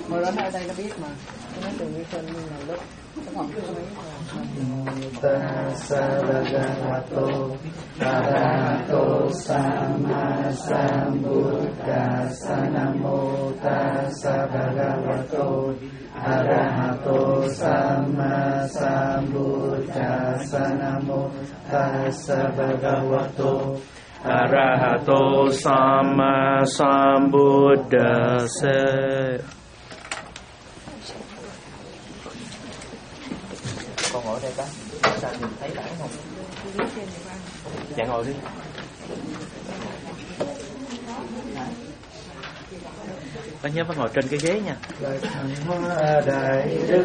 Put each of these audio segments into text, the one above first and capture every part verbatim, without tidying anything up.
Mà đến ở đây nó biết mà. Nó từ như trên là lúc nó học cái mấy Tassa bhagavato arahato samma sambuddhassa namo tassa bhagavato arahato samma sambuddhassa namo tassa bhagavato arahato samma sambuddhassa. Con ngồi đây bác, sao nhìn thấy bảng không? Dạ ngồi đi. Bác nhớ bác ngồi trên cái ghế nha. Hoa đại đức,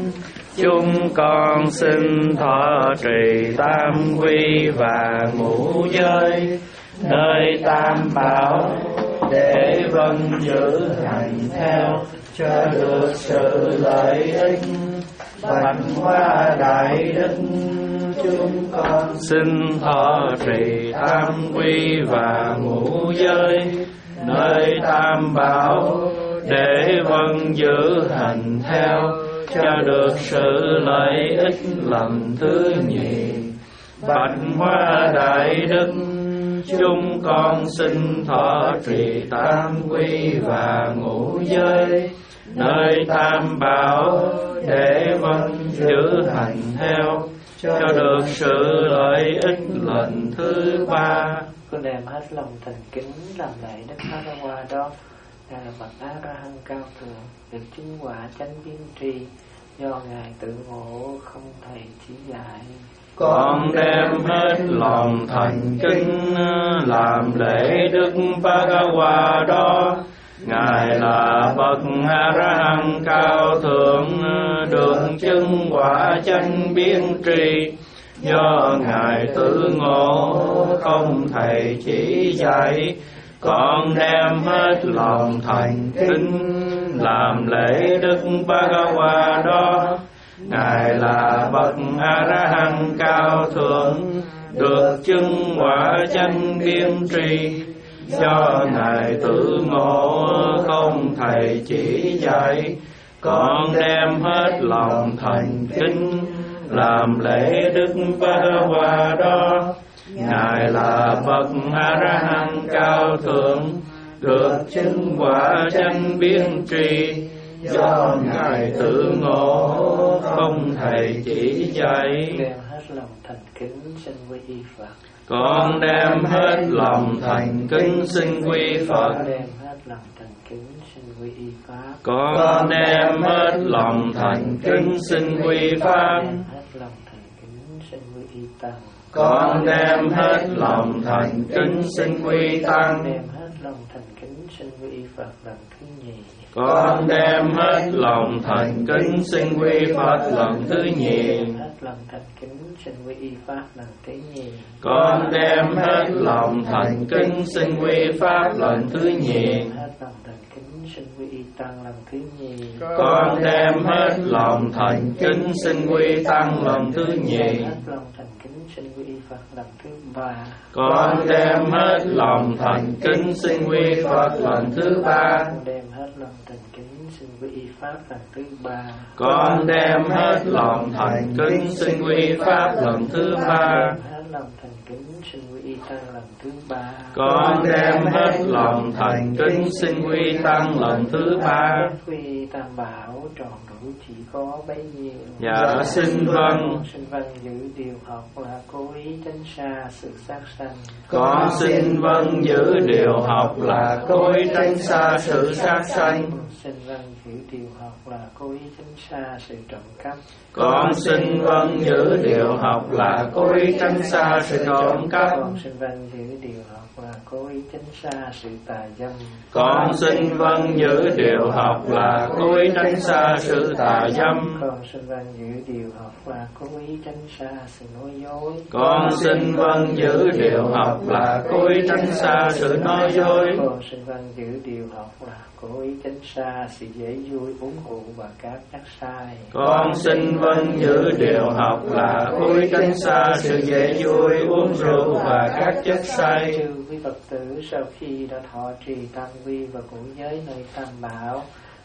chúng con xin thọ trì tam quy và ngũ giới, nơi tam bảo để vâng giữ hành theo cho được sự lợi ích. Bạch Hoa đại đức, chúng con xin thọ trì tam quy và ngũ giới, nơi tam bảo để vâng giữ hành theo cho được sự lợi ích lần thứ nhì. Bạch Hoa đại đức, chúng con xin thọ trì tam quy và ngũ giới, nơi tam bảo để vâng giữ hành theo cho được sự lợi ích lần thứ ba. Con đem hết lòng thành kính làm lạy Đức Phật Hoa đó, Ngài là bậc A La Hán cao thượng, được chứng quả chánh biên tri, do Ngài tự ngộ không thầy chỉ dạy. Con đem hết lòng thành kính làm lễ Đức Phật Hoa đó, Ngài là bậc A La Hán cao thượng, được chứng quả chánh biên tri, do Ngài tự ngộ không thầy chỉ dạy. Con đem hết lòng thành kính làm lễ Đức Phật Hoa đó, Ngài là bậc A La Hán cao thượng, được chứng quả chánh biên tri, do Ngài tự ngộ không thầy chỉ dạy. Con đem hết lòng thành kính làm lễ Đức Phật Hoa đó, Ngài là bậc A La Hán cao thượng, được chứng quả chánh biên tri, do Ngài tự ngộ không thầy chỉ dạy. Đem hết lòng thành kính xin quy y Phật. Con đem hết lòng thành kính xin quy Phật. Đem hết lòng thành kính xin quy y Pháp. Con đem hết lòng thành kính xin quy Pháp. Đem hết lòng thành kính xin quy y Tăng. Con đem hết lòng thành kính xin quy Tăng. Đem hết lòng thành kính xin quy y Phật lần thứ nhì. Con đem hết lòng thành kính xin quy Phật lần thứ nhì. Hết lòng thành kính xin quy y Pháp lần thứ nhì. Con đem hết lòng thành kính xin quy Pháp lần thứ nhì. Hết lòng thành kính xin quy y Tăng lần thứ nhì. Con đem hết lòng thành kính xin quy Tăng lần thứ nhì. Hết lòng thành kính xin quy y Phật lần thứ ba. Con đem hết lòng thành kính xin quy Phật lần thứ ba. Đem hết lòng thành kính xin quy y Pháp lần thứ ba. Con đem hết lòng thành kính xin quy Pháp lần thứ ba. Hết lòng thành kính xin quy y Tăng lần thứ ba. Con đem hết lòng thành kính xin quy Tăng lần thứ ba. Quy Tam Bảo tròn đủ chỉ có bấy nhiêu. Dạ xin vâng. Xin vâng giữ điều học là cố ý tránh xa sự sát sanh. Con xin vâng giữ điều học là cố ý tránh xa sự sát sanh. Xin vâng giữ điều học là cố ý tránh xa sự trộm cắp. Con xin vâng giữ điều học là cố ý tránh xa sự trộm cắp. Con xin vâng giữ điều học là cố ý tránh xa sự tà dâm. Con xin vâng giữ điều học là cố ý tránh xa sự tà dâm. Con xin vâng giữ điều học là cố ý tránh xa sự nói dối. Con xin vâng giữ điều học là cố ý tránh xa sự nói dối. Con xin vâng giữ điều học là cố ý tránh xa sự dễ vui uống rượu và các chất sai. Con xin vâng giữ điều học là cố ý tránh xa sự dễ vui uống rượu và các chất say. Chư quý Phật tử sau khi đã thọ trì tam quy và ngũ giới nơi tam bảo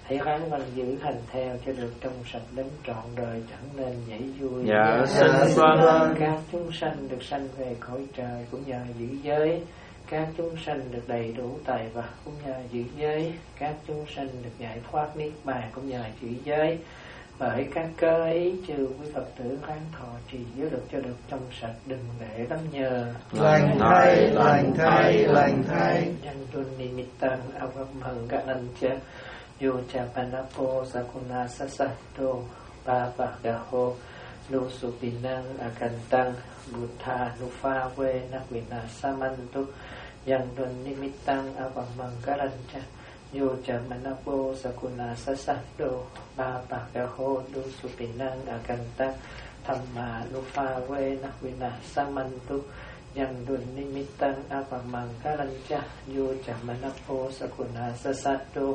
hãy ráng văn giữ hành theo cho được trong sạch đến trọn đời, chẳng nên nhảy vui. Dạ xin vâng. Các chúng sanh được sanh về cõi trời cũng nhờ giữ giới. Các chúng sanh được đầy đủ tài vật cũng nhờ giữ giới. Các chúng sanh được giải thoát niết bàn cũng nhờ giữ giới. Bởi các cơ ấy chư quý Phật tử ráng thọ trì giới được cho được trong sạch, đừng để lắm nhờ. Lành thay, lành thay, lành thay. Nhân tuân nimittang avamhanganancha yochapanapo sakuna sasato papagaho nusupinang akantang buddha nufawe nakwina samantu. Nhân tuân nimittang avamhanganancha yochapanapo sakuna sasato papagaho nusupinang akantang thamma nufawe nakwina samantu. Yang dun nimittang apamangkalancha yochapanapo sakuna sasato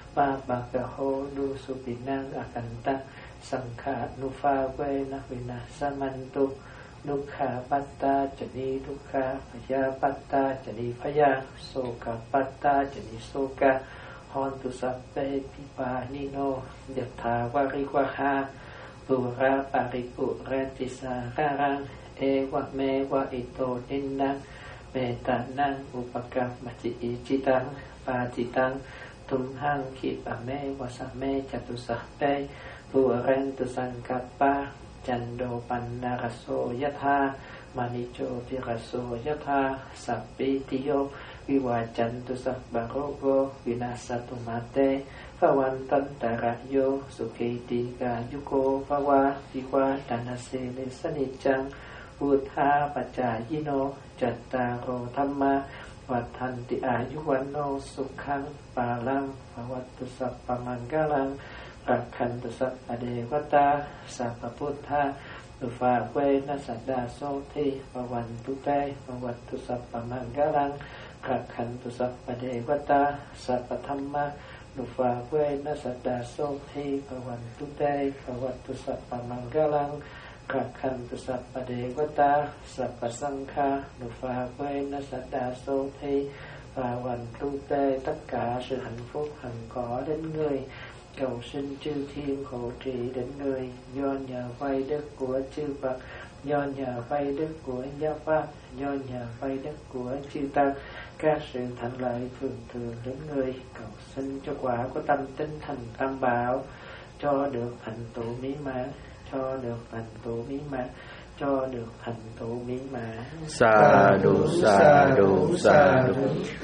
papagaho nusupinang akantang sankha nufawe nahvina samantu. Dukha patta chani dukha, phaya patta chani phaya, soka patta chani soka, hontu sappe pipanino yatha varikwaha pura paripurantisa rarang ewa mewa ito ninnang metanang upakam machi ichitang patitang tumhang kipame wasame chatusappe purentu sankappa chando pannaraso yatha manicho tiraso yatha sappitiyo viwachantu sabbarogo vinasatu mate Phawantan tarayo sukhiti kayuko phawa viwa danasele sanichang buddha pachayino chattaro dhamma vatthanti ayuwano sukhang palang bhavattu sappamangalang rakhantu sappadevata sappaputtha nufakwena saddasoti bhavantu te bhavattu sappamangalang rakhantu sappadevata sappathamma nufakwena saddasoti bhavantu te bhavattu sappamangalang rakhantu sappadevata sappasangha nufakwena saddasoti bhavantu te. Tất cả sự hạnh phúc hằng có đến người, cầu xin chư thiên hộ trì đến người, do nhờ vay đức của chư Phật, do nhờ vay đức của giáo pháp, do nhờ vay đức của chư tăng, các sự thạnh lợi thường thường đến người. Cầu xin cho quả của tâm tinh thành tam bảo, cho được thành tựu mỹ mãn, cho được thành tựu mỹ mãn, cho được thành tựu mỹ mãn. Sa du sa du sa du.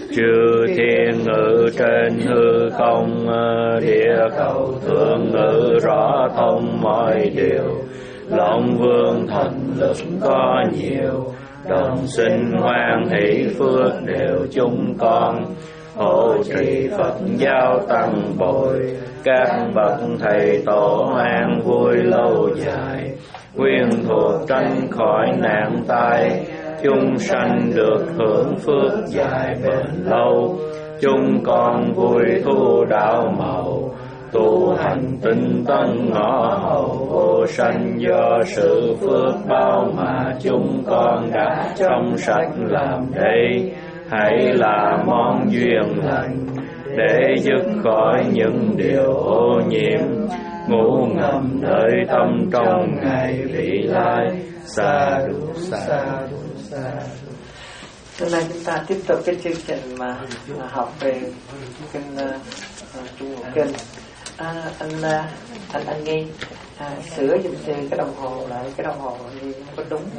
Chư thiên ngự trên hư không, địa cầu thượng ngự rõ thông mọi điều. Long vương thần lực có nhiều, đồng sinh hoan hỷ phước đều chúng con. Hộ trì Phật giáo tăng bồi, các bậc thầy tổ an vui lâu dài. Quyên thuộc tránh khỏi nạn tai, chúng sanh được hưởng phước dài bền lâu. Chúng con vui thu đạo màu, tu hành tinh tấn ngõ hầu vô sanh. Do sự phước bao mà chúng con đã trong sạch làm đây, hãy là món duyên lành để dứt khỏi những điều ô nhiễm, ngủ ngầm nơi tâm trong ngày vị lai. Sa du sa du sa du. Hôm nay chúng ta tiếp tục cái chương trình mà, mà học về kinh uh, Trung Ngũ Kinh. À, anh uh, anh anh nghe à, sửa giùm cho cái đồng hồ lại, cái đồng hồ đi không có đúng.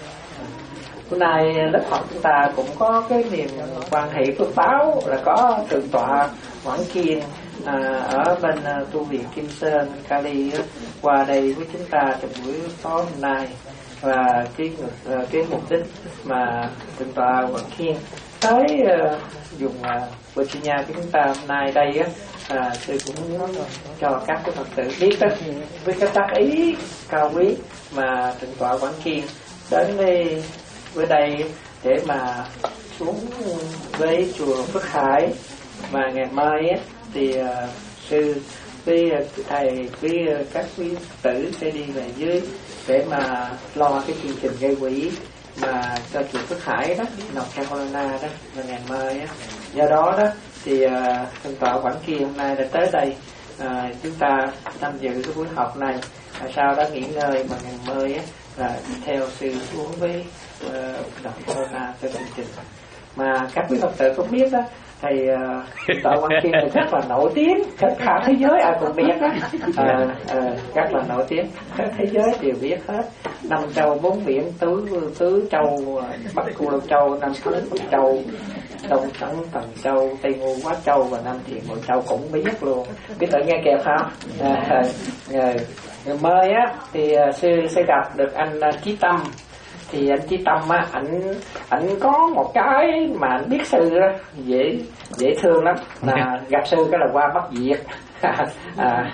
Hôm nay lớp học chúng ta cũng có cái niềm quan hệ phước báo là có thượng tọa Quảng Kiên à, ở bên uh, tu viện Kim Sơn Cali qua đây với chúng ta trong buổi tối hôm nay. Và cái uh, cái mục đích mà thượng tọa Quảng Kiên tới uh, dùng uh, Virginia của chúng ta hôm nay đây á, à, tôi cũng muốn cho các cái Phật tử biết đó, với cái tác ý cao quý mà thượng tọa Quảng Kiên đến đây với đây để mà xuống với chùa Phước Hải, mà ngày mai á thì uh, sư với uh, thầy với uh, các quý tử sẽ đi về dưới để mà lo cái chương trình gây quỹ mà cho chùa Phước Hải đó, North Carolina đó, là ngày mai á. Do đó đó thì uh, thượng tọa Quảng Kiên hôm nay đã tới đây à, chúng ta tham dự cái buổi học này, à, sau đó nghỉ ngơi mà ngày mới á, là theo sư xuống với uh, đồng Corona cho chương trình. Mà các quý Phật tử cũng biết đó, thầy uh, Tọa Quang Kiên này rất là nổi tiếng, cả thế giới ai cũng biết đó, à, à, rất là nổi tiếng, cả thế giới đều biết hết. Năm châu bốn biển, tứ tứ châu, Bắc Cù Lô Châu, Nam Thắng Bắc Châu, Đông Thắng Thần Châu, Tây Ngu Quá Châu và Nam Thiện Bộ Châu cũng biết luôn. Biết tự nghe kịp không? À, à, à, người mới á thì uh, sư sẽ gặp được anh uh, Chí Tâm. Thì anh Chí Tâm á, ảnh ảnh có một cái mà anh biết sư đó dễ dễ thương lắm, là gặp sư cái là qua Bắc Việt. à,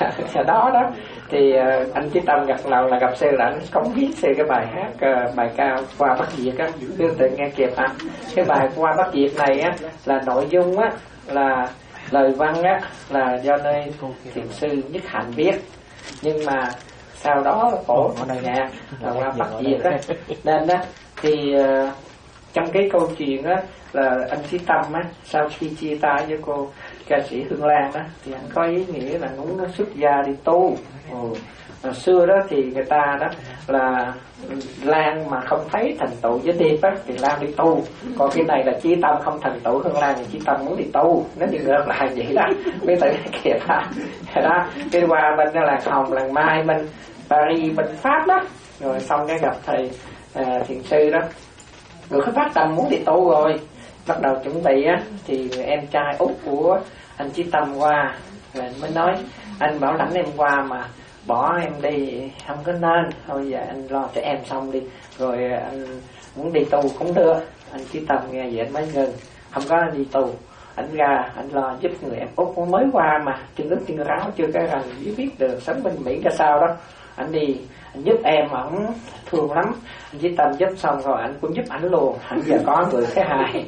đó đó thì uh, anh Chí Tâm gặp lần là gặp sư là anh cống hiến sư cái bài hát uh, bài ca qua Bắc Việt á, tương tự nghe kịp hả? Cái bài qua Bắc Việt này á là nội dung á là lời văn á là do nơi thiền sư Nhất Hạnh viết, nhưng mà sau đó phổ một đời nhạc là qua Bắc Việt á, nên á thì uh, trong cái câu chuyện á là anh Chí Tâm á sau khi chia tay với cô ca sĩ Hương Lan đó thì anh có ý nghĩa là muốn xuất gia đi tu. Ồ. Hồi xưa đó thì người ta đó là Lan mà không thấy thành tựu với Điệp á thì Lan đi tu, còn cái này là Chí Tâm không thành tựu Hương Lan thì Chí Tâm muốn đi tu, nó đi ngược lại vậy đó. Biết tự kịp ha đó. Cái qua bên cái làng Hồng, làng Mai, bên Paris, bên Pháp đó, rồi xong cái gặp thầy à, thiền sư đó, người có phát tâm muốn đi tu rồi, bắt đầu chuẩn bị á thì người em trai út của anh Chí Tâm qua rồi mới nói anh bảo lãnh em qua mà bỏ em đi không có nên, thôi giờ anh lo cho em xong đi, rồi anh muốn đi tu cũng được. Anh Chí Tâm nghe vậy anh mới ngừng, không có đi tu. Anh ra anh lo giúp người em út mới qua mà chân ức chân ráo chưa cái rành biết biết được sống bên Mỹ ra sao đó, anh đi anh giúp em mà ổng thương lắm. Anh Chí Tâm giúp xong rồi anh cũng giúp ảnh luôn, anh giờ có người thứ hai.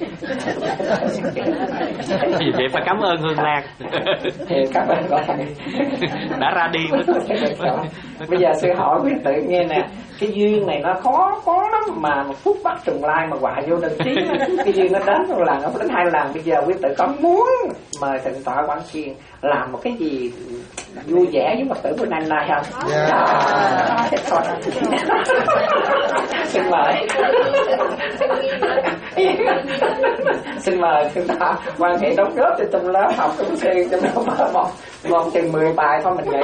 Vì vậy phải cảm ơn Hương Lan. Thì cảm ơn rồi đã ra đi. Bây giờ sư hỏi quý tự nghe nè, cái duyên này nó khó khó lắm mà một phút bắt trùng lai mà quả vô đừng trí. Cái duyên nó đến một lần, nó đến hai lần. Bây giờ quý tự có muốn mời thượng tọa Quang Kiên làm một cái gì vui vẻ với Phật tử bữa nay nay không? Yeah. À, thôi. Xin mời. Xin mời thượng tọa Quang Kiên đóng góp cho trong lớp học cũng sư trong lớp một một chừng mười bài thôi mình nghĩ.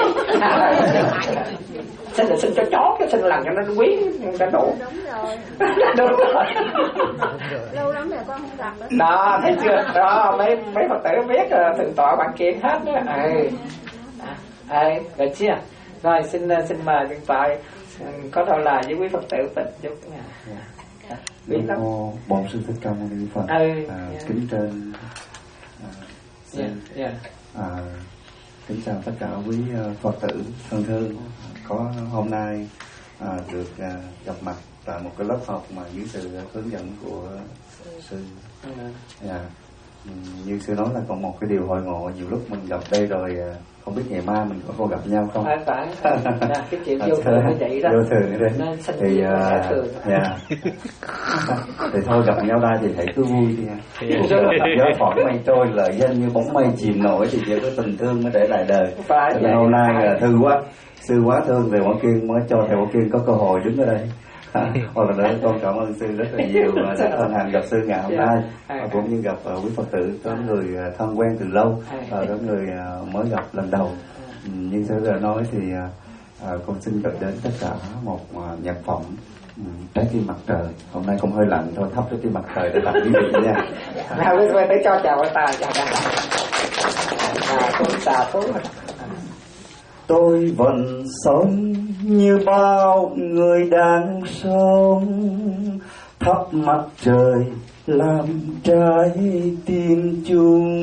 Xin là xin cho chó, cái xin lần cho nó quý cho đủ. Đúng rồi. Đúng rồi. Lâu lắm rồi con không gặp nữa. Đó, thấy chưa? Đó, mấy mấy Phật tử biết thượng tọa Quang Kiên hết đó. Ê, ê, được chưa? Rồi xin xin mời thượng tọa có đâu là với quý Phật tử tịnh chút nha. Biết lắm. Bổn sư Thích Ca Mâu Ni Phật. Ừ, à, yeah. Kính trên à, yeah, yeah. À, kính chào tất cả quý uh, Phật tử thân thương. Có hôm nay à, được à, gặp mặt tại một cái lớp học mà dưới sự hướng dẫn của sư. Ừ. Yeah. Như sư nói là còn một cái điều hội ngộ, nhiều lúc mình gặp đây rồi không biết ngày mai mình có còn gặp nhau không? Phải phải. Là cái chuyện vô thường như vậy đó. Vô thường như thế. Thì uh, yeah. Thì thôi gặp nhau đây thì hãy cứ vui đi ha. Gió phỏng mây trôi, lời danh như bóng mây chìm nổi thì chỉ có tình thương mới để lại đời. Phải. Thì hôm nay là thư quá, sư quá thương thầy Quang Kiên mới cho thầy Quang Kiên có cơ hội đứng ở đây. Một lần nữa con cảm ơn sư rất là nhiều và rất hân hạnh gặp sư ngày hôm nay, và cũng như gặp quý Phật tử, có người thân quen từ lâu và có người mới gặp lần đầu. Như sư đã nói thì con xin gửi đến tất cả một nhạc phẩm Trái Tim Mặt Trời. Hôm nay cũng hơi lạnh thôi, thắp trái tim mặt trời để tặng quý vị nha. Nào quý vị tới cho chào với ta, chào ta. À, cũng xà phú. Tôi vẫn sống như bao người đang sống, thắp mặt trời làm trái tim chung.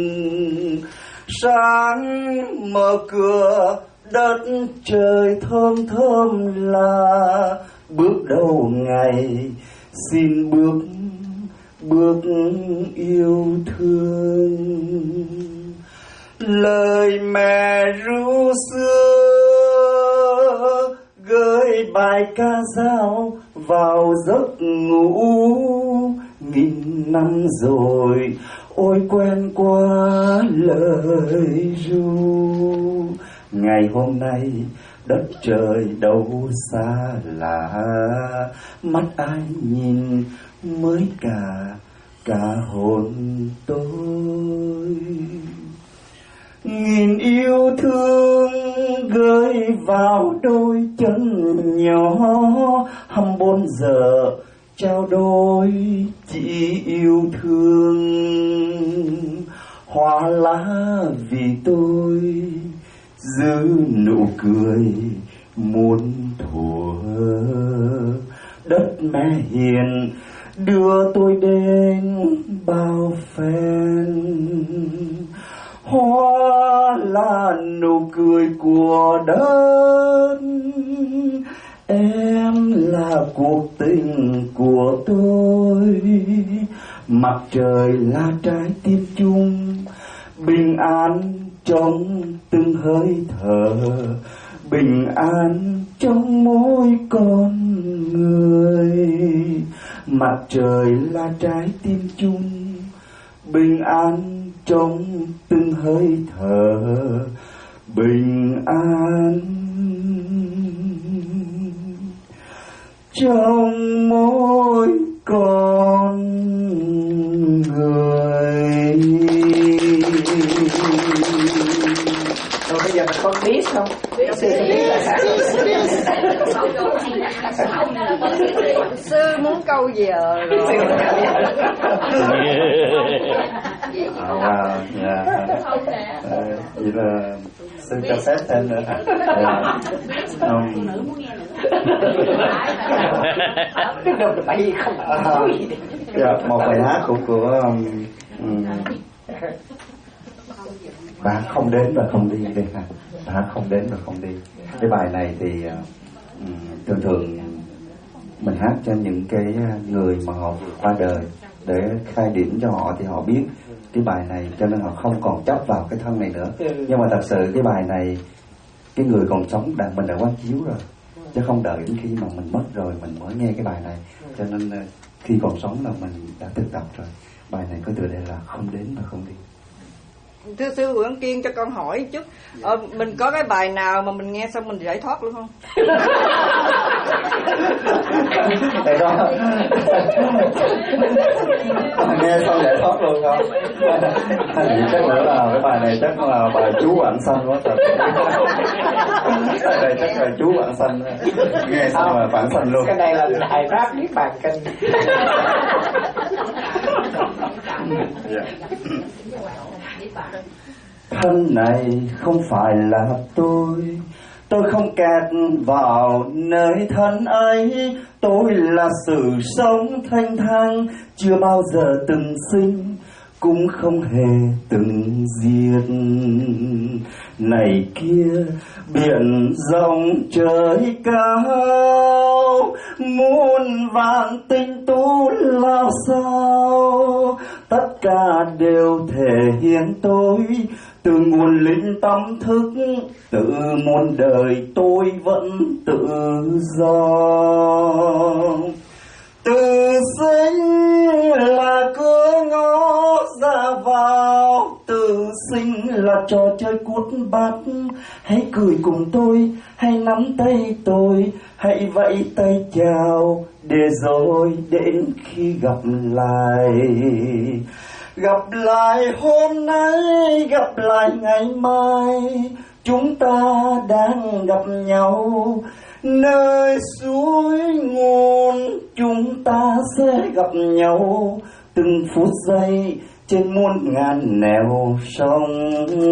Sáng mở cửa đất trời thơm thơm là bước đầu ngày, xin bước bước yêu thương. Lời mẹ ru xưa gửi bài ca dao vào giấc ngủ, nghìn năm rồi ôi quen qua lời ru. Ngày hôm nay đất trời đâu xa lạ, mắt ai nhìn mới cả cả hồn tôi. Nghìn yêu thương gửi vào đôi chân nhỏ, hăm bốn giờ trao đôi chỉ yêu thương. Hoa lá vì tôi giữ nụ cười muôn thuở. Đất mẹ hiền đưa tôi đến bao phen, hoa là nụ cười của đất. Em là cuộc tình của tôi, mặt trời là trái tim chung, bình an trong từng hơi thở, bình an trong mỗi con người. Mặt trời là trái tim chung, bình an trong từng hơi thở, bình an trong mỗi con người. Rồi bây giờ mình có biết không? Sư biết là sao? Sư muốn câu giờ rồi. À, wow, yeah. À, vậy là xin cho phép thêm nữa hả? Um, Tại vì không yeah, một bài hát của của um, um, bạn không đến và không đi đây ha. Bạn không đến và không đi. Cái bài này thì um, thường thường mình hát cho những cái người mà họ qua đời để khai điểm cho họ thì họ biết cái bài này, cho nên họ không còn chấp vào cái thân này nữa. Ừ. Nhưng mà thật sự cái bài này cái người còn sống đàn mình đã quán chiếu rồi, chứ không đợi đến khi mà mình mất rồi mình mới nghe cái bài này. Cho nên khi còn sống là mình đã thực tập rồi. Bài này có tựa đề là Không Đến Và Không Đi. Thưa sư Nguyễn Kiên cho con hỏi chút, ờ, mình có cái bài nào mà mình nghe xong mình giải thoát luôn không? Đây đó. Nghe xong giải thoát luôn không? Chắc nữa là cái bài này chắc là bài chú Vạn Sanh quá trời. Cái này chắc là chú Vạn Sanh. Nghe xong là Vạn Sanh luôn. Cái này là đại rap Niết Bàn Kinh. Thân này không phải là tôi, tôi không kẹt vào nơi thân ấy. Tôi là sự sống thanh thang, chưa bao giờ từng sinh, cũng không hề từng diệt. Này kia biển rộng trời cao, muôn vạn tinh tú lao sao, tất cả đều thể hiện tôi từ nguồn linh tâm thức, từ muôn đời tôi vẫn tự do. Từ sinh là cửa ngõ ra vào, từ sinh là trò chơi cuốn bắt. Hãy cười cùng tôi, hãy nắm tay tôi, hãy vẫy tay chào, để rồi đến khi gặp lại. Gặp lại hôm nay, gặp lại ngày mai, chúng ta đang gặp nhau nơi suối nguồn. Chúng ta sẽ gặp nhau từng phút giây trên muôn ngàn nẻo sông.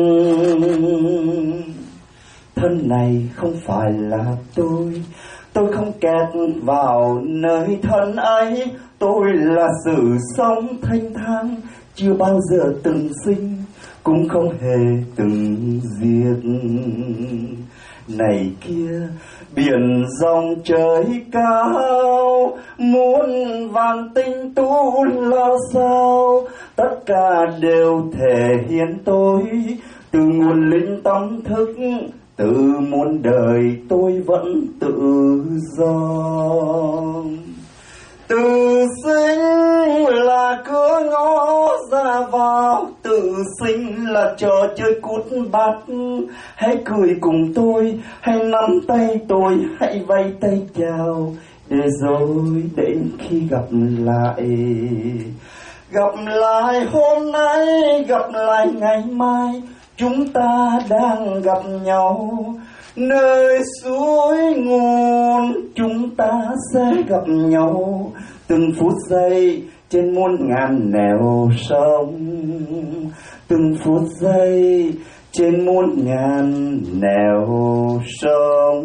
Thân này không phải là tôi, tôi không kẹt vào nơi thân ấy. Tôi là sự sống thanh thang, chưa bao giờ từng sinh, cũng không hề từng diệt. Này kia biển rộng trời cao, muôn vạn tinh tú lao sao, tất cả đều thể hiện tôi từ nguồn linh tâm thức, từ muôn đời tôi vẫn tự do. Tự sinh là cửa ngõ ra vào, tự sinh là trò chơi cút bát. Hãy cười cùng tôi, hãy nắm tay tôi, hãy vẫy tay chào, để rồi đến khi gặp lại. Gặp lại hôm nay, gặp lại ngày mai, chúng ta đang gặp nhau. Nơi suối nguồn chúng ta sẽ gặp nhau, từng phút giây trên muôn ngàn nẻo sông, từng phút giây trên muôn ngàn nẻo sông.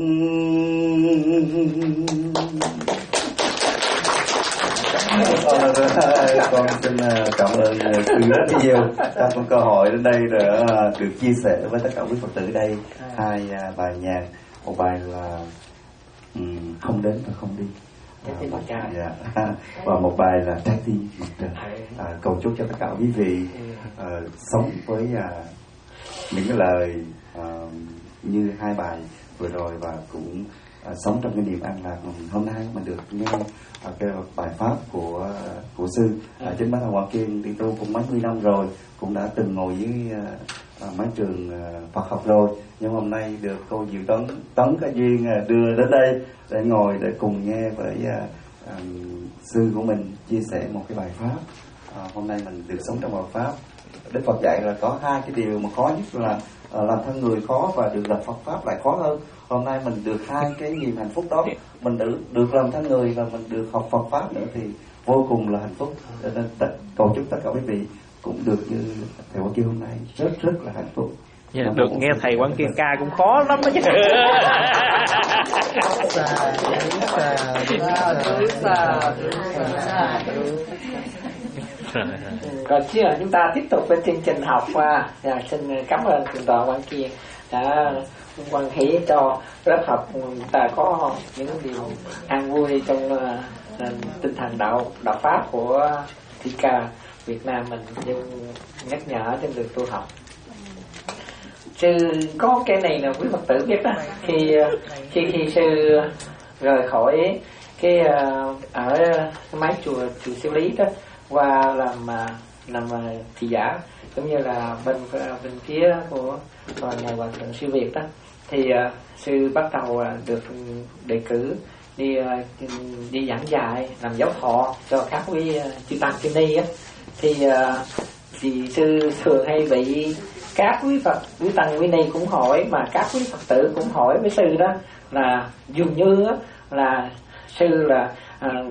Con xin cảm ơn sư rất nhiều đã có cơ hội đến đây để được chia sẻ với tất cả quý Phật tử đây hai bài nhạc, một bài là um, không đến và không đi, à, dạ. Và một bài là trái tim mặt trời. À, cầu chúc cho tất cả quý vị uh, sống với uh, những cái lời uh, như hai bài vừa rồi, và cũng uh, sống trong cái niềm an lạc. Hôm nay mình được nghe uh, cái bài pháp của của sư uh, chính bác Thầy Hoàng Kiên đi tu cũng mấy mươi năm rồi, cũng đã từng ngồi với uh, uh, mấy trường uh, Phật học rồi, nhưng hôm nay được cô Diệu Tấn Tấn cái duyên uh, đưa đến đây để ngồi để cùng nghe với uh, um, sư của mình chia sẻ một cái bài pháp. Uh, hôm nay mình được sống trong bài pháp. Đức Phật dạy là có hai cái điều mà khó nhất là uh, làm thân người khó và được lập Phật pháp lại khó hơn. Hôm nay mình được hai cái niềm hạnh phúc đó, mình được được làm thân người và mình được học Phật pháp nữa thì vô cùng là hạnh phúc. Cho nên tất, cầu chúc tất cả quý vị cũng được như thầy Quán Kiên hôm nay, rất rất là hạnh phúc. Dạ, được nghe thầy Quán Kiên ca cũng khó lắm đó chứ. Còn chứ chúng ta tiếp tục với chương trình học. Và à, xin cảm ơn thượng tọa Quán Kiên đã quan hỷ cho lớp học ta có những điều an vui trong uh, tinh thần đạo đạo pháp của Thích Ca Việt Nam mình, nhưng nhắc nhở trên đường tu học. Sư có cái này là quý Phật tử biết đó, khi khi khi sư rời khỏi cái ở mái chùa chùa Siêu Lý đó qua làm làm thị giả, cũng như là bên bên phía của tòa nhà Hòa Thượng Siêu Việt đó, thì uh, sư bắt đầu uh, được đề cử đi uh, đi giảng dạy làm giáo thọ cho các quý uh, chư tăng chư ni á. Thì uh, thì sư thường hay bị các quý Phật quý tăng quý ni cũng hỏi, mà các quý Phật tử cũng hỏi với sư đó là dường như á, là sư là uh,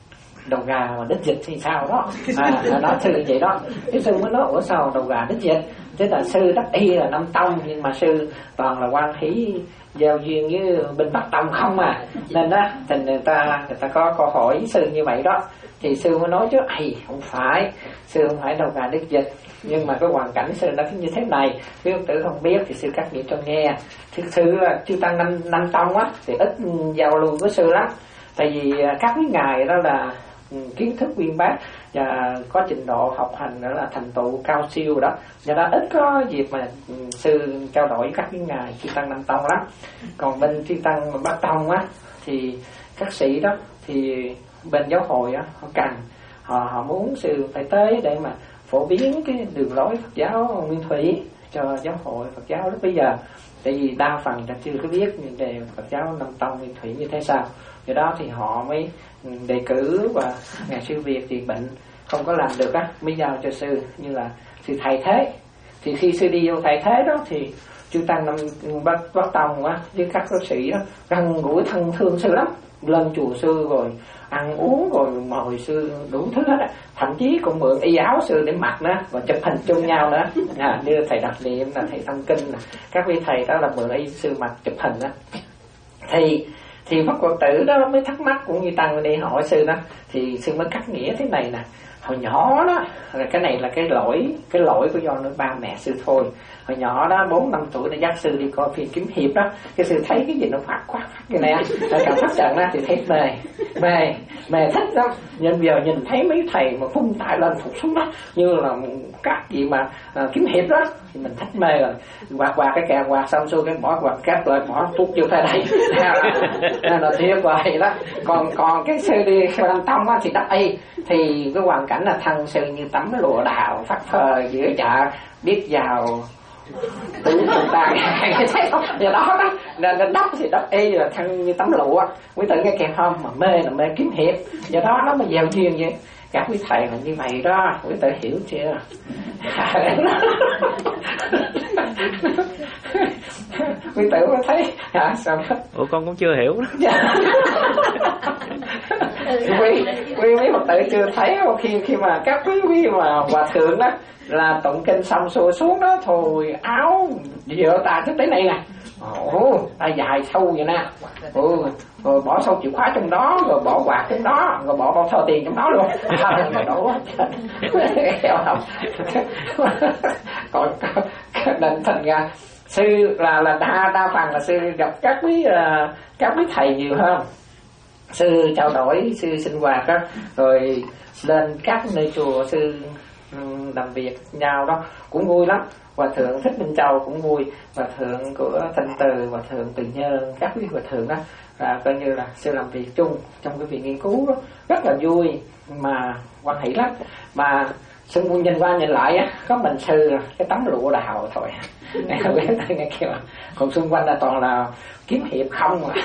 đầu gà mà đứt dịch thì sao đó, à nó sư vậy đó. Cái sư mới nói ủa sao đầu gà đứt dịch, thế là sư đắc y là năm tông, nhưng mà sư toàn là quan hỷ giao duyên với bên Bắc Tông không à, nên đó thì người ta người ta có câu hỏi sư như vậy đó, thì sư mới nói chứ ầy không phải, sư không phải đầu gà đứt dịch, nhưng mà cái hoàn cảnh sư nó như thế này, quý ông tử không biết thì sư cắt nghĩa cho nghe. Thực sự là chư tăng năm năm tông á thì ít giao lưu với sư lắm, tại vì các quý ngài đó là kiến thức uyên bác và có trình độ học hành đó là thành tựu cao siêu đó, do đó ít có dịp mà sư trao đổi với các cái ngài chư tăng năm tông lắm. Còn bên chư tăng Bắc Tông á thì các sĩ đó thì bên giáo hội á họ cần họ họ muốn sư phải tới để mà phổ biến cái đường lối Phật giáo nguyên thủy cho giáo hội Phật giáo lúc bây giờ, tại vì đa phần là chưa có biết về Phật giáo năm tông nguyên thủy như thế sao. Do đó thì họ mới đề cử, và ngài Sư Việt thì bệnh không có làm được á, mới giao cho sư như là sư thầy thế. Thì khi sư đi vô thầy thế đó thì chư tăng năm Bắc, Bắc Tông á với các bác sĩ đó gần gũi thân thương sư lắm, lên chùa sư rồi ăn uống rồi mời sư đủ thứ hết á, thậm chí còn mượn y áo sư để mặc nữa và chụp hình chung nhau nữa. À, như thầy Đặc Niệm là thầy Thông Kinh là các vị thầy đó là mượn y sư mặc chụp hình đó. Thì thì Phật Phật tử đó mới thắc mắc, cũng như tăng đi hỏi sư đó, thì sư mới cắt nghĩa thế này nè. Hồi nhỏ đó, cái này là cái lỗi cái lỗi của do nữa ba mẹ sư thôi. Hồi nhỏ đó bốn năm tuổi đã dắt sư đi coi phim kiếm hiệp đó, cái sư thấy cái gì nó phát quát phát cái này, cảm phát trận đó thì thấy mê. mê mê thích lắm. Nhân giờ nhìn thấy mấy thầy mà phun tay lên phục xuống đó như là các gì mà à, kiếm hiệp đó thì mình thích mê rồi. Quạt quạt cái kẹo quạt xong xuôi cái bỏ quạt cáp lại bỏ thuốc vô tay đây nên là tuyệt vời đó. Còn còn cái sư đi Nam Tông á thì đắp y thì cái hoàn cảnh là thân sư như tấm lụa đào phất phơ giữa chợ biết vào tự chúng ta nghe thấy không? Giờ đó đó nên đắp thì đắp y là thân như tấm lụa. Quý tử nghe kèm không mà mê là mê kiếm hiệp, do đó nó mới gieo duyên vậy. Các quý thầy là như vậy đó, quý tử hiểu chưa? Quý tử mới thấy hả sao đó? Ủa con cũng chưa hiểu. quý quý mấy Phật tử chưa thấy không? Khi khi mà các quý quý mà hòa thượng đó là tụng kinh xong xuôi xuống đó thôi áo vợ ta tới này nè, ồ tay dài sâu vậy nè, ừ, rồi bỏ sâu chìa khóa trong đó, rồi bỏ quạt trong đó, rồi bỏ bao thơ tiền trong đó luôn. Đổ không? Còn nên thành ra sư là là đa đa phần là sư gặp các quý uh, các quý thầy nhiều hơn. Sư trao đổi, sư sinh hoạt đó, rồi lên các nơi chùa sư làm việc nhau đó cũng vui lắm. Hòa thượng Thích Minh Châu cũng vui, hòa thượng của Thanh Từ, hòa thượng Từ Nhân, các quý hòa thượng đó là coi như là sư làm việc chung trong cái việc nghiên cứu đó, rất là vui mà quan hỷ lắm. Mà sư muốn nhìn qua nhìn lại á, có mình sư cái tấm lụa đào thôi. Nghe kêu còn xung quanh là toàn là kiếm hiệp không mà.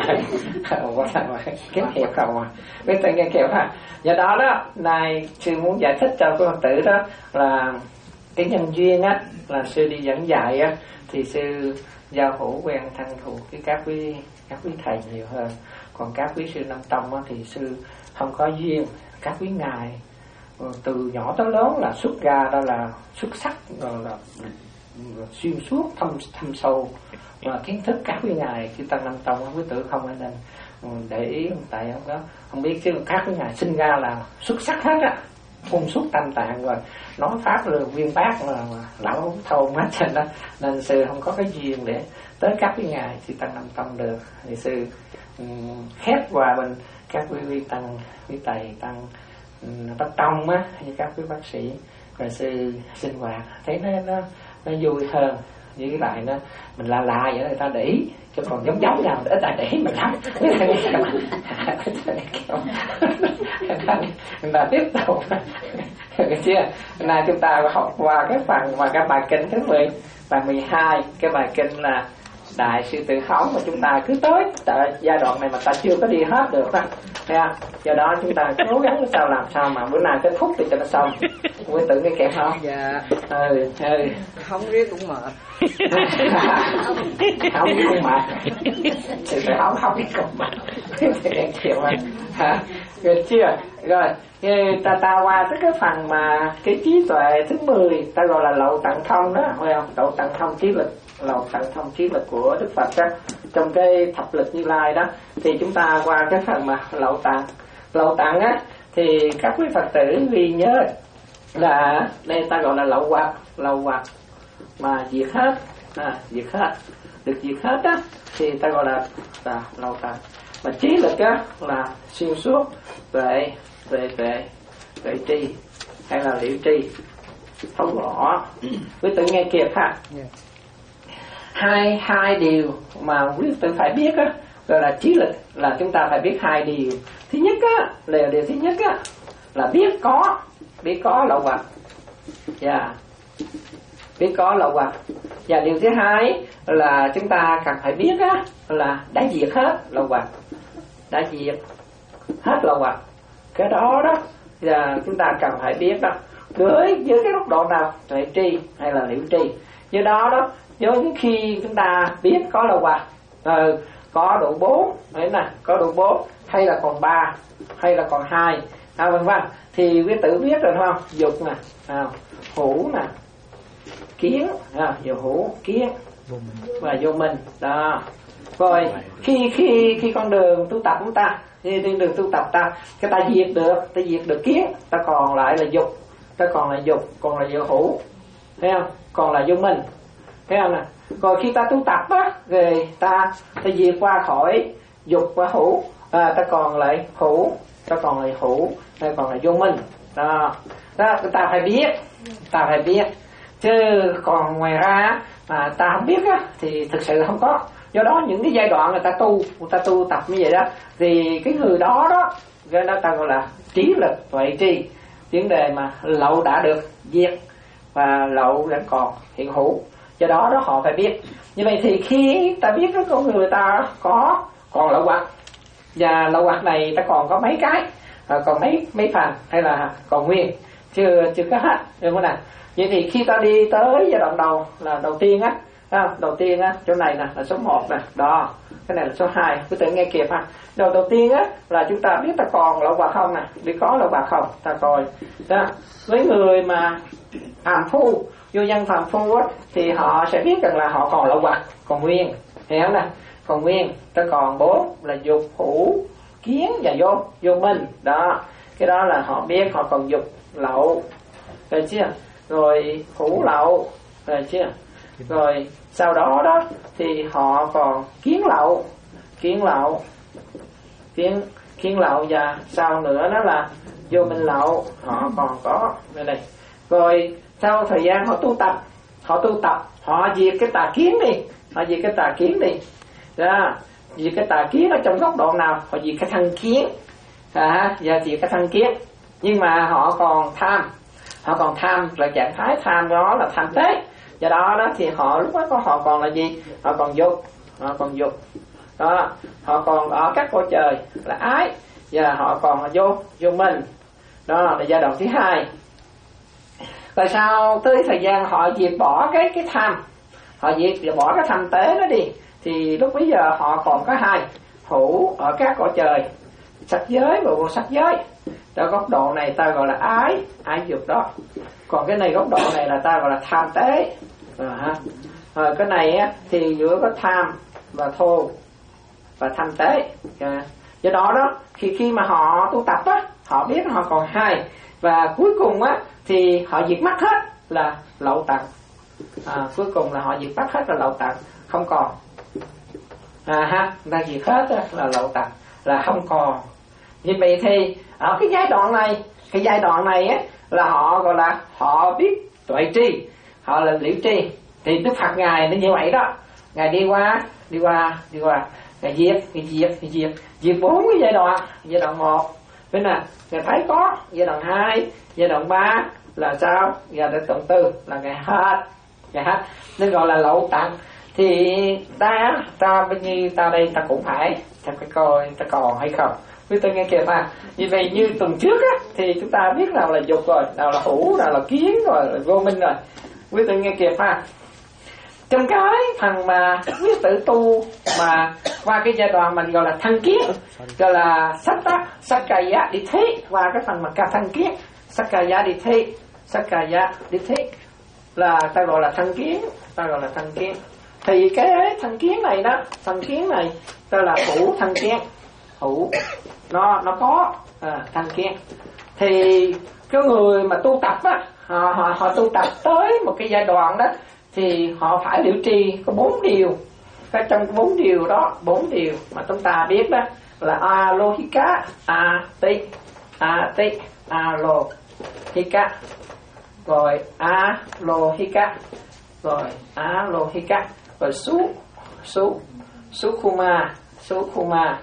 Kiếm hiệp không mà. Biết tôi nghe kêu ha. Do đó đó này sư muốn giải thích cho các Phật tử đó là cái nhân duyên á, là sư đi dẫn dạy á thì sư giao hữu quen thân thuộc với các quý các quý thầy nhiều hơn. Còn các quý sư Nam Tông á thì sư không có duyên. Các quý ngài từ nhỏ tới lớn là xuất ra đó là xuất sắc, rồi là xuyên suốt thâm thâm sâu và kiến thức các quý ngài chư tăng Nam Tông quý tử không nên để ý, tại không có không biết chứ các quý ngài sinh ra là xuất sắc hết á, phun suốt tam tạng rồi nói pháp là viên bác mà, mà lão thâu hết trên đó, nên sư không có cái duyên để tới các quý ngài chư tăng Nam Tông được. Thì sư um, khép qua bên các quý quý tăng quý thầy tăng Bắc Tông á, như các quý bác sĩ, rồi sư sinh hoạt thấy nó nó nó vui hơn. Với lại nó mình la la vậy người ta để ý, chứ còn giống giống nào để ta để ý mình lắm. Người ta tiếp tục chưa? Nay chúng ta học qua cái phần mà cái bài kinh thứ mười, bài mười hai, cái bài kinh là Đại Sư Tử Khấu mà chúng ta cứ tới tại giai đoạn này mà ta chưa có đi hết được đó. Nha. Do đó chúng ta cố gắng sao làm sao mà bữa nào kết thúc thì cho nó xong. Quý tử nghe kẹt không? Dạ. Ừ, ừ. Không biết cũng mệt. Không biết cũng mệt. Sư Tử Khấu không biết cũng mệt. Thì chịu anh. Hả? Được chưa? Rồi. Ta ta qua tới cái phần mà cái trí tuệ thứ mười ta gọi là lậu tận thông đó, phải không? Lậu tận thông trí lực, lậu tận thông trí lực của Đức Phật đó, trong cái thập lực Như Lai đó. Thì chúng ta qua cái phần mà lậu tận, lậu tận á thì các quý Phật tử ghi nhớ là đây ta gọi là lậu hoặc, lậu hoặc mà diệt hết, à, diệt hết, được diệt hết á thì ta gọi là, là lậu tận. Mà trí lực á là xuyên suốt về về về về tri hay là liễu tri, thấu rõ. Quý tử nghe kịp ha. Yeah. hai hai điều mà quý tử phải biết á gọi là trí lực, là chúng ta phải biết hai điều. Thứ nhất á là điều thứ nhất á là biết có biết có lậu hoặc, yeah. biết có lậu hoặc. Và điều thứ hai là chúng ta cần phải biết á là đã diệt hết lậu hoặc, đã diệt hết lậu hoặc. Cái đó đó là chúng ta cần phải biết đó, với với cái mức độ nào, tuệ tri hay là liễu tri. Do đó đó, với khi chúng ta biết có lậu hoặc, ừ, có độ bốn, đấy nè, có độ bốn hay là còn ba hay là còn hai, à, vân vân, thì quý tử biết rồi đúng không? Dục nè, à, hữu nè, kiến, à, vô hữu, kiến và vô minh đó. Rồi khi khi khi con đường tu tập của ta, đi trên đường tu tập ta, cái ta diệt được, ta diệt được kiến, ta còn lại là dục, ta còn là dục, còn là vô hữu, thấy không? Còn là vô minh, thấy không nè? Rồi khi ta tu tập á, rồi ta ta diệt qua khỏi dục và hữu, à, ta còn lại hữu, ta còn lại hữu, ta còn lại vô minh. Đó, đó ta phải biết, ta phải biết, chứ còn ngoài ra mà ta không biết á thì thực sự không có. Do đó những cái giai đoạn người ta tu, người ta tu tập như vậy đó, thì cái người đó đó, cái đó ta gọi là trí lực tuệ tri. Vấn đề mà lậu đã được diệt và lậu vẫn còn hiện hữu, do đó đó họ phải biết. Như vậy thì khi ta biết cái con người ta có còn lậu hoặc, và lậu hoặc này ta còn có mấy cái, còn mấy mấy phần hay là còn nguyên, chưa chưa có hết, đúng không nào? Vậy thì khi ta đi tới giai đoạn đầu là đầu tiên á, đầu tiên á, chỗ này nè là số một nè, đó, cái này là số hai, cứ tự nghe kịp ha. Đầu đầu tiên á là chúng ta biết ta còn lậu hoặc không nè, biết có lậu hoặc không, ta coi. Đó, với người mà phàm phu, vô dân phàm phu á, thì họ sẽ biết rằng là họ còn lậu hoặc, còn nguyên, hiểu không nè? Còn nguyên, ta còn bốn là dục, hữu, kiến và vô vô minh. Đó, cái đó là họ biết họ còn dục lậu, rồi chưa? Rồi hữu lậu, rồi chưa? Rồi sau đó đó thì họ còn kiến lậu, kiến lậu, kiến kiến lậu, và sau nữa đó là vô minh lậu, họ còn có đây này. Rồi sau thời gian họ tu tập, họ tu tập, họ diệt cái tà kiến đi, họ diệt cái tà kiến đi, đó, diệt cái tà kiến ở trong góc độ nào? Họ diệt cái thân kiến, à, và diệt cái thân kiến, nhưng mà họ còn tham, họ còn tham là trạng thái tham đó là tham tế. Do đó đó thì họ lúc đó có họ còn là gì? Họ còn dục, họ còn dục, đó, họ còn ở các cõi trời là ái, và họ còn là vô vô minh. Đó là giai đoạn thứ hai. Tại sao tới thời gian họ diệt bỏ cái cái tham, họ diệt bỏ cái tham tế đó đi, thì lúc bây giờ họ còn có hai hữu ở các cõi trời, sắc giới và vô sắc giới. Đó, góc độ này ta gọi là ái, ái dục đó. Còn cái này góc độ này là ta gọi là tham tế. Rồi, ha. Rồi cái này á, thì giữa có tham và thô và tham tế. À, do đó đó khi khi mà họ tu tập á, họ biết họ còn hai, và cuối cùng á thì họ diệt mất hết là lậu tận. À, cuối cùng là họ diệt mất hết là lậu tận, không còn. À ha, người ta diệt hết á, là lậu tận, là không còn. Như vậy thì ở cái giai đoạn này, cái giai đoạn này á là họ gọi là họ biết tuệ tri, họ là liễu tri. Thì Đức Phật ngài nó như vậy đó, ngài đi qua đi qua đi qua ngài diệt ngài diệt ngài diệt diệt bốn cái giai đoạn. Giai đoạn một bên nè ngài thấy có, giai đoạn hai, giai đoạn ba là sao, giai đoạn tư là ngài hết, ngài hết, nên gọi là lậu tận. Thì ta ta bao nhiêu ta đây ta cũng phải ta phải coi ta còn hay không. Với tôi nghe kịp à, như vậy như tuần trước á thì chúng ta biết nào là dục rồi, nào là hữu, nào là kiến rồi, là vô minh rồi. Với tôi nghe kịp à, trong cái phần mà biết tự tu mà qua cái giai đoạn mình gọi là thân kiến, gọi là sắc á, sắc cà giá đi thế, qua cái phần mà ca thân kiến, sắc cà giá đi thế, sắc cà giá đi thế là ta gọi là thân kiến, ta gọi là thân kiến. Thì cái thân kiến này đó, thân kiến này ta là hữu thân kiến, hữu nó nó có à, thân kiến. Thì cái người mà tu tập á, họ, họ họ tu tập tới một cái giai đoạn đó thì họ phải liễu tri có bốn điều. Cái trong bốn điều đó, bốn điều mà chúng ta biết đó là alohika, ati, ati, alohika, rồi alohika, rồi alohika, rồi su su sukhuma, sukhuma,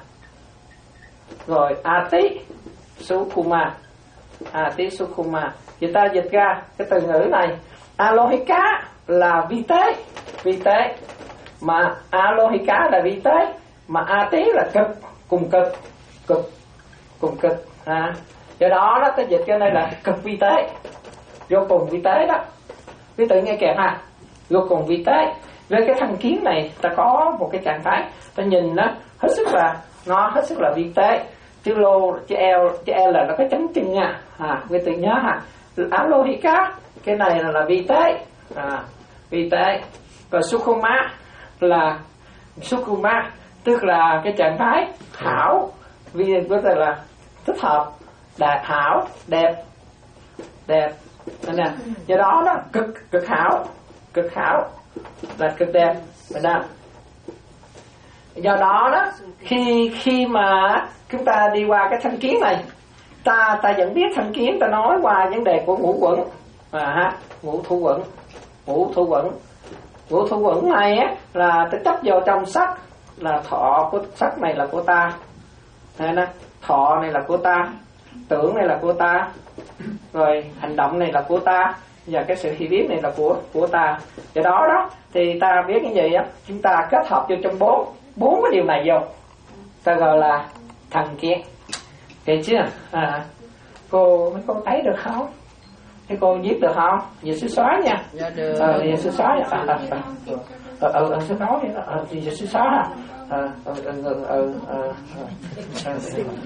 rồi ati, sukhuma, ati, sukhuma. Người ta dịch ra cái từ ngữ này, alohika là vi tế, vi tế, mà alohika là vi tế, mà ati là cực, cùng cực, cực, cùng cực. À, do đó đó ta dịch cái này là cực vi tế, vô cùng vi tế đó. Quý tự nghe kèm ha, vô cùng vi tế. Với cái thân kiến này ta có một cái trạng thái, ta nhìn nó hết sức là nó hết sức là vi tế. Chữ lô, chữ l, chữ l là nó có chấm chân nha. À, quý tự nhớ ha. Alohika cái này là, là vi tế, à, vi tế. Và sukhuma là sukhuma tức là cái trạng thái hảo, vì có thể là thích hợp, đẹp, hảo, đẹp, đẹp. Nên nè, do đó đó cực cực hảo, cực hảo là cực đẹp, phải không? Do đó đó, khi khi mà chúng ta đi qua cái thanh kiến này, ta ta vẫn biết thanh kiến, ta nói qua vấn đề của ngũ quẩn, à ha, ngũ thủ quẩn, ngũ thủ quẩn, ngũ thủ quẩn này á là ta chấp vào trong sắc, là thọ của sắc này là của ta, này nè, thọ này là của ta, tưởng này là của ta, rồi hành động này là của ta, và cái sự hiểu biết này là của của ta. Do đó đó thì ta biết cái gì á, chúng ta kết hợp vô trong bốn bốn cái điều này vô, ta gọi là thần kiến. Hiểu chưa? À, cô mấy cô thấy được không? Thế cô viết được không? Giờ sư xóa nha. Dạ được. Ờ, giờ sư xóa nha. Ờ, ờ, ờ, ờ, ờ, sư nói vậy đó. Ờ, giờ sư xóa ha. Ờ, ờ, ờ, ờ, ờ, ờ.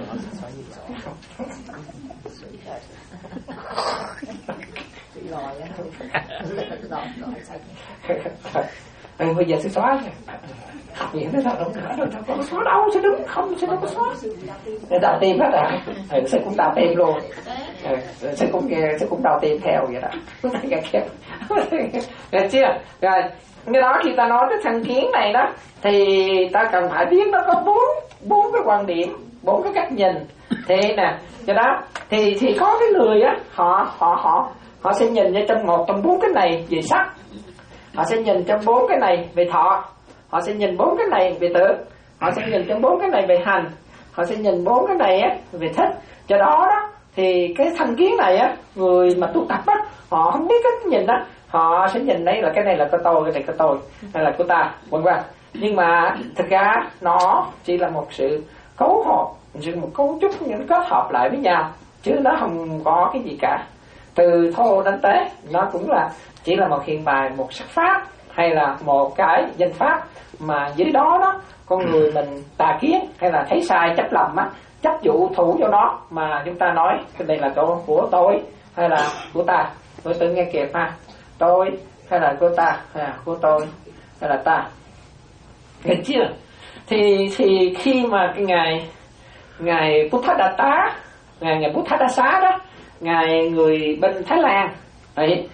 Ừ, bây giờ sẽ xóa nha. Vậy nó đâu đâu có xóa đâu, sẽ đứng không, sẽ đâu có xóa. Để đào tim hết à? Ừ, sẽ cũng đào tim luôn. Ừ, sẽ cũng sẽ cũng đào tim theo vậy đó. Có thấy cái kẹp. Được chưa? Rồi, cái đó khi ta nói cái thanh kiến này đó, thì ta cần phải biết nó có bốn bốn cái quan điểm, bốn cái cách nhìn. Thế nè, cái đó thì thì có cái người á, họ họ họ họ sẽ nhìn vào trong một trong bốn cái này về sắc, họ sẽ nhìn trong bốn cái này về thọ, họ sẽ nhìn bốn cái này về tưởng, họ sẽ nhìn trong bốn cái này về hành, họ sẽ nhìn bốn cái này á về thích. Do đó đó thì cái thanh kiến này á, người mà tu tập á, họ không biết cách nhìn á, họ sẽ nhìn đây là cái này là của tôi, cái này của tôi, hay là của ta, vân vân. Nhưng mà thực ra nó chỉ là một sự cấu hợp, một cấu trúc những kết hợp lại với nhau, chứ nó không có cái gì cả. Từ thô đến tế nó cũng là chỉ là một hiện bài, một sắc pháp, hay là một cái danh pháp mà dưới đó đó con người mình tà kiến hay là thấy sai chấp lầm á, chấp dụ thủ vô nó mà chúng ta nói cái này là của, của tôi hay là của ta. Tôi tự nghe kịp ha, tôi hay là của ta, hay là của tôi hay là ta, nghe chưa? Thì thì khi mà cái ngày ngài Buddhadatta, ngài ngài Buddhadasa đó, ngài người bên Thái Lan, đấy,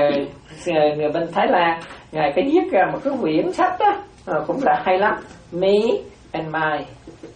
người bên Thái Lan, ngài có viết ra một cái quyển sách đó, cũng là hay lắm, Me and My.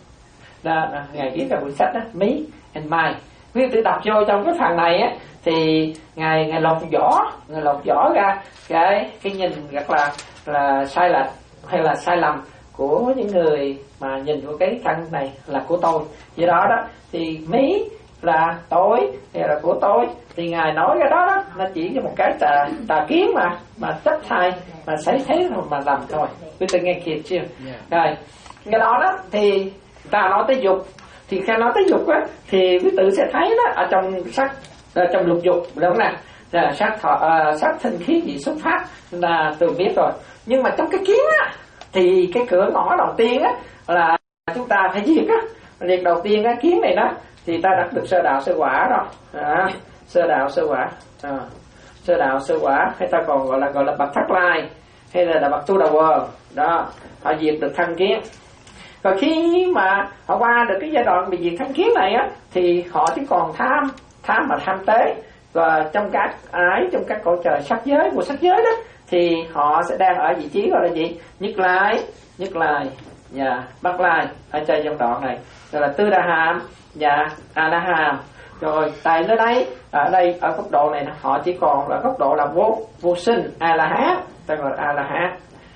Đó, ngài viết ra quyển sách đó, Me and My. Quý vị tự đọc vô trong cái phần này á, thì ngài ngài lột vỏ, ngài lột vỏ ra cái cái nhìn rất là là sai lệch hay là sai lầm của những người mà nhìn vào cái căn này là của tôi. Vì đó đó thì Mỹ là tôi hay là của tôi, thì ngài nói cái đó đó nó chỉ là một cái tà, tà kiến mà mà chấp thay mà thấy thế mà làm thôi. Quý vị nghe kịp chưa? Rồi cái đó đó thì ta nói tới dục, thì khi nói tới dục á thì quý tử sẽ thấy đó ở trong sắc, ở trong lục dục đúng không nào, là sắc thọ, uh, sắc thanh khí gì xuất phát là từ biết rồi. Nhưng mà trong cái kiến á thì cái cửa ngõ đầu tiên á là chúng ta phải diệt á. Việc đầu tiên cái kiến này đó thì ta đạt được sơ đạo sơ quả rồi, à, sơ đạo sơ quả, à, sơ đạo sơ quả, hay ta còn gọi là gọi là bậc thất lai, hay là, là bậc tu đầu quờ đó, họ diệt được thanh kiến. Và khi mà họ qua được cái giai đoạn bị diệt thanh kiến này á, thì họ chỉ còn tham, tham mà tham tế. Và trong các ái, trong các cõi trời sắc giới của sắc giới đó, thì họ sẽ đang ở vị trí gọi là gì? Nhất lai, nhất lai và bắc lai ở trên trong đoạn này, gọi là tư đà hàm và a la hàm. Rồi tại nơi đây, ở đây ở góc độ này họ chỉ còn là góc độ là vô vô sinh a la hán, ta gọi là a la hán.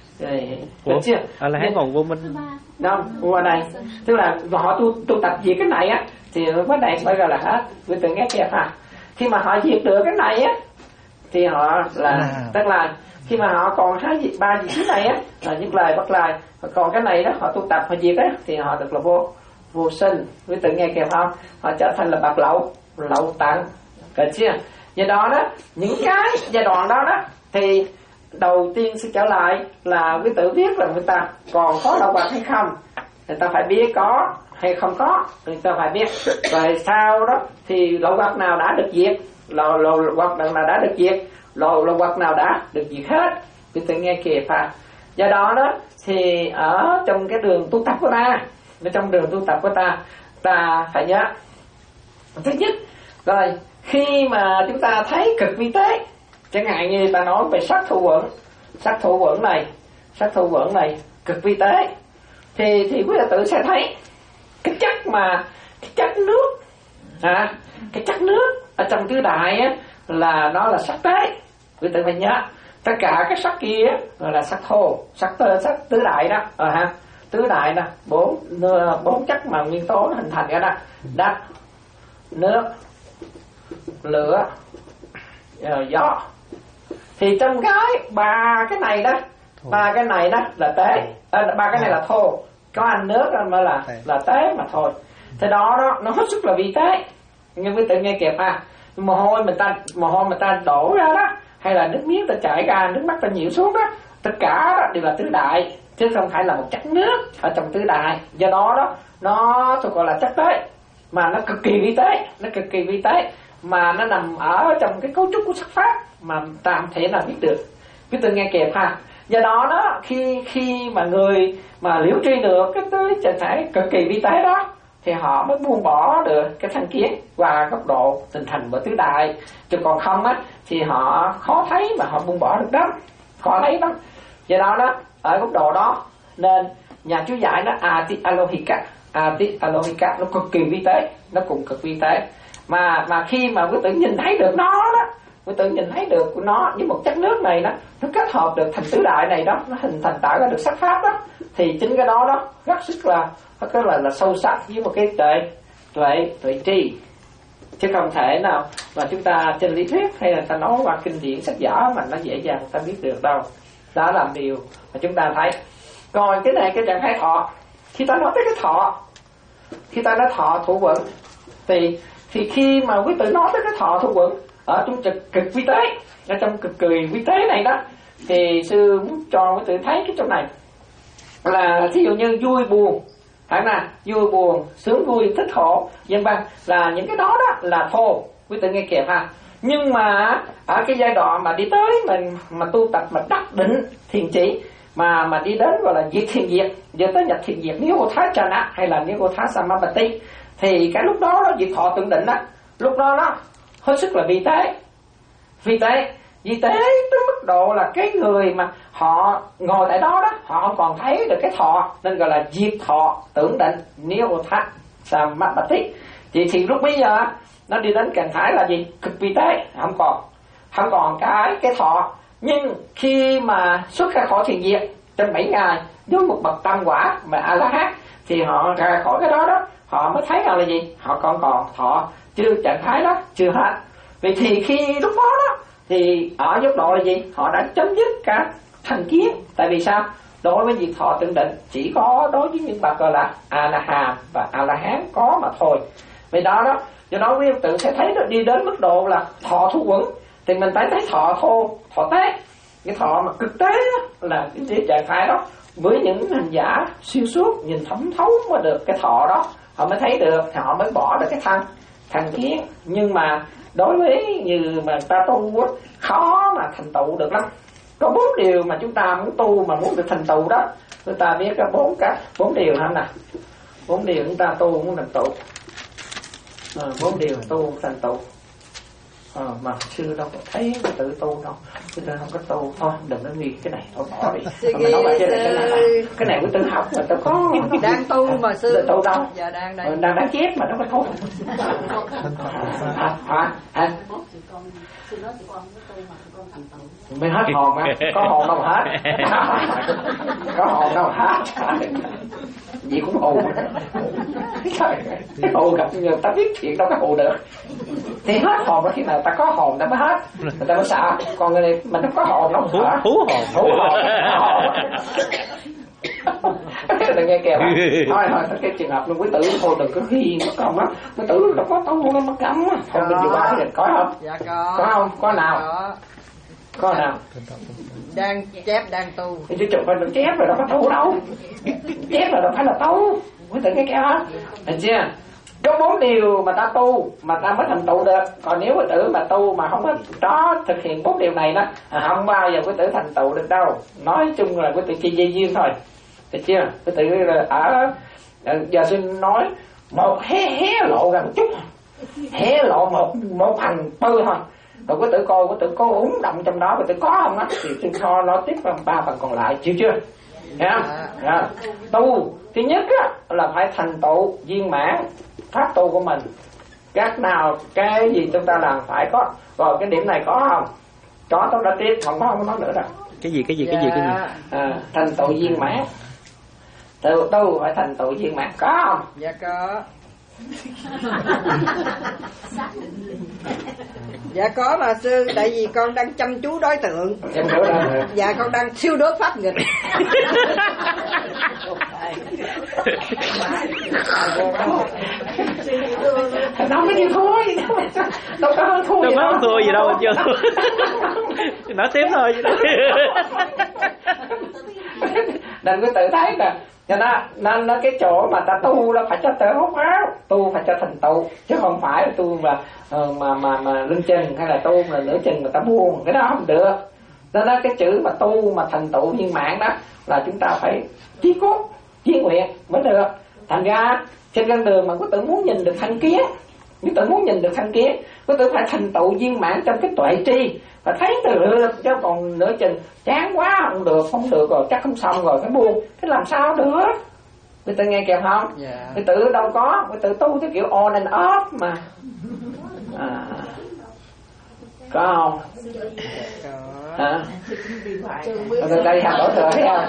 Được chưa? A la hán còn vô minh. Đâu, qua đây. Tức là họ tu tu tập diệt cái này á thì cái này phải gọi là hết. Quý vị nghe kịp ha. Khi mà họ diệt được cái này á thì họ là tức là khi mà họ còn hai vị ba vị trí này á là nhất lai bất lai, còn cái này đó họ tu tập họ diệt á thì họ được là vô vô sinh. Quý vị nghe kịp không? Họ trở thành là bạc lậu, lậu tận. Được chưa? Do đó đó những cái giai đoạn đó đó thì đầu tiên sẽ trở lại là quý tử biết là người ta còn có lậu hoặc hay không, người ta phải biết có hay không có, người ta phải biết. Rồi sau đó thì lậu hoặc nào đã được diệt, lậu lậu hoặc nào đã được diệt, lậu lậu hoặc nào đã được diệt hết. Quý tử nghe kịp à? Do đó đó thì ở trong cái đường tu tập của ta, ở trong đường tu tập của ta, ta phải nhớ thứ nhất, rồi khi mà chúng ta thấy cực vi tế, chẳng hạn như ta nói về sắc thủ quẩn, sắc thủ quẩn này, sắc thủ quẩn này cực vi tế, thì thì quý tử sẽ thấy cái chất mà cái chất nước à, cái chất nước ở trong tứ đại á, là nó là sắc tế. Quý tử phải nhớ tất cả các sắc kia là sắc thô, sắc tơ, sắc tứ đại đó à, ha. Tứ đại nè, bốn bốn chất mà nguyên tố nó hình thành cái đó: đất, nước, lửa, gió. Thì trong cái ba cái này đó, ba cái này đó là tế, à, ba cái này là thô, có ăn nước mới là là tế mà thôi. Thế đó đó nó hết sức là vi tế. Nhưng quý tử nghe kịp à, mồ hôi mình ta mồ hôi mình ta đổ ra đó, hay là nước miếng ta chảy ra, nước mắt ta nhiễu xuống đó, tất cả đó đều là tứ đại, chứ không phải là một chất nước ở trong tứ đại. Do đó đó nó tôi gọi là chất tế, mà nó cực kỳ vi tế, nó cực kỳ vi tế, mà nó nằm ở trong cái cấu trúc của sắc pháp mà ta không thể nào biết được. Quý tử nghe kịp ha. Do đó đó khi khi mà người mà liễu tri được cái tới trạng thái cực kỳ vi tế đó, thì họ mới buông bỏ được cái thanh kiến và góc độ hình thành bởi tứ đại. Chứ còn không á thì họ khó thấy mà họ buông bỏ được đó, khó thấy lắm. Do đó đó ở góc độ đó nên nhà chú giải nó ati alohika, ati alohika nó cực kỳ vi tế, nó cũng cực vi tế. Mà mà khi mà quý tử nhìn thấy được nó đó, quý tử nhìn thấy được của nó với một chất nước này đó, nó kết hợp được thành tứ đại này đó, nó hình thành tạo ra được sắc pháp đó, thì chính cái đó đó rất sức là rất là là sâu sắc với một cái tuệ tuệ tuệ tri, chứ không thể nào mà chúng ta trên lý thuyết hay là ta nói qua kinh điển sách vở mà nó dễ dàng ta biết được đâu. Đó là điều mà chúng ta thấy. Còn cái này cái trạng thái thọ, khi ta nói tới cái thọ, khi ta nói thọ thủ vững, thì thì khi mà quý tử nói tới cái thọ thủ vững ở trong cực cực vi tế, ở trong cực kỳ vi tế này đó, thì sư muốn cho quý tử thấy cái chỗ này là thí dụ như vui buồn, phải là vui buồn, sướng vui, thích khổ, vân vân, là những cái đó đó là thô. Quý tử nghe kịp ha. Nhưng mà ở cái giai đoạn mà đi tới mình mà tu tập mà đắc định thiền chỉ, mà mà đi đến gọi là diệt thiền diệt, giờ tới nhập thiền diệt nếu cô thái chana hay là nếu cô thái samapati, thì cái lúc đó đó diệt thọ tưởng định đó, lúc đó đó hết sức là vi tế, vi tế, vi tế tới mức độ là cái người mà họ ngồi tại đó đó họ không còn thấy được cái thọ, nên gọi là diệt thọ tưởng định nếu cô thái samapati. Thì thì lúc bây giờ nó đi đến trạng thái là gì? Cực vi tế, không còn không còn cái cái thọ. Nhưng khi mà xuất ra khỏi thiền diệt trong bảy ngày với một bậc tam quả mà a la hán, thì họ ra khỏi cái đó đó họ mới thấy rằng là gì? Họ còn còn thọ, chưa trạng thái đó chưa hết. Vì thì khi lúc đó đó thì ở góc độ là gì? Họ đã chấm dứt cả thành kiến. Tại vì sao? Đối với việc thọ tưởng định chỉ có đối với những bậc gọi là a la hán và a la hán có mà thôi. Vì đó đó, do đó quý tự sẽ thấy được đi đến mức độ là thọ thu quẩn, thì mình phải thấy thọ thô, thọ tế. Cái thọ mà cực tế là cái trạng thái đó, với những hành giả xuyên suốt nhìn thấm thấu mới được cái thọ đó, họ mới thấy được, họ mới bỏ được cái thân thành kiến. Nhưng mà đối với như mà ta tu khó mà thành tựu được lắm. Có bốn điều mà chúng ta muốn tu mà muốn được thành tựu đó, chúng ta biết cái bốn cái bốn điều không nè, bốn điều chúng ta tu muốn thành tựu, à, bốn điều tu thành tựu. À, mà sư đâu có thấy cái tự tu đâu, cái tự không có tu thôi, đừng có nghi cái này, thôi bỏ đi. Mà nói lại cái này, cái này, cái này của tự học mà tao có đang tu mà sư tu đâu, giờ đang đây, đang đang chép mà nó có tu. Hả? Hả? Hả? Mới hết hồn á, có hồn đâu mà hết, có hồn đâu mà hết, gì cũng hù. Cái hù gặp người ta biết chuyện đâu có hù được. Thì hết hồn đó, khi nào ta có hồn ta mới hết, người ta mới sợ. Còn người này mình không có hồn đâu sợ. Hú hồn, hú hồn. Đừng nghe kìa. Thôi thôi, cái trường hợp luôn quý tử thôi đừng có khi nó còn đó. Quý tử đâu có tao nó mất cấm á. Không được vừa qua cái có không? Dạ có. Có không? Có nào? Có. Có nào? Đang chép đang tu. Thì chú chụp phải được chép rồi đâu có tu đâu. Chép rồi đâu phải là tu. Quý tử nghe kìa hết. Được chưa? Có bốn điều mà ta tu mà ta mới thành tựu được. Còn nếu quý tử mà tu mà không có đó thực hiện bốn điều này đó, không bao giờ quý tử thành tựu được đâu. Nói chung là quý tử chỉ dây duyên thôi. Được chưa? Quý tử ở giờ xin nói một hé hé lộ ra một chút, hé lộ một một hành tư thôi. Rồi quý tử coi quý tử có úng động trong đó, quý tử có không á thì xin cho nói tiếp ba phần còn lại, chịu chưa? Nha. À, tu thứ nhất á, là phải thành tựu viên mãn pháp tu của mình. Các nào cái gì chúng ta làm phải có. Rồi cái điểm này có không? Có, tôi đã tiếp, không có không có nói nữa đâu. Cái gì cái gì cái gì cái gì? À, thành tựu viên mãn. Tu tu phải thành tựu viên mãn, có không? Dạ có. Dạ có mà sư, tại vì con đang chăm chú đối tượng. Chăm chú đâu? Dạ con đang siêu đốt pháp nghịch. Đâu có gì thôi. Đâu có hơn thua gì đâu. Đâu có thua gì đâu chứ. Nói tiếp thôi. Đừng có tự thấy nè. Cho nên, nên nó cái chỗ mà ta tu là phải cho tự hút áo, tu phải cho thành tựu, chứ không phải là tu mà mà mà mà lưng chừng hay là tu mà nửa chừng người ta buông, cái đó không được. Nên đó cái chữ mà tu mà thành tựu viên mãn đó là chúng ta phải chí cốt, chí nguyện mới được. Thành ra trên con đường mà có tự muốn nhìn được thanh kiến, nếu tự muốn nhìn được thanh kiến, có tự phải thành tựu viên mãn trong cái tuệ tri, và thấy từ lực, chứ còn nửa chừng chán quá không được, không được rồi chắc không xong rồi cái buông, cái làm sao được? Người ta nghe kịp không? Dạ. Người tự đâu có, người tự tu cái kiểu on and off mà. À, có không? Có. Hả? Người ta đi học đổ thừa thấy không?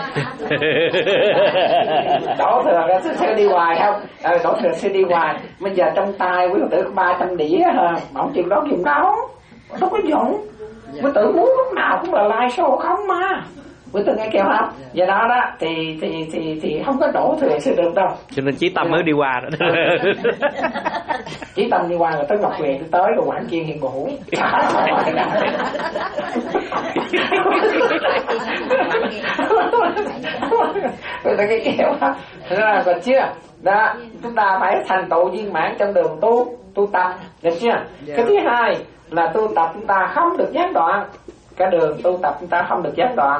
Đổ thừa cái sẽ đi hoài không? À, đổ thừa sẽ đi hoài. Bây giờ trong tay quý tử có ba trăm đĩa hả? Mà không chịu đó chịu đó, đâu có dụng. Quý tử muốn lúc nào cũng là live show không mà. Quý tử nghe kêu không? Do đó đó thì thì thì thì không có đổ thừa sẽ được đâu. Cho nên Chí Tâm mới đi qua đó. Chí Tâm đi qua rồi tới Ngọc Huyền tôi tới rồi Quảng Kiên hiện ngủ. Người ta cái kiểu đó. Thế là còn chưa? Đó, chúng ta phải thành tựu viên mãn trong đường tu tu tập, được chưa? Yeah. Cái thứ hai là tu tập chúng ta không được gián đoạn. Cái đường tu tập chúng ta không được gián đoạn.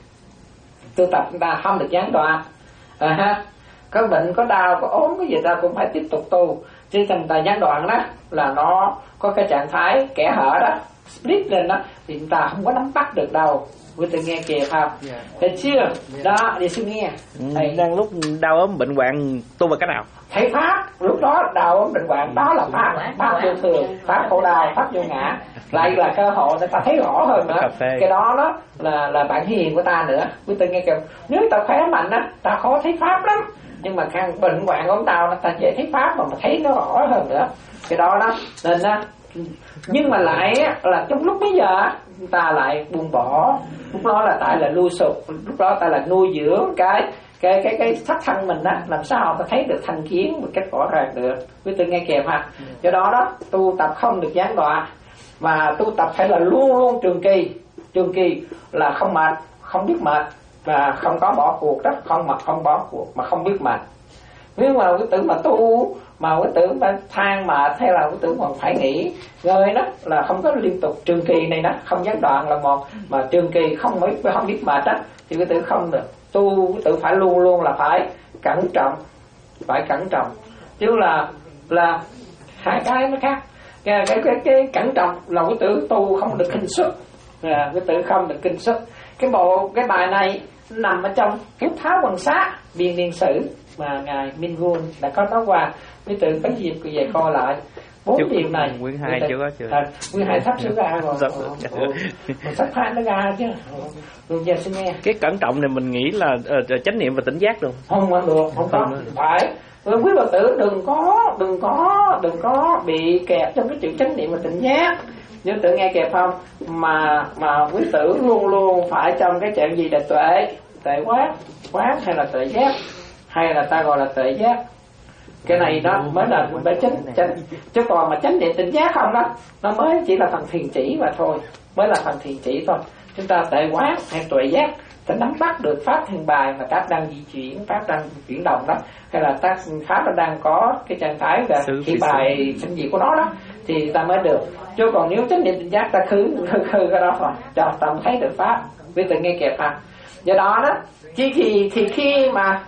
Tu tập chúng ta không được gián đoạn. À ha. Có bệnh, có đau, có ốm, có gì ta cũng phải tiếp tục tu. Chứ thành ta gián đoạn đó là nó có cái trạng thái kẽ hở đó, split lên đó, thì chúng ta không có nắm bắt được đâu. Quý tự nghe kìa không? Yeah. Thấy chưa? Yeah. Đó, đi sư nghe. Thầy đang lúc đau ốm bệnh hoạn tu vào cái nào? Thấy pháp, lúc đó đau ốm bệnh hoạn đó là pháp, pháp vô thường, pháp khổ đau, pháp vô ngã. Lại là cơ hội để ta thấy rõ hơn nữa. Cái đó đó là là bạn hiền của ta nữa. Quý tự nghe kìa. Nếu ta khỏe mạnh á, ta khó thấy pháp lắm. Nhưng mà càng bệnh hoạn ốm đau ta dễ thấy pháp mà mà thấy nó rõ hơn nữa. Cái đó đó nên á, nhưng mà lại là trong lúc bây giờ ta lại buông bỏ, lúc đó là tại là lưu sụp, lúc đó ta là nuôi dưỡng cái cái cái cái sắc thân mình á, làm sao ta thấy được thành kiến một cách rõ ràng được. Quý tự nghe kèm ha. Do đó đó tu tập không được gián đoạn, mà tu tập phải là luôn luôn trường kỳ, trường kỳ là không mệt, không biết mệt và không có bỏ cuộc đó, không mà không bỏ cuộc mà không biết mệt. Nếu mà quý tử mà tu mà quý tử mà than mệt hay là quý tử còn phải nghỉ ngơi đó là không có liên tục, trường kỳ này đó không gián đoạn là một, mà trường kỳ không mới không biết mệt đó thì quý tử không được. Tu quý tử phải luôn luôn là phải cẩn trọng, phải cẩn trọng, chứ là là hai cái nó khác. Cái cái cái, cái cẩn trọng là quý tử tu không được kinh sức, à, quý tử không được kinh sức. Cái bộ cái bài này nằm ở trong Kiếp Tháo Quần Xá Biên Niên Sử mà ngài Minh Vuông đã có nói qua. Quý tử có dịp về coi lại bốn điều này. Nguyên hai chưa có chưa? À, nguyên hai sắp sửa ra rồi. Sắp hai nó ra chứ. Rồi giờ xin nghe. Cái cẩn trọng này mình nghĩ là uh, chánh niệm và tỉnh giác luôn. Không không được, không có. Phải. Rồi quý bà tử đừng có, đừng có, đừng có bị kẹp trong cái chữ chánh niệm và tỉnh giác. Nếu tự nghe kẹp không, mà mà quý tử luôn luôn phải trong cái trạng gì là tuệ, tuệ quát, quát hay là tuệ giác, hay là ta gọi là tuệ giác. Cái này đó mới là phải chánh chánh, chứ còn mà chánh niệm tỉnh giác không đó, nó mới chỉ là phần thiền chỉ mà thôi, mới là phần thiền chỉ thôi. Chúng ta tuệ quát hay tuệ giác, ta nắm bắt được pháp thiền bài mà pháp đang di chuyển, pháp đang chuyển động đó, hay là tác pháp nó đang có cái trạng thái là khi bài sinh diệt của nó đó, thì ta mới được. Chứ còn nếu chánh niệm tỉnh giác ta khứ khứ, khứ cái đó rồi, cho ta mới thấy được pháp. Quý tự nghe kịp ha. Do đó đó, chỉ thì thì khi mà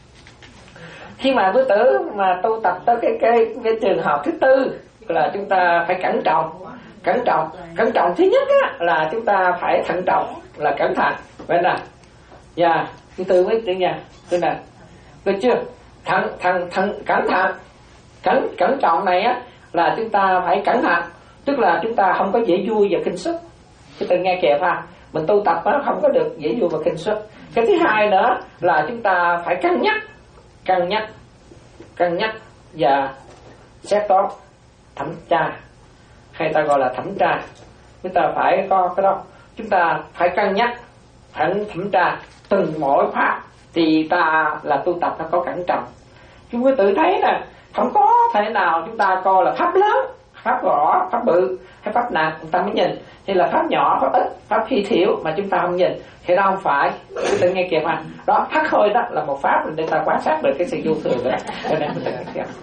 khi mà quý tử mà tu tập tới cái cái cái trường hợp thứ tư là chúng ta phải cẩn trọng, cẩn trọng, cẩn trọng thứ nhất á, là chúng ta phải thận trọng, là cẩn thận, vậy nè. Dạ, Quý tử biết chưa nha? Tức là được chưa? Thận thận thận cẩn thận cẩn cẩn trọng này á là chúng ta phải cẩn thận, tức là chúng ta không có dễ vui và kinh sức. Quý tử nghe kịp ha, mình tu tập á không có được dễ vui và kinh sức. Cái thứ hai nữa là chúng ta phải cân nhắc cân nhắc cân nhắc và xét toán thẩm tra, hay ta gọi là thẩm tra. Chúng ta phải có cái đó, chúng ta phải cân nhắc phải thẩm tra từng mỗi pháp, thì ta là tu tập nó có cẩn trọng. Chúng quý tự thấy nè, không có thể nào chúng ta coi là pháp lớn, pháp rõ, pháp bự hay pháp nặng chúng ta mới nhìn, hay là pháp nhỏ, pháp ít, pháp phi thiểu mà chúng ta không nhìn thì đó không phải. Quý tự nghe kịp mà đó, hắt hơi đó là một pháp để ta quan sát được cái sự vô thường đó. Cho nên quý tự nghe kịp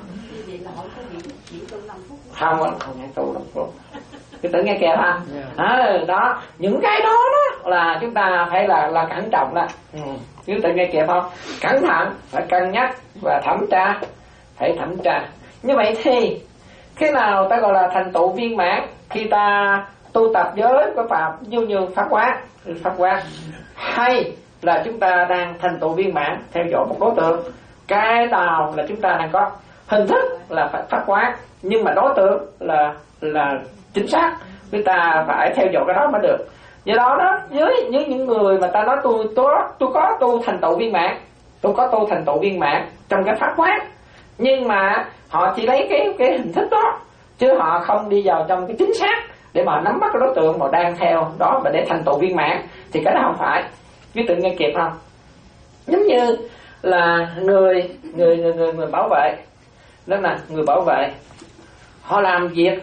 không không nghe tu lắm cô. Quý tự nghe kịp ha. À, đó những cái đó đó là chúng ta phải là là cẩn trọng đó. Ừ. Quý tự nghe kịp không? Cẩn thận, phải cân nhắc và thẩm tra, phải thẩm tra. Như vậy thì cái nào ta gọi là thành tựu viên mãn khi ta tu tập với cái pháp như như pháp quán, pháp quán, hay là chúng ta đang thành tựu viên mãn theo dõi một đối tượng. Cái nào là chúng ta đang có hình thức là pháp quán, nhưng mà đối tượng là là chính xác, chúng ta phải theo dõi cái đó mới được. Do đó đó với với những người mà ta nói tôi tôi tôi có tu thành tựu viên mãn, tôi có tu thành tựu viên mãn trong cái pháp quán, nhưng mà họ chỉ lấy cái cái hình thức đó, chứ họ không đi vào trong cái chính xác để mà nắm bắt cái đối tượng mà đang theo đó và để thành tựu viên mãn, thì cái đó không phải. Quý tự nghe kịp không? Giống như là người người người người, người bảo vệ, đó là người bảo vệ, họ làm việc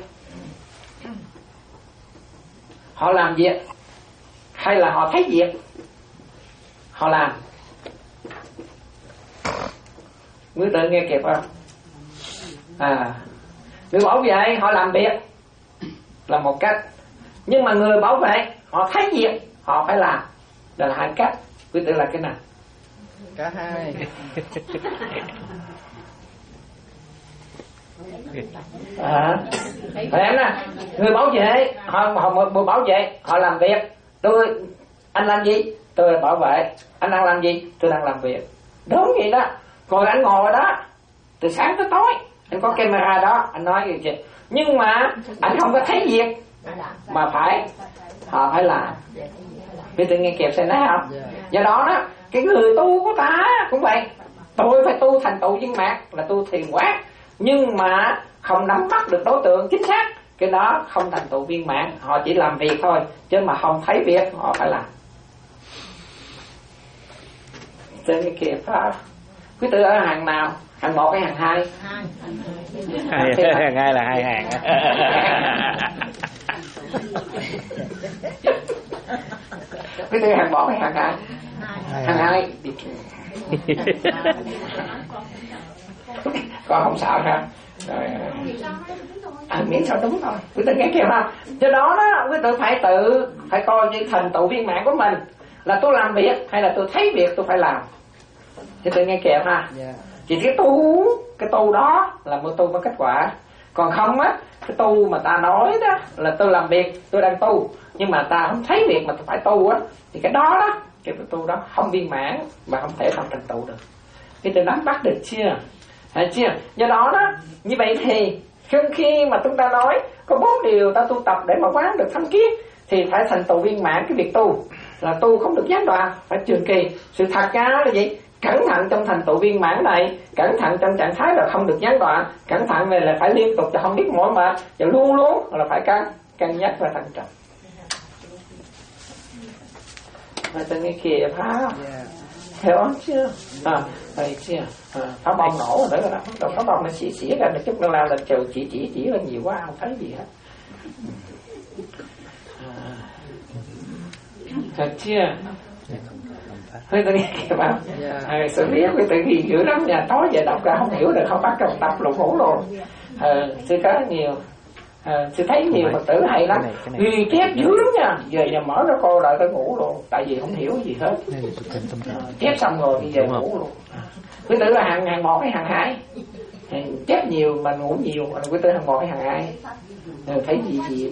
họ làm việc hay là họ thấy việc họ làm. Quý tự nghe kịp không? À, người bảo vệ họ làm việc là một cách, nhưng mà người bảo vệ họ thấy việc họ phải làm là hai cách. Quý tự là cái nào? Cả hai. À, phải em nè, người bảo vệ họ họ một bảo vệ họ làm việc, tôi anh làm gì? Tôi bảo vệ. Anh đang làm gì? Tôi đang làm việc. Đúng vậy đó. Còn anh ngồi đó từ sáng tới tối, anh có camera đó, anh nói gì chứ? Nhưng mà anh không có thấy việc mà phải họ phải làm. Biết tự nghe kịp xem đấy không? Do đó đó, cái người tu của ta cũng vậy. Tôi phải tu thành tựu viên mãn là tu thiền quán, nhưng mà không nắm bắt được đối tượng chính xác, cái đó không thành tựu viên mãn. Họ chỉ làm việc thôi, chứ mà không thấy việc họ phải làm. Tự nghe kịp ha. Quý tự ở hàng nào? Hàng một hay hàng hai? Hai, hàng hai là hai hàng. Quý tự hàng một hay hàng hai? Hàng hai. Con không sợ ha. Rồi à, miễn sao đúng thôi. Quý tự nghe kịp không? Do đó đó, quý tự phải tự phải coi như thành tựu viên mãn của mình là tôi làm việc hay là tôi thấy việc tôi phải làm. Quý tự nghe kịp ha. Chỉ cái tu cái tu đó là một tu có kết quả. Còn không á, cái tu mà ta nói đó là tôi làm việc, tôi đang tu, nhưng mà ta không thấy việc mà tôi phải tu á, thì cái đó đó, cái tu đó không viên mãn mà không thể không thành tựu được. Cái tôi nắm bắt được chưa? Hả chưa? Do đó đó, như vậy thì khi mà chúng ta nói có bốn điều ta tu tập để mà quán được thâm kiết, thì phải thành tựu viên mãn cái việc tu, là tu không được gián đoạn, phải trường kỳ. Sự thật ra là gì? Cẩn thận trong thành tựu viên mãn này, cẩn thận trong trạng thái là không được gián đoạn, cẩn thận này là phải liên tục và không biết mỏi mệt, và luôn luôn là phải cân cân nhắc và thận trọng. Mà tự nghe kìa phá hiểu không chưa? À, thấy chưa? À, phá bom nổ rồi đó, đó. Phá bom nó xỉa xỉa ra một chút nó lao lên trời, chỉ chỉ chỉ lên nhiều quá không thấy gì hết. À, thật chưa? Hơi tự nghe kìa mà à, sự biết cái tự ghi dữ lắm nhà tối về đọc ra không hiểu được, không bắt trong tập lục ngủ luôn. À, sư có nhiều à, sư thấy nhiều Phật tử hay lắm, ghi chép dữ lắm nha, về nhà mở ra cô lại tới ngủ luôn, tại vì không hiểu gì hết. À, chép xong rồi đi về ngủ luôn. Quý tử là hàng hàng một hay hàng hai? Chép nhiều mà ngủ nhiều, mà quý tử hàng một hay hàng hai thấy gì gì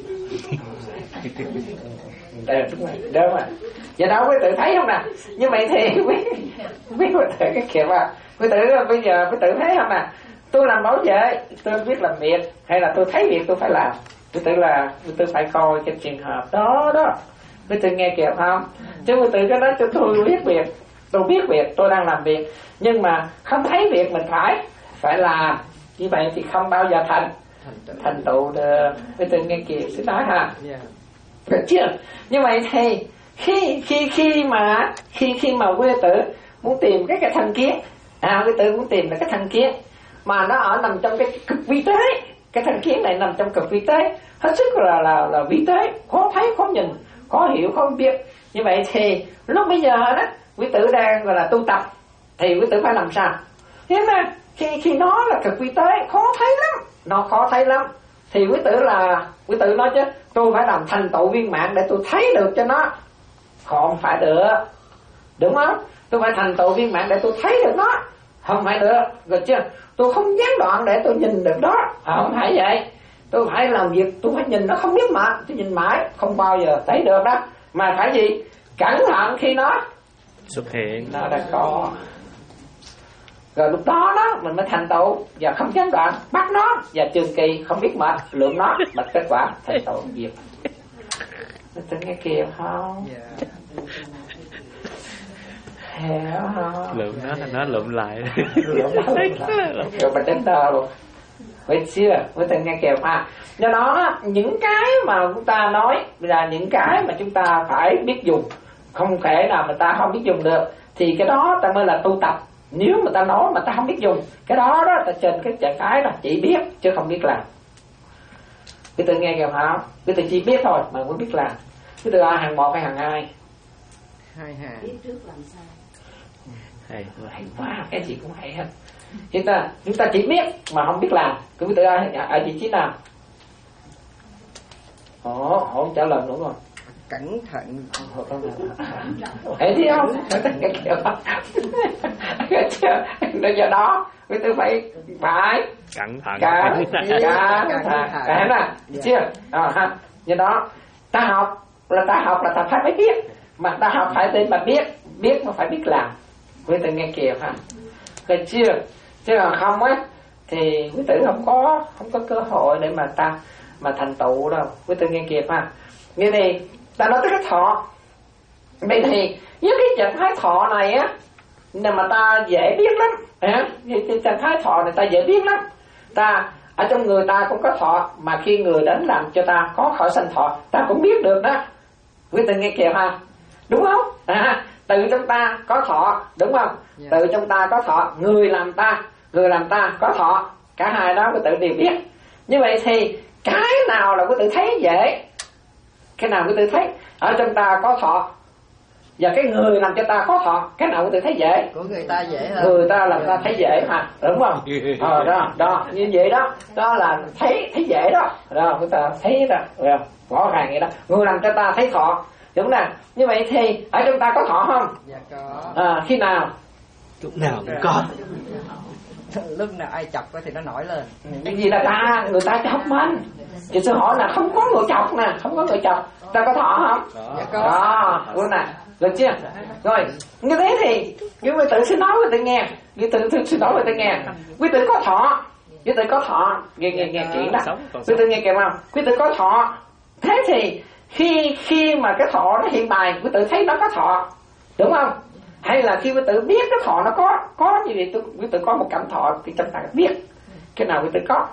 đây là đúng rồi, đúng rồi. Vậy đó quý tử thấy không nè? Như vậy thì quý quý quý tử cái kiểu à, quý tử bây giờ quý tử thấy không nè? Tôi làm bảo vệ, tôi biết làm việc, hay là tôi thấy việc tôi phải làm. Quý tử là quý tử phải coi cái trường hợp đó đó. Quý tử nghe kịp không? Chứ quý tử cái đó cho tôi biết việc, tôi biết việc, tôi đang làm việc, nhưng mà không thấy việc mình phải phải làm. Như vậy thì không bao giờ thành thành tựu được. Quý tử nghe kịp xin nói ha. Được chưa? Như vậy thì khi khi khi mà khi khi mà quý tử muốn tìm cái cái thanh kiến, à quý tử muốn tìm là cái thanh kiến mà nó ở nằm trong cái cực vi tế, cái thanh kiến này nằm trong cực vi tế, hết sức là là là vi tế, khó thấy, khó nhìn, khó hiểu, khó biết. Như vậy thì lúc bây giờ đó quý tử đang gọi là tu tập thì quý tử phải làm sao? Thế mà khi khi nó là cực vi tế, khó thấy lắm, nó khó thấy lắm, thì quý tử là quý tử nói chứ tôi phải làm thành tựu viên mãn để tôi thấy được cho nó. Không phải được, đúng không? Tôi phải thành tựu viên mãn để tôi thấy được nó, không phải được, được chưa? Tôi không gián đoạn để tôi nhìn được đó, không phải vậy. Tôi phải làm việc, tôi phải nhìn nó không biết mà, tôi nhìn mãi không bao giờ thấy được đó. Mà phải gì? Cẩn thận khi nó xuất hiện, nó đã có. Rồi lúc đó đó mình mới thành tựu và không gián đoạn, bắt nó và trường kỳ không biết mệt, lượng nó bật kết quả thành tựu việc. Mình tưởng nghe kịp không? Hiểu không? lượm nó nó lượm lại lượm nó rồi mình đến đo luôn. Vậy chưa? Mới từng nghe kịp à. Do đó những cái mà chúng ta nói là những cái mà chúng ta phải biết dùng, không thể nào mà ta không biết dùng được, thì cái đó ta mới là tu tập. Nếu mà ta nói mà ta không biết dùng, cái đó đó ta trên cái trạng thái là chỉ biết chứ không biết làm. Cái từ nghe kìa không? Cái từ chỉ biết thôi mà không biết làm. Cái từ A hàng một hay hàng hai? Hai hàng. Biết trước làm sao? hay Hay quá, cái gì cũng hay hết. Chúng ta chúng ta chỉ biết mà không biết làm. Cái từ A ở vị trí nào? Ồ, không trả lời đúng rồi. Cẩn thận. Thấy không? Cái kiểu đó. Cái chưa? Bây giờ đó, cái từ phải phải cẩn thận, cả cả cả nè, chưa? À, ha. Do đó ta học là ta học là ta phải mới biết, mà ta học phải để mà biết, biết mà phải biết làm. Quý tử nghe kịp ha. Cái chưa? Chứ là không á thì quý tử không có không có cơ hội để mà ta mà thành tựu đâu. Quý tử nghe kịp ha. Như này ta nói tới cái thọ. Vậy thì với cái trạng thái thọ này á, nên mà ta dễ biết lắm. À, thì trạng thái thọ này ta dễ biết lắm. Ta ở trong người ta cũng có thọ, mà khi người đến làm cho ta có khởi sanh thọ, ta cũng biết được đó. Quý tử nghe kịp ha, đúng không? À, từ trong ta có thọ, đúng không? Yeah. Từ trong ta có thọ, người làm ta, người làm ta có thọ, cả hai đó quý tử đều biết. Như vậy thì cái nào là quý tử thấy dễ, cái nào quý tử thấy ở trong ta có thọ và cái người làm cho ta có thọ, cái nào quý tử thấy dễ? Của người ta dễ hơn. Người ta làm ta thấy dễ mà, đúng không? Ờ đó, đó, như vậy đó, đó là thấy thấy dễ đó, đó chúng ta thấy đó, rồi rõ ràng vậy đó. Người làm cho ta thấy thọ, đúng nè. Như vậy thì ở trong ta có thọ không? Dạ có. À, khi nào? lúc nào cũng có. Lúc nào ai chọc thì nó nổi lên. Cái gì là ta, người ta chọc mình. Thì sư hỏi là không có người chọc nè, không có người chọc, ta có thọ không? Dạ có. Đó, đúng nè, được chưa? Rồi, như thế thì quý vị tự xin nói với tự nghe, quý tự tự xin nói với tự nghe. Quý tự có thọ, quý tự có thọ, nghe nghe nghe kỹ đó. Quý tự nghe kịp không? Quý tự có thọ. Thế thì khi khi mà cái thọ nó hiện bài, quý tự thấy nó có thọ, đúng không? Hay là khi quý tự biết cái thọ nó có có như vậy, tôi quý tự có một cảm thọ thì trong ta biết cái nào quý tự có.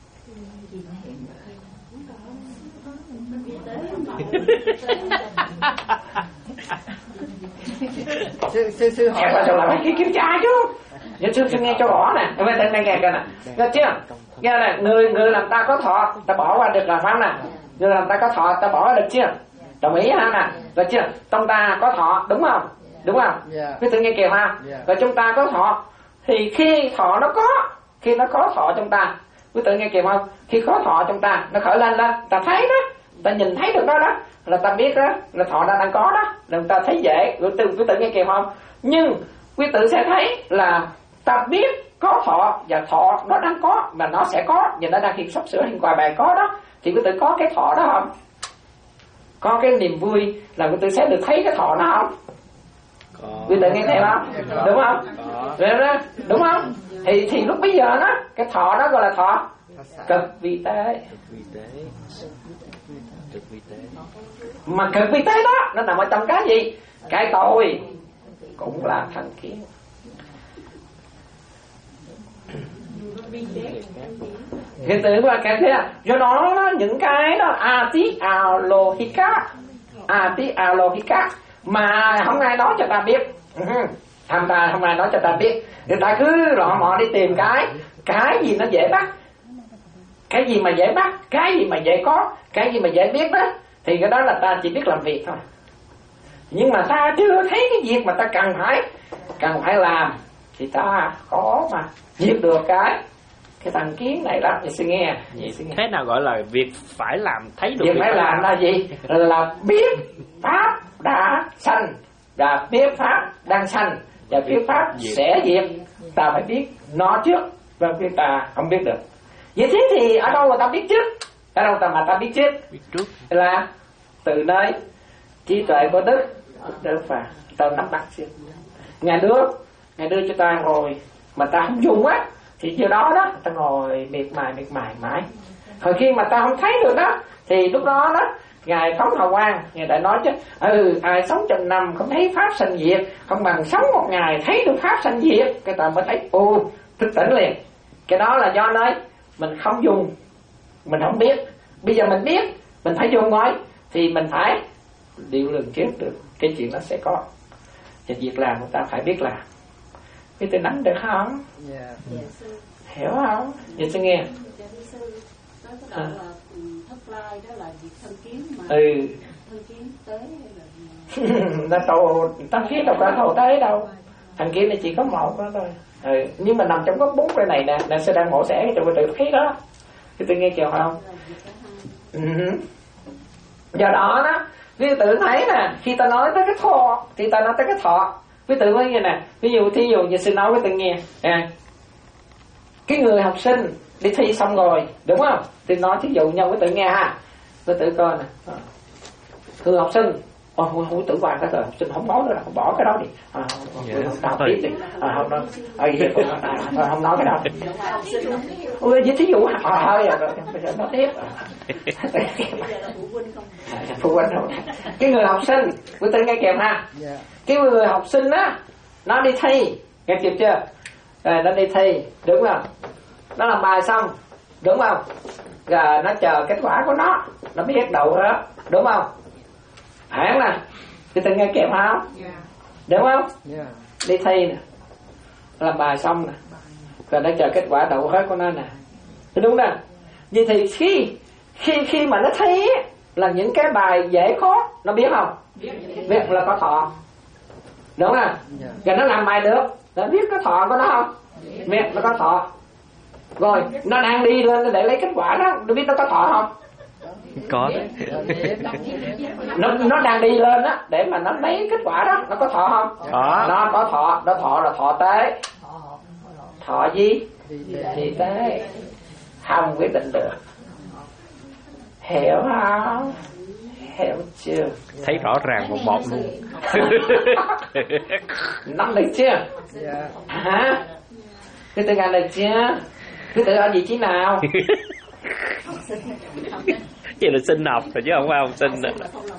sư sư sư hỏi là là phải kiểm tra chứ. Nhớ sư sư nghe cho rõ nè, em đang đang nghe coi nè, nghe chưa? Nghe nè, người người làm ta có thọ, ta bỏ qua được là phải không nè? Người làm ta có thọ, ta bỏ qua được chưa? Đồng ý ha nè, được chưa? Trong ta có thọ, đúng không? Đúng không? Yeah. Quý tự nghe kìa ha. Yeah. Và chúng ta có thọ, thì khi thọ nó có, khi nó có thọ trong ta, quý tự nghe kìa không? Khi có thọ trong ta, nó khởi lên đó, ta thấy đó, ta nhìn thấy được đó đó, là ta biết đó, là thọ đang đang có đó, là ta thấy dễ. Quý tự, quý tự nghe kìa không? Nhưng quý tự sẽ thấy là ta biết có thọ, và thọ nó đang có mà nó sẽ có, và nó đang hiện sắp sửa hiện qua bài có đó, thì quý tử có cái thọ đó không? Có cái niềm vui là quý tử sẽ được thấy cái thọ nó không? Quý tử nghe thấy không? Đúng không? Đúng không? Thì thì lúc bây giờ đó, cái thọ đó gọi là thọ cực vi tế. Mà cực vi tế đó nó nằm ở trong cái gì? Cái tôi cũng là thành kiến. Cái từ là cái thế à? Do đó, đó những cái đó ati alohika, ati alohika mà không ai nói cho ta biết, tham ta không ai nói cho ta biết, người ta cứ lọ mọ đi tìm cái cái gì nó dễ bắt, cái gì mà dễ bắt, cái gì mà dễ có, cái gì mà dễ biết đó, thì cái đó là ta chỉ biết làm việc thôi. Nhưng mà ta chưa thấy cái việc mà ta cần phải cần phải làm thì ta khó mà diệt được cái cái thành kiến này lắm. Vậy xin nghe, vậy xin nghe. Thế nào gọi là việc phải làm thấy được? Việc phải làm là gì? Là biết pháp đã sanh, và biết pháp đang sanh, và biết pháp sẽ diệt. Ta phải biết nó trước, và biết ta không biết được. Vậy thế thì ở đâu mà ta biết trước? Ở đâu ta mà ta biết trước? Biết trước là từ nơi trí tuệ của Đức Đức Phật ta nắm bắt trước. Ngài đưa Ngài đưa cho ta ngồi mà ta không dùng á, thì do đó đó ta ngồi miệt mài miệt mài mãi. Hồi khi mà ta không thấy được đó, thì lúc đó đó Ngài Phóng Hào Quang Ngài đã nói chứ, ừ ai sống trăm năm không thấy pháp sanh diệt, không bằng sống một ngày thấy được pháp sanh diệt. Cái ta mới thấy ô thức tỉnh liền. Cái đó là do nơi mình không dùng, mình không biết. Bây giờ mình biết, mình phải dùng rồi, thì mình phải điều lường trước được cái chuyện nó sẽ có. Và việc làm người ta phải biết làm. Biết tôi nắm được không? Yeah. Hiểu không? Vậy tôi nghe. À. Thất lai đó là việc thân kiến mà. Ừ. Thân kiến tế hay là nó tàu thân kiến đâu có thầu tế đâu. Thân kiến này chỉ có một đó thôi. Ừ. Nhưng mà nằm trong có bốn cái này nè, là sẽ đang mổ xẻ cho tôi tự thấy đó. Thì tôi nghe kêu không? Ừ. Do đó đó, quý tự thấy nè, khi ta nói tới cái thọ thì ta nói tới cái thọ. Quý tự nói như nè, ví dụ thí dụ như xin nói quý tự nghe à, cái người học sinh đi thi xong rồi, đúng không? Thì nói thí dụ nhau quý tự nghe ha. Quý tự coi nè, người học sinh ồ oh, quý tự vàng cái thời học sinh không nói nữa, không bỏ cái đó đi à, yeah. Không đọc tiếp đi à, không nói à, à, không nói cái đó. Ôi thí dụ à, thôi rồi bây giờ nói tiếp. Phụ huynh không? Cái người học sinh, quý tự nghe kèm ha. Cái người học sinh á, nó đi thi, nghe kịp chưa? À, nó đi thi, đúng không? Nó làm bài xong, đúng không? Rồi nó chờ kết quả của nó, nó biết đậu đó, đúng không? Hẳn nè, quý tự nghe kèm không? Đúng không? Đi thi nè, làm bài xong nè, rồi nó chờ kết quả đậu hết của nó nè, đúng nè. Vậy thì khi khi khi mà nó thi là những cái bài dễ khó, nó biết không? Biết là có thọ, đúng không? Rồi nó làm bài được, nó biết cái thọ của nó không? Biết nó có thọ. Rồi nó đang đi lên để lấy kết quả đó, nó biết nó có thọ không? Có. nó nó đang đi lên á để mà nó lấy kết quả đó, nó có thọ không? Có. Nó có thọ, nó thọ là thọ tế. Thọ gì? Gì tế? Không quyết định được. Hiểu không? Hiểu chưa? Thấy rõ ràng một một luôn. Nắm được chưa? Hả? Cái từ ngành được chưa? Cái từ ở vị trí nào? Vậy là sinh học rồi chứ không phải học sinh nữa.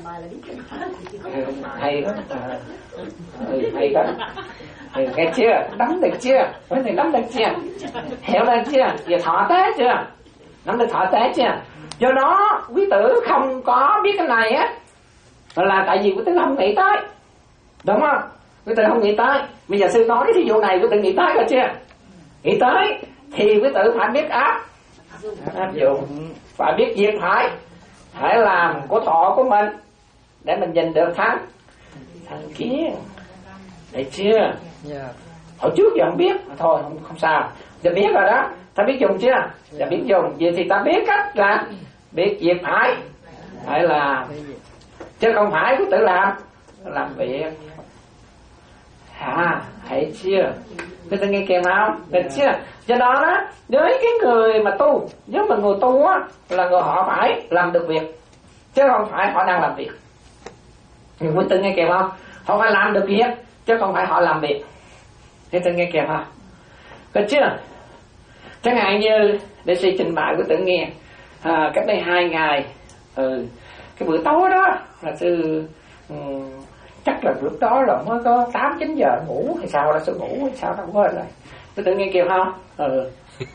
Hay đó. Ừ, hay đó. Ừ, nghe chưa? Nắm được chưa? Mấy người nắm được chưa? Hiểu được chưa? Giờ thọ tế chưa? Nắm được thọ tế chưa? Do đó quý tử không có biết cái này á là tại vì quý tử không nghĩ tới, đúng không? Quý tử không nghĩ tới. Bây giờ sư nói cái thí dụ này quý tử nghĩ tới rồi chưa? Nghĩ tới thì quý tử phải biết áp áp dụng, phải biết việc phải phải làm của thọ của mình để mình nhìn được thắng thằng kia, thấy chưa? Hồi trước giờ không biết thôi không không sao, giờ biết rồi đó. Ta biết dùng chưa? Giờ biết dùng, vậy thì ta biết cách là biết việc phải phải làm, chứ không phải cứ tự làm làm việc. Hả? Thấy chưa? Người ta nghe kèm không? Được chưa? Do đó đó, với cái người mà tu, với một người tu á, là người họ phải làm được việc, chứ không phải họ đang làm việc. Người ta nghe kèm không? Họ phải làm được việc, chứ không phải họ làm việc. Người ta nghe kèm không? Được chưa? Chẳng hạn như để suy trình bày của tự nghe, à, cách đây hai ngày, ừ, cái bữa tối đó là sư um, chắc là lúc đó là mới có tám chín giờ ngủ hay sao, là sư ngủ hay sao đó quên rồi. Tôi tự nghe kêu không? Ừ.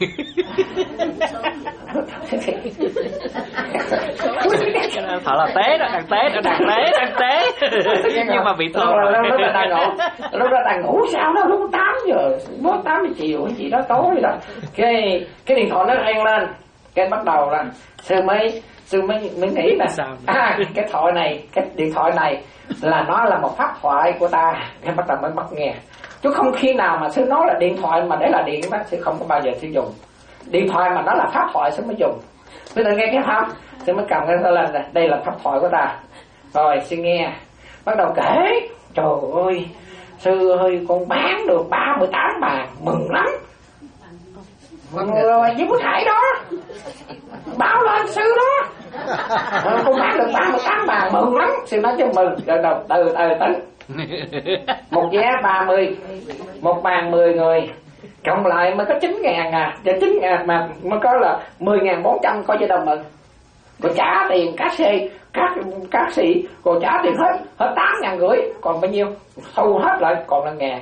Thật là tế đó, đang tế đó, đang tế, đang tế. Nhưng mà bị thương rồi. Lúc đó đang ngủ, lúc đó đang ngủ sao đó, lúc tám giờ, mới tám giờ chiều hay gì đó tối rồi. Cái cái điện thoại nó reng lên, cái bắt đầu là sư mới sư mới mới nghĩ là à, cái thoại này, cái điện thoại này là nó là một pháp thoại của ta. Em bắt đầu mới bắt nghe, chứ không khi nào mà sư nói là điện thoại mà để là điện đó, sư không có bao giờ sư dùng điện thoại mà nó là pháp thoại sư mới dùng. Bây giờ nghe cái không, sư mới cầm cái lên này, đây là pháp thoại của ta. Rồi sư nghe, bắt đầu kể, trời ơi sư ơi con bán được ba mươi tám bàn, mừng lắm. Rồi với Quốc Hải đó báo lên sư đó, con bán được ba mươi tám bàn, mừng lắm. Sư nói chứ mừng, rồi đầu từ từ tính một vé ba mươi, một bàn mười người, cộng lại mới có chín ngàn à, và chín ngàn mà mới có là mười ngàn bốn trăm coi như đồng mừng. Rồi trả tiền các xe, các các sĩ, rồi trả tiền hết hết tám ngàn rưỡi, còn bao nhiêu thu hết lại còn là ngàn.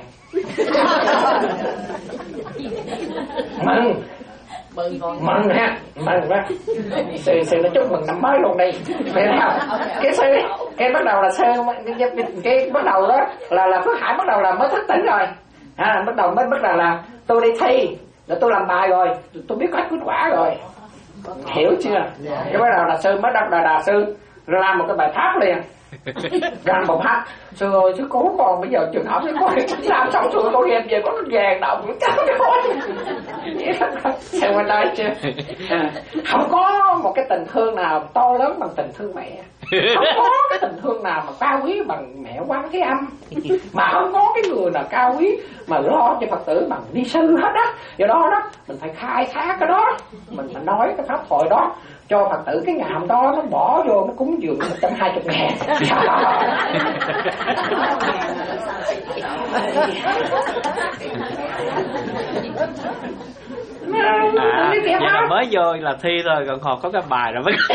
Mừng mừng ha, mừng đó. Sư sư nó chúc mừng năm mới luôn đi. Cái sư cái bắt đầu là sư cái, cái bắt đầu đó là là Phước Hải bắt đầu là mới thức tỉnh rồi. À, bắt đầu mới bắt đầu là tôi đi thi, là tôi làm bài rồi, tôi biết hết kết quả rồi. Hiểu chưa? Cái bắt đầu là sư mới đọc đà đà sư làm một cái bài pháp liền. Làm một hát, sư ơi chứ cố con bây giờ trường học có làm xong rồi con em về có vàng động xem qua đây chưa? À, không có một cái tình thương nào to lớn bằng tình thương mẹ, không có cái tình thương nào mà cao quý bằng mẹ Quan Thế Âm, mà không có cái người nào cao quý mà lo cho Phật tử bằng ni sư hết á. Do đó đó mình phải khai thác cái đó, mình phải nói cái pháp thoại đó cho Phật tử, cái ngàm đó nó bỏ vô nó cúng dường một trăm hai mươi ngàn. À, vậy là mới vô là thi rồi, còn còn có cái bài rồi mới.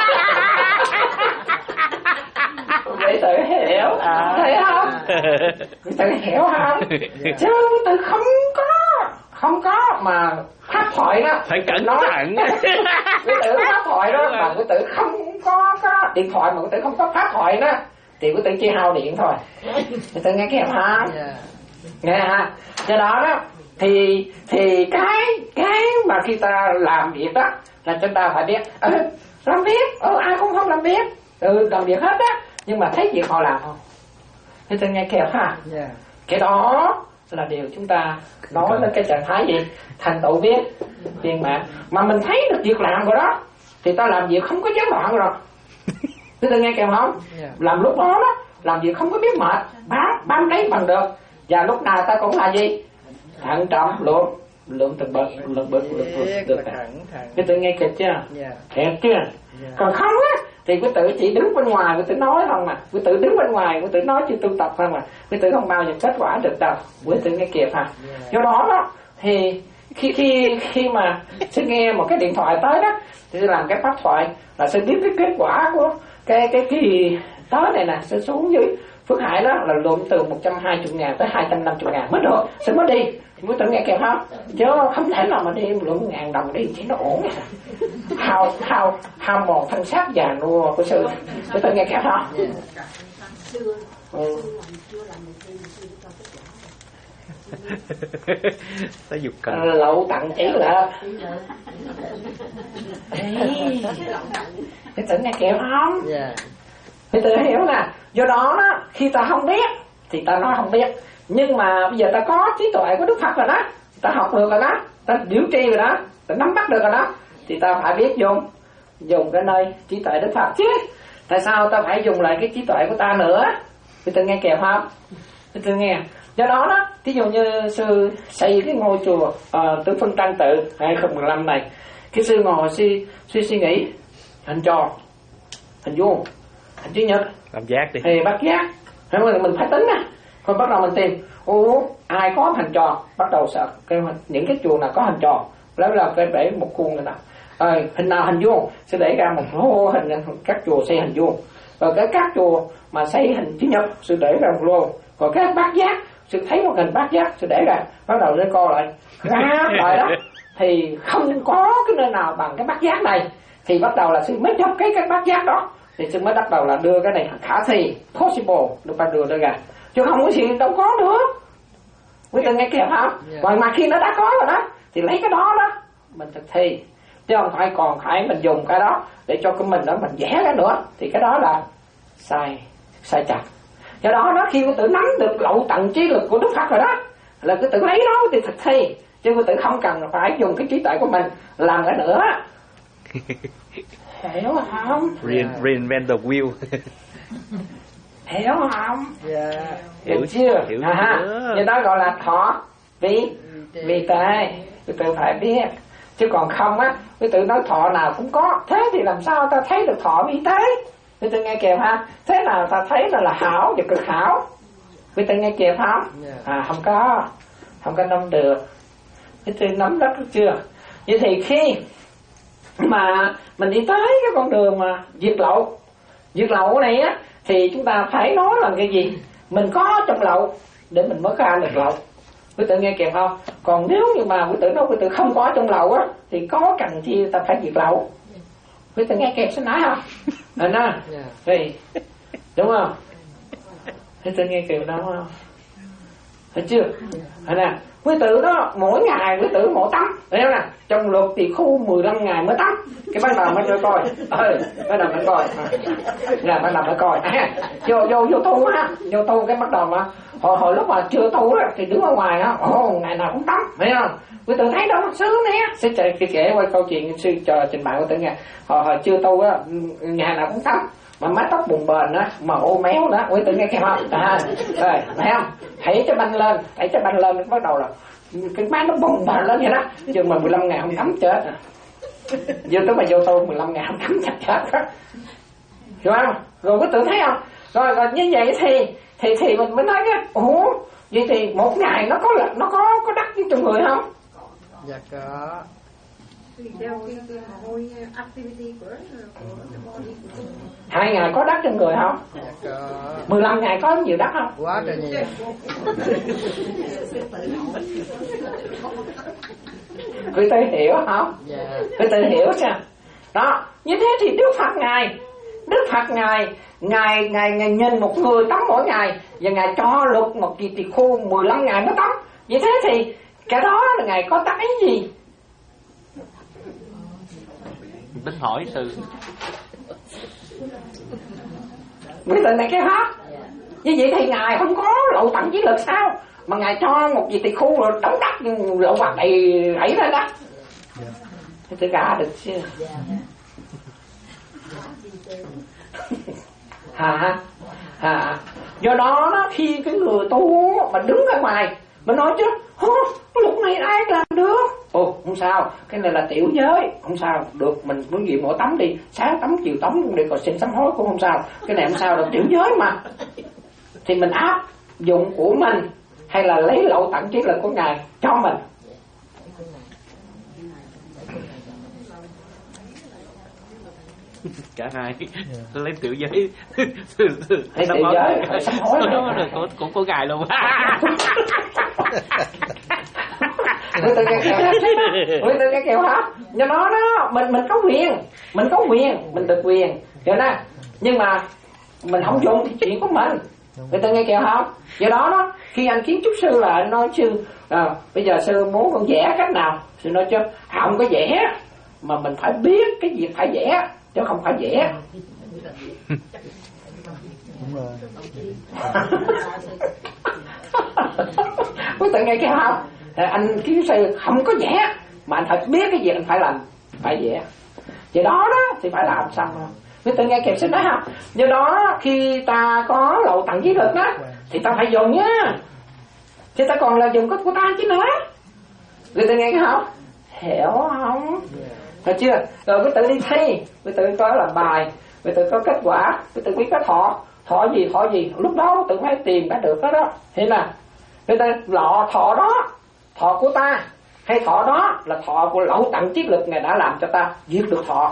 Để tự hiểu, à. Thấy không? Tự hiểu không? Chứ tự không có, không có mà pháp thoại đó phải cẩn thận. Quý tử pháp thoại đó mà quý tử không có có điện thoại mà quý tử không có pháp thoại đó thì quý tử chỉ hao điện thôi. Quý tử nghe kèm hả? Nghe hả? Do đó đó thì thì cái cái mà khi ta làm việc đó là chúng ta phải biết ừ, làm việc, ừ, ai cũng không làm việc, ừ, làm việc hết á, nhưng mà thấy việc họ làm không? Quý tử nghe kèm hả? Cái đó là điều chúng ta nói lên cái trạng thái gì thành tựu biết viên mãn, mà mình thấy được việc làm của đó thì ta làm việc không có gián đoạn rồi. Quý vị nghe kèm không? Làm lúc đó đó làm việc không có biết mệt, bám bám lấy bằng được, và lúc nào ta cũng là gì thận trọng lượng lượng từng bậc lượng bậc lượng được. Quý vị nghe kịp chưa? Kịp chưa? Còn không á thì quý tử chỉ đứng bên ngoài, quý tử nói không mà, quý tử đứng bên ngoài, quý tử nói chưa tu tập không mà, quý tử không bao giờ kết quả được đâu. Quý tử nghe kịp hả? Do đó đó thì khi khi khi mà sư nghe một cái điện thoại tới đó thì sư làm cái pháp thoại là sư biết cái kết quả của cái cái kỳ tới này nè, sư xuống dưới Phước Hải đó là lượm từ một trăm hai mươi ngàn tới hai trăm năm mươi ngàn mới được, sư mới đi. Quý tử nghe kịp không? Chứ không thể nào mà đi lượm ngàn đồng đi chỉ nó ổn. Hao hao hao mòn thân xác già nua của sư. Quý tử nghe kịp không? Ừ. Ta dục cần lậu tặng chỉ là quý tử nghe kịp không? Quý tử hiểu nè. Do đó đó khi ta không biết thì ta nói không biết, nhưng mà bây giờ ta có trí tuệ của Đức Phật rồi đó, ta học được rồi đó, ta điều tri rồi đó, ta nắm bắt được rồi đó, thì ta phải biết dùng dùng cái nơi trí tuệ Đức Phật chứ. Tại sao ta phải dùng lại cái trí tuệ của ta nữa? Quý tử nghe kịp không? Tôi nghe. Do đó đó, ví dụ như sư xây cái ngôi chùa uh, Tứ Phân Trang Tự hai không một lăm này, cái sư ngồi suy suy suy nghĩ hình tròn, hình vuông, hình chữ nhật, làm giác đi, thì bát giác. Thế mà mình phải tính nè, rồi bắt đầu mình tìm, ủa ai có hình tròn, bắt đầu sợ cái những cái chùa nào có hình tròn, lấy là cái để một khuôn này nào, à, hình nào hình vuông sẽ để ra một lô hình, các chùa xây hình vuông, rồi cái các chùa mà xây hình chữ nhật sẽ để ra một lô, còn các bát giác sự thấy một hình bát giác sẽ để ra, bắt đầu lên co lại ra lại đó thì không có cái nơi nào bằng cái bát giác này, thì bắt đầu là sư mới chấp cái cái bát giác đó, thì sư mới bắt đầu là đưa cái này khả thi possible được phải đưa ra, chứ không có gì đâu có nữa. Quý vị nghe kịp không? Yeah. Còn mà khi nó đã có rồi đó thì lấy cái đó đó mình thực thi, chứ không phải còn phải mình dùng cái đó để cho cái mình đó mình vẽ cái nữa, thì cái đó là sai sai chặt. Do đó nó khi quý tự nắm được lậu tận trí lực của Đức Phật rồi đó là quý tự lấy đó thì thực thi, chứ quý tự không cần phải dùng cái trí tuệ của mình làm cái nữa. Hiểu không? Re reinvent the wheel. Hiểu không? Dạ. Hiểu chưa? Hiểu À ha. Như đó gọi là thọ vi vi tệ. Quý tự phải biết. Chứ còn không á, quý tự nói thọ nào cũng có, thế thì làm sao ta thấy được thọ vi tế? Quý tự nghe kịp ha? Thế nào ta thấy là, là hảo và cực hảo? Quý tự nghe kịp không? À không có, không có nắm được. Quý tự nắm rất chưa? Vậy thì khi mà mình đi tới cái con đường mà diệt lậu, diệt lậu này á, thì chúng ta phải nói là cái gì? Mình có trong lậu để mình mới khai được lậu. Quý tự nghe kịp không? Còn nếu như mà quý tự nói quý tự không có trong lậu á, thì có cần chi ta phải diệt lậu? Quý tự nghe kịp sẽ nói không? Anh á, thì đúng không? Quý tự nghe kịp đó không? Thấy chưa? Anh nè, quý tự đó mỗi ngày quý tự mỗi tắm, thấy không nè? Trong luật thì khu mười lăm ngày mới tắm. Cái bắt đầu mới cho coi, ừ, bắt đầu mới coi, là bắt đầu mới coi. À, vô vô vô tu ha, vô tu cái bắt đầu mà hồi hồi lúc mà chưa tu đó thì đứng ở ngoài á, ồ ngày nào cũng tắm, thấy không? Quý tự thấy đó sướng nè. Sư kể kể qua câu chuyện sư chờ trình bày quý tự nghe, hồi hồi chưa tu á, ngày nào cũng tắm, mà mái tóc bùng bềnh á, mà ô méo đó, quý tự nghe kịp không? À, rồi, thấy không? Thấy cái banh lên, thấy cái banh lên bắt đầu là cái mái nó bùng bềnh lên vậy đó, chứ mà mười lăm ngày không tắm chết à. Vô tới mà vô tu mười lăm ngày không tắm chết chết đó. Hiểu không? Rồi quý tự thấy không? Rồi, rồi như vậy thì thì thì mình mới nói cái, ủa vậy thì một ngày nó có nó có có đắc với trong người không? Dạ có. Hai ngày có đắc trong người không? Dạ có. Mười lăm ngày có nhiều đắc không? Quá trời nhiều. Quý tự hiểu không? Dạ. Quý tự hiểu chưa? Đó, như thế thì Đức Phật ngài, Đức Phật ngài, ngài ngài ngài nhìn một người tắm mỗi ngày và ngài cho luật một kỳ tỳ khu mười lăm ngày mới tắm. Như thế thì cái đó là ngài có tác ý gì? Tính hỏi sư. Quý tự này cái hết. Như vậy thì ngài không có lậu tận trí lực sao? Mà ngài cho một kỳ tỳ khu rồi đóng đắc lậu hoặc đầy đẩy lên đó. Quý tự cả được chưa? Hả? Hả? Do đó đó, khi cái người tu mà đứng ở ngoài mà nói chứ, lúc này ai làm được? Ồ, không sao, cái này là tiểu giới, không sao, được, mình muốn gì mỗi tắm đi, sáng tắm chiều tắm cũng được, còn xin sám hối cũng không sao, cái này không sao đâu, tiểu giới mà. Thì mình áp dụng của mình hay là lấy lậu tận trí lực của ngài cho mình? Cả hai lấy tiểu giới, lấy tiểu giới sám hối của của của ngài luôn. Quý tự nghe kẹo, quý tự nghe kẹo hả? Do đó đó, mình mình có quyền, mình có quyền, mình được quyền, hiểu đó. Nhưng mà mình không dùng thì chuyện của mình. Quý tự nghe kẹo không? Do đó đó, khi anh kiến trúc sư là anh nói sư, à, bây giờ sư muốn con vẽ cách nào? Sư nói chứ không có vẽ, mà mình phải biết cái việc phải vẽ, chứ không phải vẽ. Đúng rồi. Quý tự nghe kẹo không? Anh kiến sư không có vẽ, mà anh phải biết cái gì anh phải làm, phải vẽ. Vậy đó đó thì phải làm xong rồi. Quý tự nghe kịp xin nói không? Do đó khi ta có lậu tận trí lực đó, thì ta phải dùng nhá, chứ ta còn là dùng cái của ta chứ nữa. Người ta nghe cái không? Hiểu không? Hiểu chưa? Rồi cái tự đi thi, cái tự có làm bài, cái tự có kết quả, cái tự biết cái thọ, thọ gì thọ gì, lúc đó tự phải tìm cái được đó đó. Hiểu là người ta lọ thọ đó, thọ của ta hay thọ đó là thọ của Lậu Tặng Triết Lực, Ngài đã làm cho ta diệt được thọ.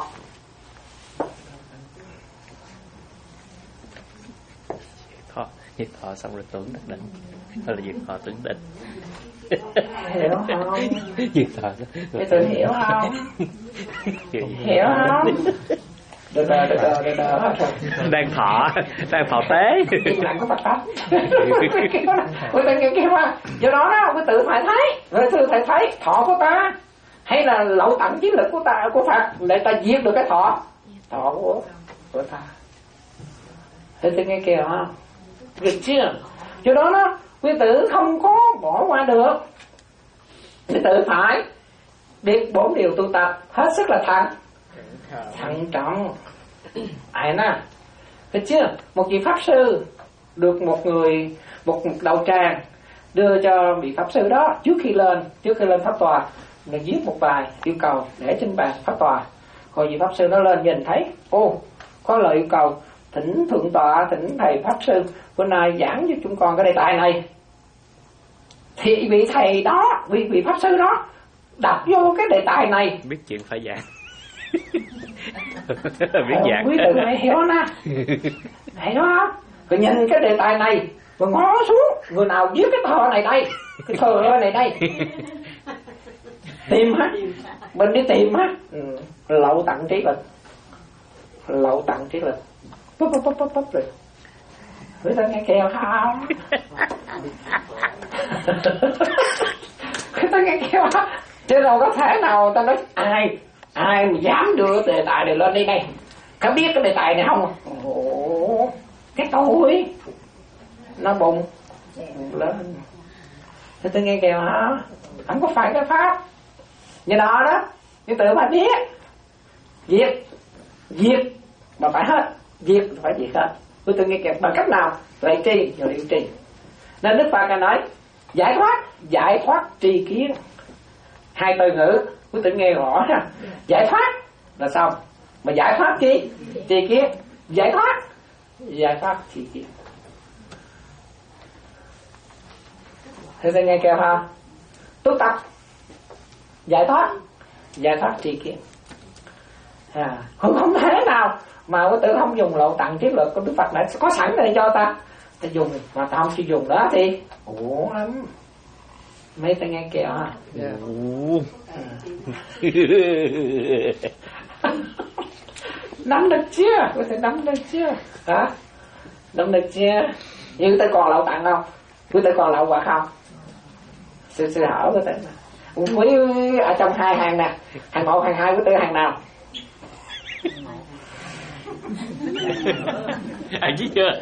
Thọ, diệt thọ xong rồi tưởng đắc định, hay là diệt thọ tưởng định. Hiểu không? Diệt thọ. Cái tự hiểu không? Hiểu không? Được rồi, được rồi, được rồi. Đang thọ, đang thọ tế. Im lặng có Phật pháp. Quý ta nghe kêu mà, do đó đó, quý tự phải thấy, rồi tự phải thấy thọ của ta hay là Lậu Tặng Triết Lực của ta, của Phật để ta diệt được cái thọ, thọ của của ta. Thế tự nghe kêu không? Được chưa? Do đó đó, quý tử không có bỏ qua được. Quý tử phải biết bốn điều tu tập hết sức là thận thận trọng. Ai nè, thấy chưa? Một vị pháp sư được một người, một đầu tràng đưa cho vị pháp sư đó trước khi lên, trước khi lên pháp tòa là viết một bài yêu cầu để trên bàn pháp tòa. Rồi vị pháp sư nó lên nhìn thấy, ô, có lời yêu cầu thỉnh thượng tọa, thỉnh thầy pháp sư bữa nay giảng cho chúng con cái đề tài này. Thì vị thầy đó, vị vị pháp sư đó đặt vô cái đề tài này, biết chuyện phải giảng. Biết giảng. Quý tự này hiểu nè, hiểu không? Rồi nhìn cái đề tài này, rồi ngó xuống người nào viết cái thơ này đây, cái thơ này đây, tìm á, mình đi tìm á. Ừ. Lậu Tặng Triết Lực, Lậu Tặng Triết Lực, bóp bóp bóp bóp rồi. Quý tự nghe kêu không? Quý tự nghe kêu không? Chứ đâu có thể nào ta nói ai ai mà dám đưa đề tài này lên đây này, có biết cái đề tài này không? Ồ, cái tôi nó bùng lên. Thế tôi nghe kêu hả? Không có phải cái pháp như đó đó, như tự phải biết diệt diệt mà phải hết, diệt phải diệt hết. Tôi tôi nghe kêu bằng cách nào? Lạy tri rồi luyện trì. Nên Đức Phật nói giải thoát, giải thoát tri kiến. Hai từ ngữ quý tự nghe rõ ha. Giải thoát là xong, mà giải thoát chi? Tri kiến. Giải thoát, giải thoát tri kiến. Thế tôi nghe kêu không? Tu tập giải thoát, giải thoát tri kiến. À, không không thể nào mà quý tự không dùng Lậu Tặng Triết Lực của Đức Phật này có sẵn đây cho ta, ta dùng mà ta không chịu dùng đó thì ủa lắm. Mấy ta nghe kêu hả? Yeah. Nắm được chưa? Có thể nắm được chưa? Hả? Nắm được chưa? Nhưng ta còn Lậu Tặng không? Quý ta còn Lậu Hoặc không? Sư sư hỏi quý ta. Quý ở trong hai hàng nè, hàng một, hàng hai, quý tư hàng nào? Anh biết chưa?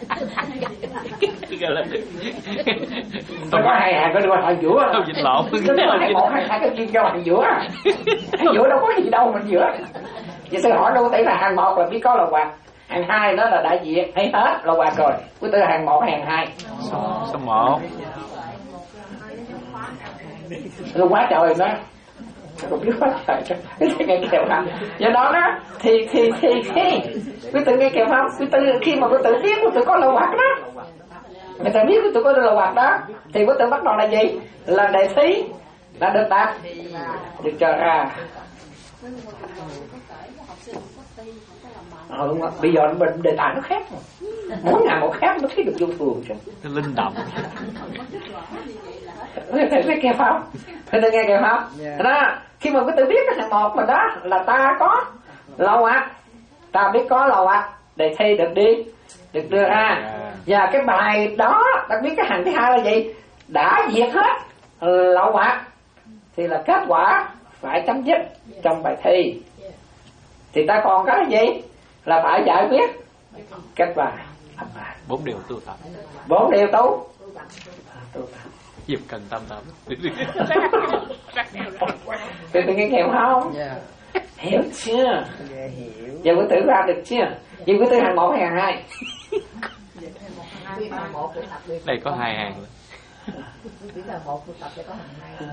Tôi có hai hàng, có đi qua hàng giữa. Không dịch lộn. Hàng một, hàng hai, cái chuyên cho hàng giữa. Hàng giữa đâu có gì đâu mình giữa. Vậy tôi hỏi đâu, là hàng một là biết có Lậu Hoặc, hàng hai đó là đại diện hay hết Lậu Hoặc rồi. Quý tư hàng một, hàng hai. Số một. Nó quá trời đó. Không biết quá trời cho cái nghe kêu không? Do đó đó thì thì thì thì quý tự nghe kêu không? Quý tự khi mà quý tự biết quý tự có Lậu Hoặc đó, người ta biết quý tự có Lậu Hoặc đó, thì quý tự bắt đầu là gì? Là đề thí đã được đạt được cho ra. Ừ, bây giờ mình đề tài nó khác mà. Mỗi ngày một khác nó thấy được vô thường chứ. Linh động. Người ta nghe kêu không? Người ta nghe kêu không? Đó, khi mà quý tự biết cái hàng một mà đó là ta có Lậu Hoặc, ta biết có Lậu Hoặc để thi được đi, được đưa ra. Và cái bài đó ta biết cái hàng thứ hai là gì? Đã diệt hết Lậu Hoặc thì là kết quả phải chấm dứt trong bài thi. Thì ta còn cái gì? Là phải giải quyết kết bài. Bốn điều tu tập. Bốn điều tu tu tập. Dùm cần tâm tâm. Tự tự nghe kèo không? Yeah. Hiểu chưa? Yeah, hiểu. Giờ quý tử ra được chưa? Giờ quý tử hàng một hay hàng hai? Đây có hai hàng. Chỉ là một tập để có hàng hai.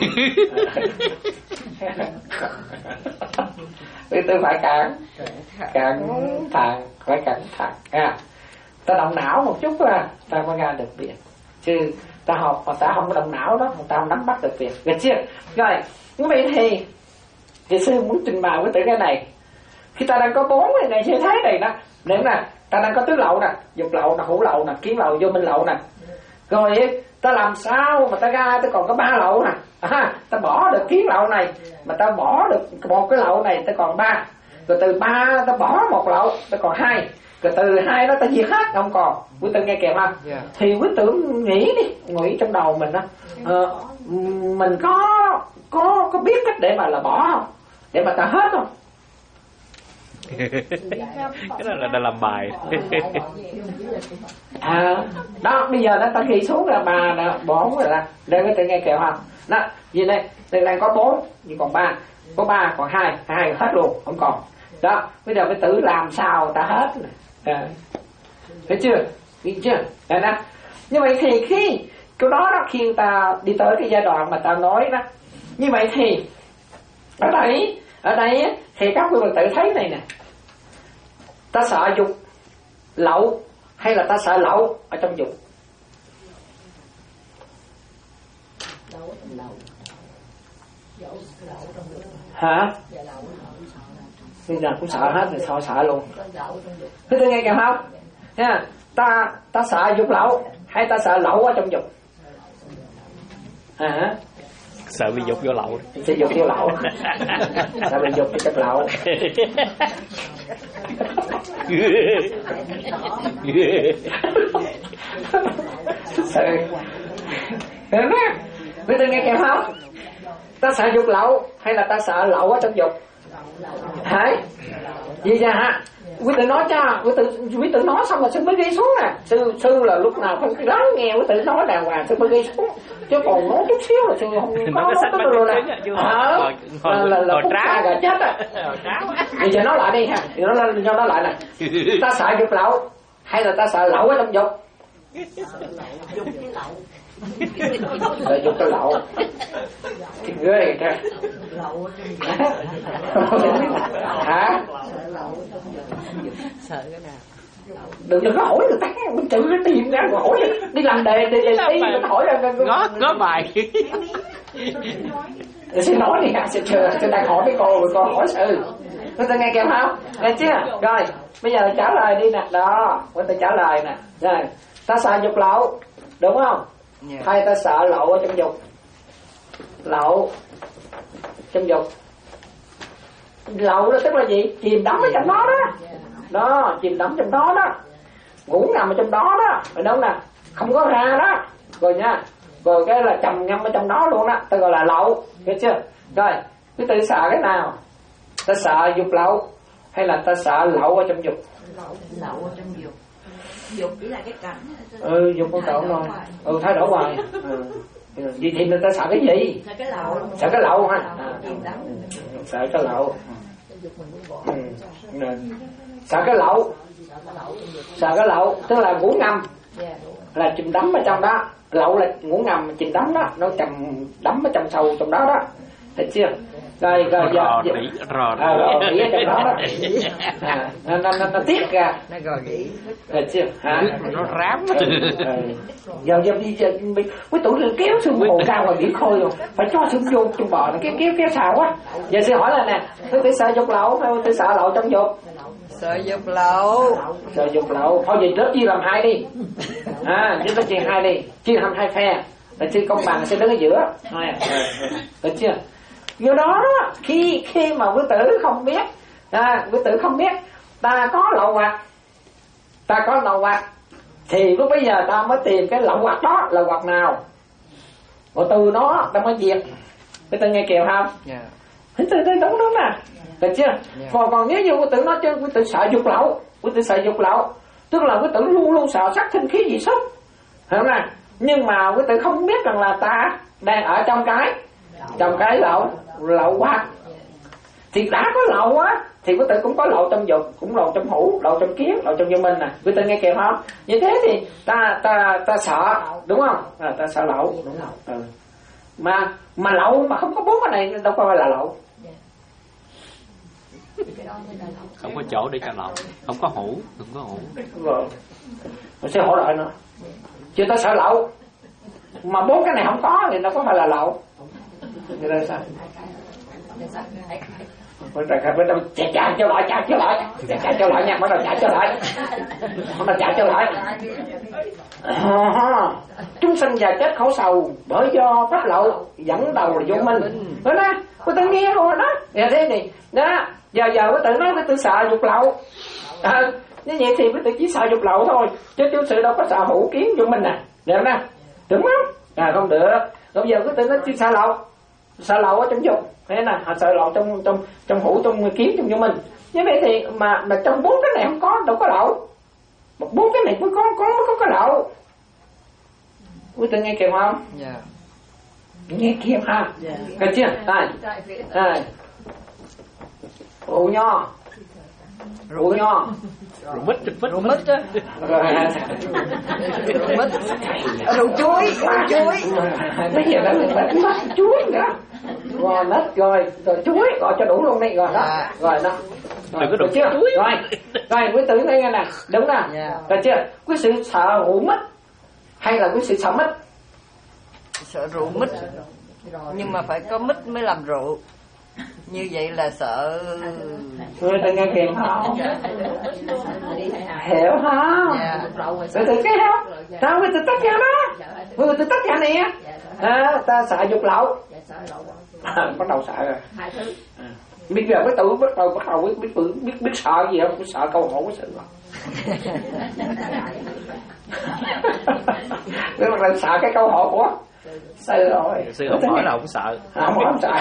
Vì tôi phải cẩn cẩn thận, phải cẩn thận à. Ta động não một chút à, ta mới ra được việc. Chứ ta học mà ta không có động não đó, ta không nắm bắt được việc. Được chưa? Rồi, như vậy thì thì sư muốn trình bày với tự cái này. Khi ta đang có bốn cái này như thế này đó, để nè, ta đang có tứ lậu nè, dục lậu nè, hữu lậu nè, kiến lậu, vô minh lậu nè. Rồi ta làm sao mà ta ra ta còn có ba lậu nè. À, ta bỏ được kiến lậu này mà ta bỏ được một cái lậu này ta còn ba. Rồi từ ba ta bỏ một lậu ta còn hai. Rồi từ hai đó ta diệt hết không còn. Quý tử nghe kèm không? Yeah. Thì quý tử nghĩ đi, nghĩ trong đầu mình đó, ờ, mình có có có biết cách để mà là bỏ không, để mà ta hết không? Cái đó là đã làm bài. À, đó bây giờ nó ta ghi xuống là bà đã bốn rồi là đây có thể nghe kèo không? Đó, gì đây? Đây đang có bốn, nhưng còn ba, có ba còn hai, hai hết luôn, không còn. Đó, bây giờ phải tự làm sao ta hết. À, thấy chưa? Biết chưa? Đây nè. Như vậy thì khi cái đó đó khi ta đi tới cái giai đoạn mà ta nói đó, như vậy thì ở đây ở đây thì các quý vị tự thấy này nè, ta sợ dục lậu hay là ta sợ lậu ở trong dục? Hả? Bây giờ cũng sợ hết rồi, sao sợ luôn? Thế tôi nghe kìa không? Nha, ta ta sợ dục lậu hay ta sợ lậu ở trong dục? Hả? Sợ bị dục vô lậu. Sợ dục vô lậu. Sợ bị dục trong lậu. Sợ. Bây giờ nghe kìa không? Ta sợ dục lậu hay là ta sợ lậu ở trong dục? Hả? Gì ra hả? Quý tử nói cho, quý tử, quý tử nói xong rồi sư mới ghi xuống nè. Sư sư là lúc nào không lắng nghe quý tử nói đàng hoàng sư mới ghi xuống. Chứ còn nói chút xíu là sư không có nói tất rồi nè. Hả? Là là, là phút ta gà chết á. Bây giờ nói lại đi ha. Giờ nói cho nó lại nè. Ta sợ dục lậu hay là ta sợ lậu ở trong dục? Dục cái lậu. Sợ dục cái lậu. Cái ghê ra. Hả? Sợ cái nào? Đừng đừng có hỏi người ta, mình tự nó tìm ra rồi hỏi đi làm đề đề đề đi mình hỏi ra ngó ngó bài. Xin nói đi ha, xin chờ, xin đang hỏi mấy cô rồi cô hỏi sư. Người ta nghe kèm không? Nghe chưa? Rồi, bây giờ trả lời đi nè, đó, người ta trả lời nè. Rồi, ta sợ dục lậu, đúng không? Yeah. Hay ta sợ lậu ở trong dục? Lậu trong dục. Lậu đó tức là gì? Chìm đắm ở trong đó đó. Đó, chìm đắm trong đó đó. Ngủ nằm ở trong đó đó. Rồi đâu nè, không có ra đó. Rồi nha. Rồi cái là trầm ngâm ở trong đó luôn đó. Ta gọi là lậu. Biết chưa? Rồi, quý tử sợ cái nào? Ta sợ dục lậu hay là ta sợ lậu ở trong dục? Lậu, lậu ở trong dục. Dục chỉ là cái cảnh. Ừ, dục con cậu rồi. Ừ, thay đổi hoài. Ừ. Vậy thì người ta sợ cái gì? Sợ cái lậu. Sợ cái lậu hả? À, sợ cái lậu. Ừ. Sợ cái lậu. Sợ cái lậu tức là ngủ ngầm, là chìm đắm ở trong đó. Lậu là ngủ ngầm chìm đắm đó, nó chìm đắm ở trong sâu trong đó đó. Thấy chưa? Rồi rồi giờ rò rỉ rò rỉ ở trong đó đó. À, nó nó nó, nó tiết ra. Nó rò rỉ. Thấy chưa? Hả? Nó rám. Giờ giờ đi quý tủ kéo xương hồ cao rồi biển khôi rồi, phải cho xương vô trong bò nó kéo kéo kéo xào quá. Giờ sư hỏi là nè, tôi phải sợ dục lậu hay tôi sợ lậu trong dục? Sợ dục lậu. Sợ dục lậu. Thôi vậy lớp chia làm hai đi. À, chúng ta chia hai đi, chia làm hai phe. Là sư công bằng sẽ đứng ở giữa. Hai. Được chưa? Do đó đó, khi khi mà quý tử không biết, à, quý tử không biết ta có lậu hoặc, ta có lậu hoặc, thì lúc bây giờ ta mới tìm cái lậu hoặc đó là hoặc nào, rồi từ đó ta mới diệt. Quý tử nghe kèo không? Dạ. Quý tử thấy đúng đúng nè, được chưa? Yeah. Còn còn nếu như quý tử nói chứ quý tử sợ dục lậu, quý tử sợ dục lậu, tức là quý tử luôn luôn sợ sắc thanh khí dị xúc, hiểu không nè? Nhưng mà quý tử không biết rằng là ta đang ở trong cái trong cái lậu lậu hoặc, thì đã có lậu á thì quý tử cũng có lậu trong dục, cũng lậu trong hữu, lậu trong kiến, lậu trong vô minh nè. Quý tử nghe kịp không? Như thế thì ta ta ta sợ, đúng không? À, ta sợ lậu, đúng không? Ừ. Mà mà lậu mà không có bốn cái này đâu có phải là lậu. Không có chỗ để cho lậu, không có hữu, không có hữu. Rồi. Mình sẽ hỗ trợ nữa. Chứ ta sợ lậu. Mà bốn cái này không có thì nó có phải là lậu. Như đây sao? Bắt đầu bắt đầu chạy chạy trở lại, chạy trở lại, chạy chạy trở lại nha, bắt đầu chạy trở lại, bắt đầu chạy trở lại. À, chúng sanh già chết khổ sầu bởi do pháp lậu dẫn đầu là vô minh. Đó đó, cô tự nghe rồi đó. Giờ thế này, đó, giờ giờ cô tự nói cô tự sợ dục lậu. À, như vậy thì cô tự chỉ sợ dục lậu thôi, chứ chứ sự đâu có sợ hữu kiến vô minh nè, được nè, đúng không? À không được. Bây giờ cô tự nói chỉ sợ lậu, sợ lậu ở trong dục. Thế nè, họ sợ lậu trong trong trong hữu, trong kiến, trong vô minh. Như vậy thì mà mà trong bốn cái này không có, đâu có lậu. Một bốn cái này mới có có có có lậu. Quý tự nghe kịp không? Dạ. Nghe kịp ha? Dạ. Được chưa? Đây. Đây. Ủ nho. Ủ nho. Rượu mít, rượu mít á. Rượu mít. Rượu chuối, rượu chuối. Bây giờ đã mình bắt chuối nữa. Rồi mất rồi, rồi chuối gọi cho đủ luôn đi rồi đó. À. Rồi đó. Rồi, được chưa? Chuối. Rồi. Rồi quý tử nghe nghe nè, đúng nè. Yeah. Được chưa? Quý sự sợ rượu mít hay là quý sự sợ mít? Sợ rượu mít. Nhưng mà phải có mít mới làm rượu. Như vậy là sợ. Người ta nghe kịp không? Hiểu không? Người ta cái không? Sao người ta tắt ra đó? Người ta tắt ra nè. À, ta sợ dục lậu. À, bắt đầu sợ rồi. Bây giờ cái tự bắt đầu bắt đầu biết biết biết biết sợ gì không? Biết sợ câu hỏi của sự rồi. Nếu mà mình sợ cái câu hỏi của sư rồi. Sư không hỏi là không sợ. Không không sợ.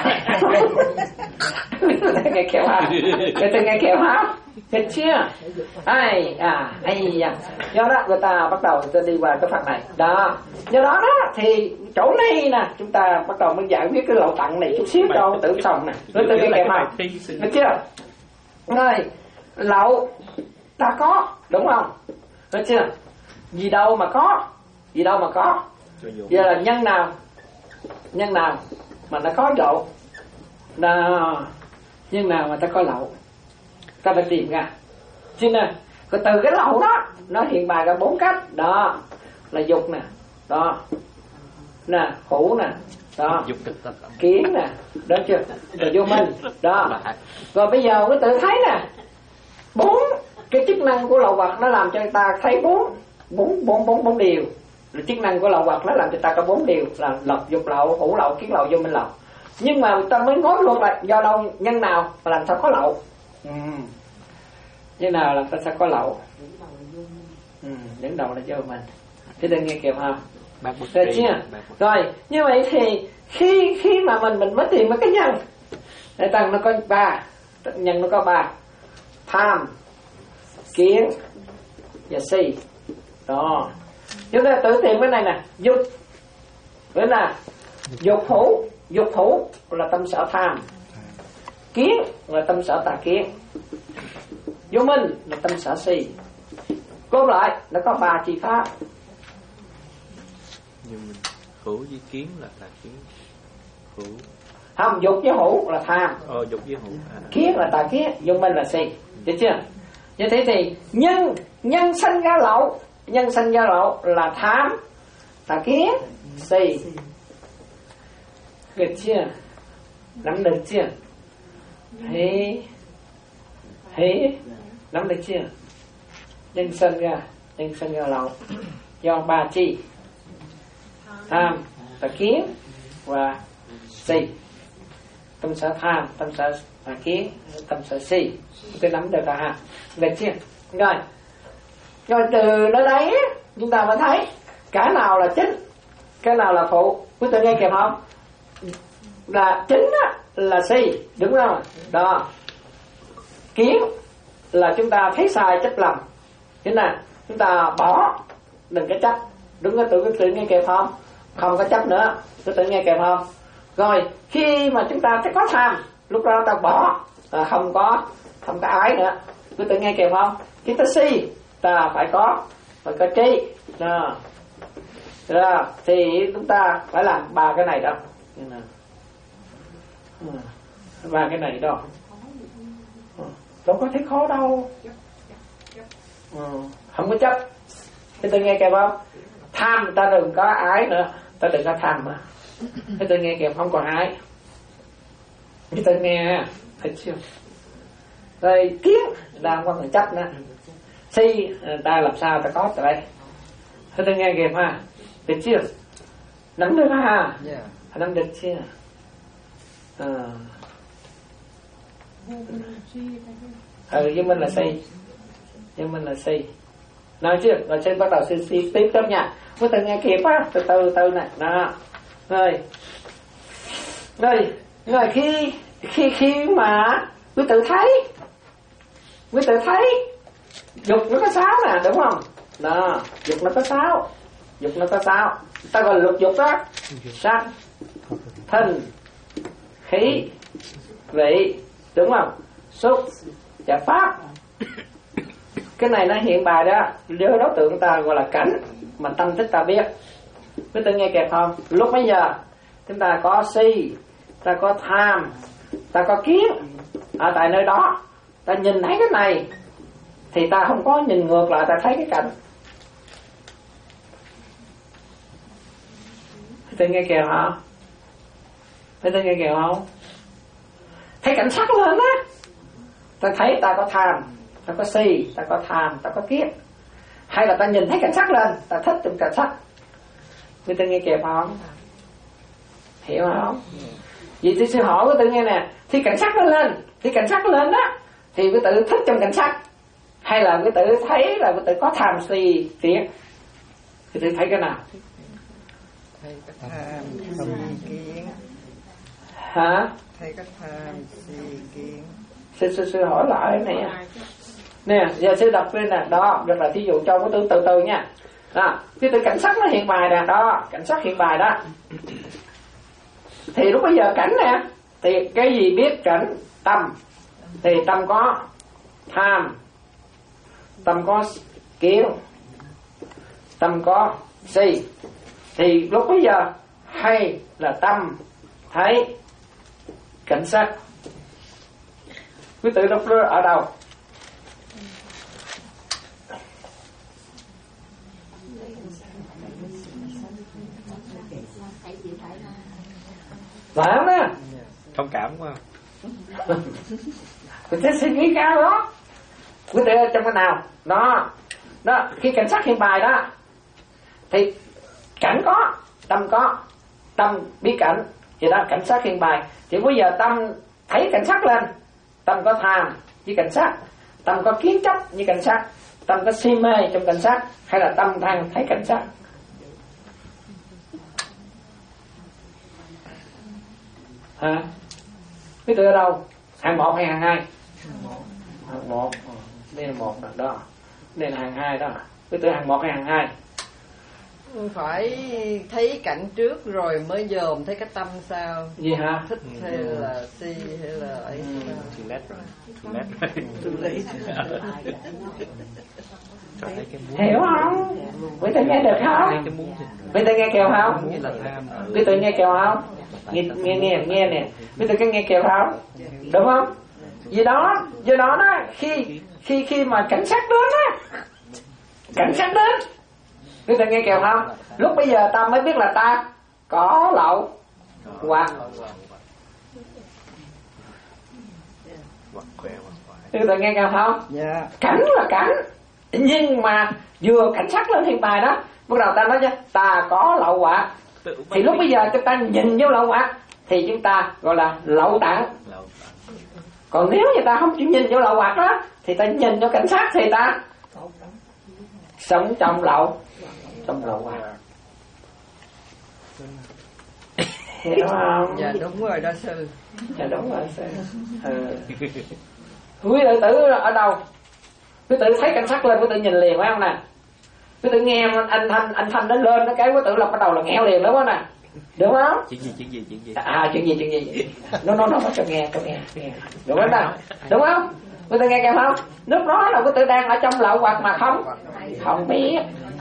Nghe kẹo ha. Người ta nghe kẹo ha. Được chưa? Ai à ai da. Do đó người ta bắt đầu ta đi qua cái phần này. Đó. Do đó đó thì chỗ này nè chúng ta bắt đầu mới giải quyết cái lậu tặng này chút xíu cho tử xong nè. Người ta nghe kẹo ha. Được chưa? Rồi lậu ta có đúng không? Được chưa? Gì đâu mà có, gì đâu mà có. Giờ là nhân nào, nhân nào mà nó có lậu, đó, nhân nào mà ta có lậu, ta phải tìm ra. Chứ nè, từ cái lậu đó nó hiện bày ra bốn cách, đó là dục nè, đó, nè, hữu nè, đó, kiến nè, đó chưa, rồi vô minh, đó. Rồi bây giờ cái tự thấy nè, bốn cái chức năng của lậu vật nó làm cho người ta thấy bốn bốn bốn bốn bốn điều. Là chức năng của lậu vật nó làm cho ta có bốn điều là lập dục lậu, hữu lậu, kiến lậu, vô minh lậu. Nhưng mà ta mới nói luôn là do đâu, nhân nào mà làm sao có lậu. Ừ. Nhân nào làm ta sẽ có lậu. Ừ. Đứng đầu là vô mình. Thế đừng nghe kịp ha. Được chưa? Rồi như vậy thì khi khi mà mình mình mới tìm một cái nhân, để tăng nó có ba, nhân nó có ba: tham, kiến và si. Đó. Chúng ta tự tìm cái này nè, dục, cái là dục hữu, dục hữu là tâm sở tham, kiến là tâm sở tà kiến, vô minh là tâm sở si. Gom lại nó có ba chi pháp. Nhưng mình hữu với kiến là tà kiến, hữu. Không, dục với hữu là tham. Ờ, dục với hữu. À. Kiến là tà kiến, vô minh là si. Được chưa? Như thế thì nhân nhân sanh ra lậu, nhân sanh ra lậu là tham, tà kiến, si. Được chưa? Nắm được chưa? Hí hí nắm được chưa? Nhân sanh ra, nhân sanh ra lậu do ba chi: tham, tà kiến và si. Tâm sở tham, tâm sở tà kiến, tâm sở si. Tôi nắm được rồi ha. Được chưa? Rồi. Rồi từ nơi đấy chúng ta mới thấy cái nào là chính, cái nào là phụ. Quý vị nghe kịp không? Là chính á, là si, đúng không? Đó. Kiến là chúng ta thấy sai chấp lầm, thế là chúng ta bỏ, đừng có chấp. Đúng cái tự tự nghe kịp không? Không có chấp nữa. Quý vị nghe kịp không? Rồi khi mà chúng ta thấy có tham, lúc đó ta bỏ, à, không có không có ái nữa. Quý tự nghe kịp không? Chúng ta si ta phải có phải có trí đó. Rồi thì chúng ta phải làm ba cái này đâu, ba cái này đâu, đâu có thấy khó đâu. Ừ. Không có chấp. Thế tôi nghe kịp không? Tham ta đừng có ái nữa, ta đừng có tham nữa. Thế tôi nghe kịp không còn ái. Thế tôi nghe thấy chưa? Rồi kiến là không còn chấp nữa. Si ta làm sao ta có tại đây. Thế tôi nghe kịp ha, được chưa? Nắm được ha? Yeah. Nắm được chưa? À. Ừ, với mình là si, với mình là si. Nói chưa? Rồi xin bắt đầu si si tiếp tiếp nha. Quý tự nghe kịp á, từ từ từ nè, đó. Rồi, rồi, rồi khi khi khi mà quý tự thấy, quý tự thấy dục nó có sáu nè, đúng không? Đó, dục nó có sáu, dục nó có sáu. Ta gọi là lục dục đó. Sắc, thân, khí, vị, đúng không? Xúc và pháp. Cái này nó hiện bài đó, với đối tượng ta gọi là cảnh mà tâm thức ta biết. Quý tự nghe kịp không? Lúc bây giờ chúng ta có si, ta có tham, ta có kiến. Ở tại nơi đó ta nhìn thấy cái này thì ta không có nhìn ngược lại, ta thấy cái cảnh. Quý tự nghe kịp hả? Quý tự nghe kịp không? Thấy cảnh sắc lên á, ta thấy ta có tham, ta có si, ta có tham, ta có kiến. Hay là ta nhìn thấy cảnh sắc lên, ta thích trong cảnh sắc. Quý tự nghe kịp không? Hiểu không? Vì tôi sẽ hỏi quý tự nghe nè, thì cảnh sắc nó lên, thì cảnh sắc lên đó, thì quý tự thích trong cảnh sắc, hay là quý tự thấy là quý tự có tham si kiến? Quý tự thấy cái nào? Thấy cái tham si kiến. Hả? Thấy cái tham si kiến. Sư sư sư hỏi lại cái này nè, giờ sư đọc lên nè, đó, rất là thí dụ cho quý tự từ từ nha. Đó, quý tự cảnh sắc nó hiện bài nè, đó, cảnh sắc hiện bài đó. Thì lúc bây giờ cảnh nè, thì cái gì biết cảnh? Tâm. Thì tâm có tham, tâm có kiến, tâm có si. Thì lúc bây giờ hay là tâm thấy cảnh sắc. Quý tự đọc ở đâu? Phải không đó? Thông cảm quá. Quý tự suy nghĩ cao đó. Quý tự trong cái nào? Đó. Đó, khi cảnh sắc hiện bài đó, thì cảnh có, tâm có, tâm biết cảnh, thì đó cảnh sắc hiện bài. Thì bây giờ tâm thấy cảnh sắc lên, tâm có tham với cảnh sắc, tâm có kiến chấp với cảnh sắc, tâm có si mê trong cảnh sắc, hay là tâm than thấy cảnh sắc? Hả? Quý tự ở đâu? Hàng một hay hàng hai? Hàng một. Đây là một đó. Đây là hàng hai đó. Quý tự hàng một hay hàng hai? Phải thấy cảnh trước rồi mới dòm thấy cái tâm sao. Gì hả? Thích hay là si hay là ấy sao? Too late rồi. Too late rồi. Hiểu không? Quý tự nghe được không? Quý tự nghe kêu không? Quý tự nghe kêu không? Nghe nghe nghe nghe nè. Quý tự nghe kêu không? Đúng không? Vì đó, do đó đó, khi khi khi mà cảnh sát đến á, cảnh sát đến, quý tự nghe kêu không? Lúc bây giờ ta mới biết là ta có lậu hoặc. Quý tự nghe kêu không? Dạ. Cảnh là cảnh, nhưng mà vừa cảnh sát lên hiện bài đó, bắt đầu ta nói chứ ta có lậu hoặc. Thì lúc bây giờ chúng ta nhìn vô lậu hoặc thì chúng ta gọi là lậu tạng. Còn nếu như ta không chịu nhìn vô lậu hoặc đó, thì ta nhìn vô cảnh sát thì ta sống trong lậu, trong lậu hoặc. Hiểu không? Dạ đúng rồi đó sư. Dạ đúng rồi sư. Ừ. Quý tự tử ở đâu? Quý tự thấy cảnh sát lên, quý tự nhìn liền phải không nè? Quý tự nghe anh thanh anh thanh nó lên nó cái quý tự là bắt đầu là nghẹo liền đó quá nè. đúng không? Chuyện gì chuyện gì chuyện gì? À chuyện gì chuyện gì? Nó nó nó cho nghe cho nghe nghe. Đúng không nào? Đúng không? Quý vị nghe kịp không? Lúc đó là quý vị đang ở trong lậu hoặc mà không không biết.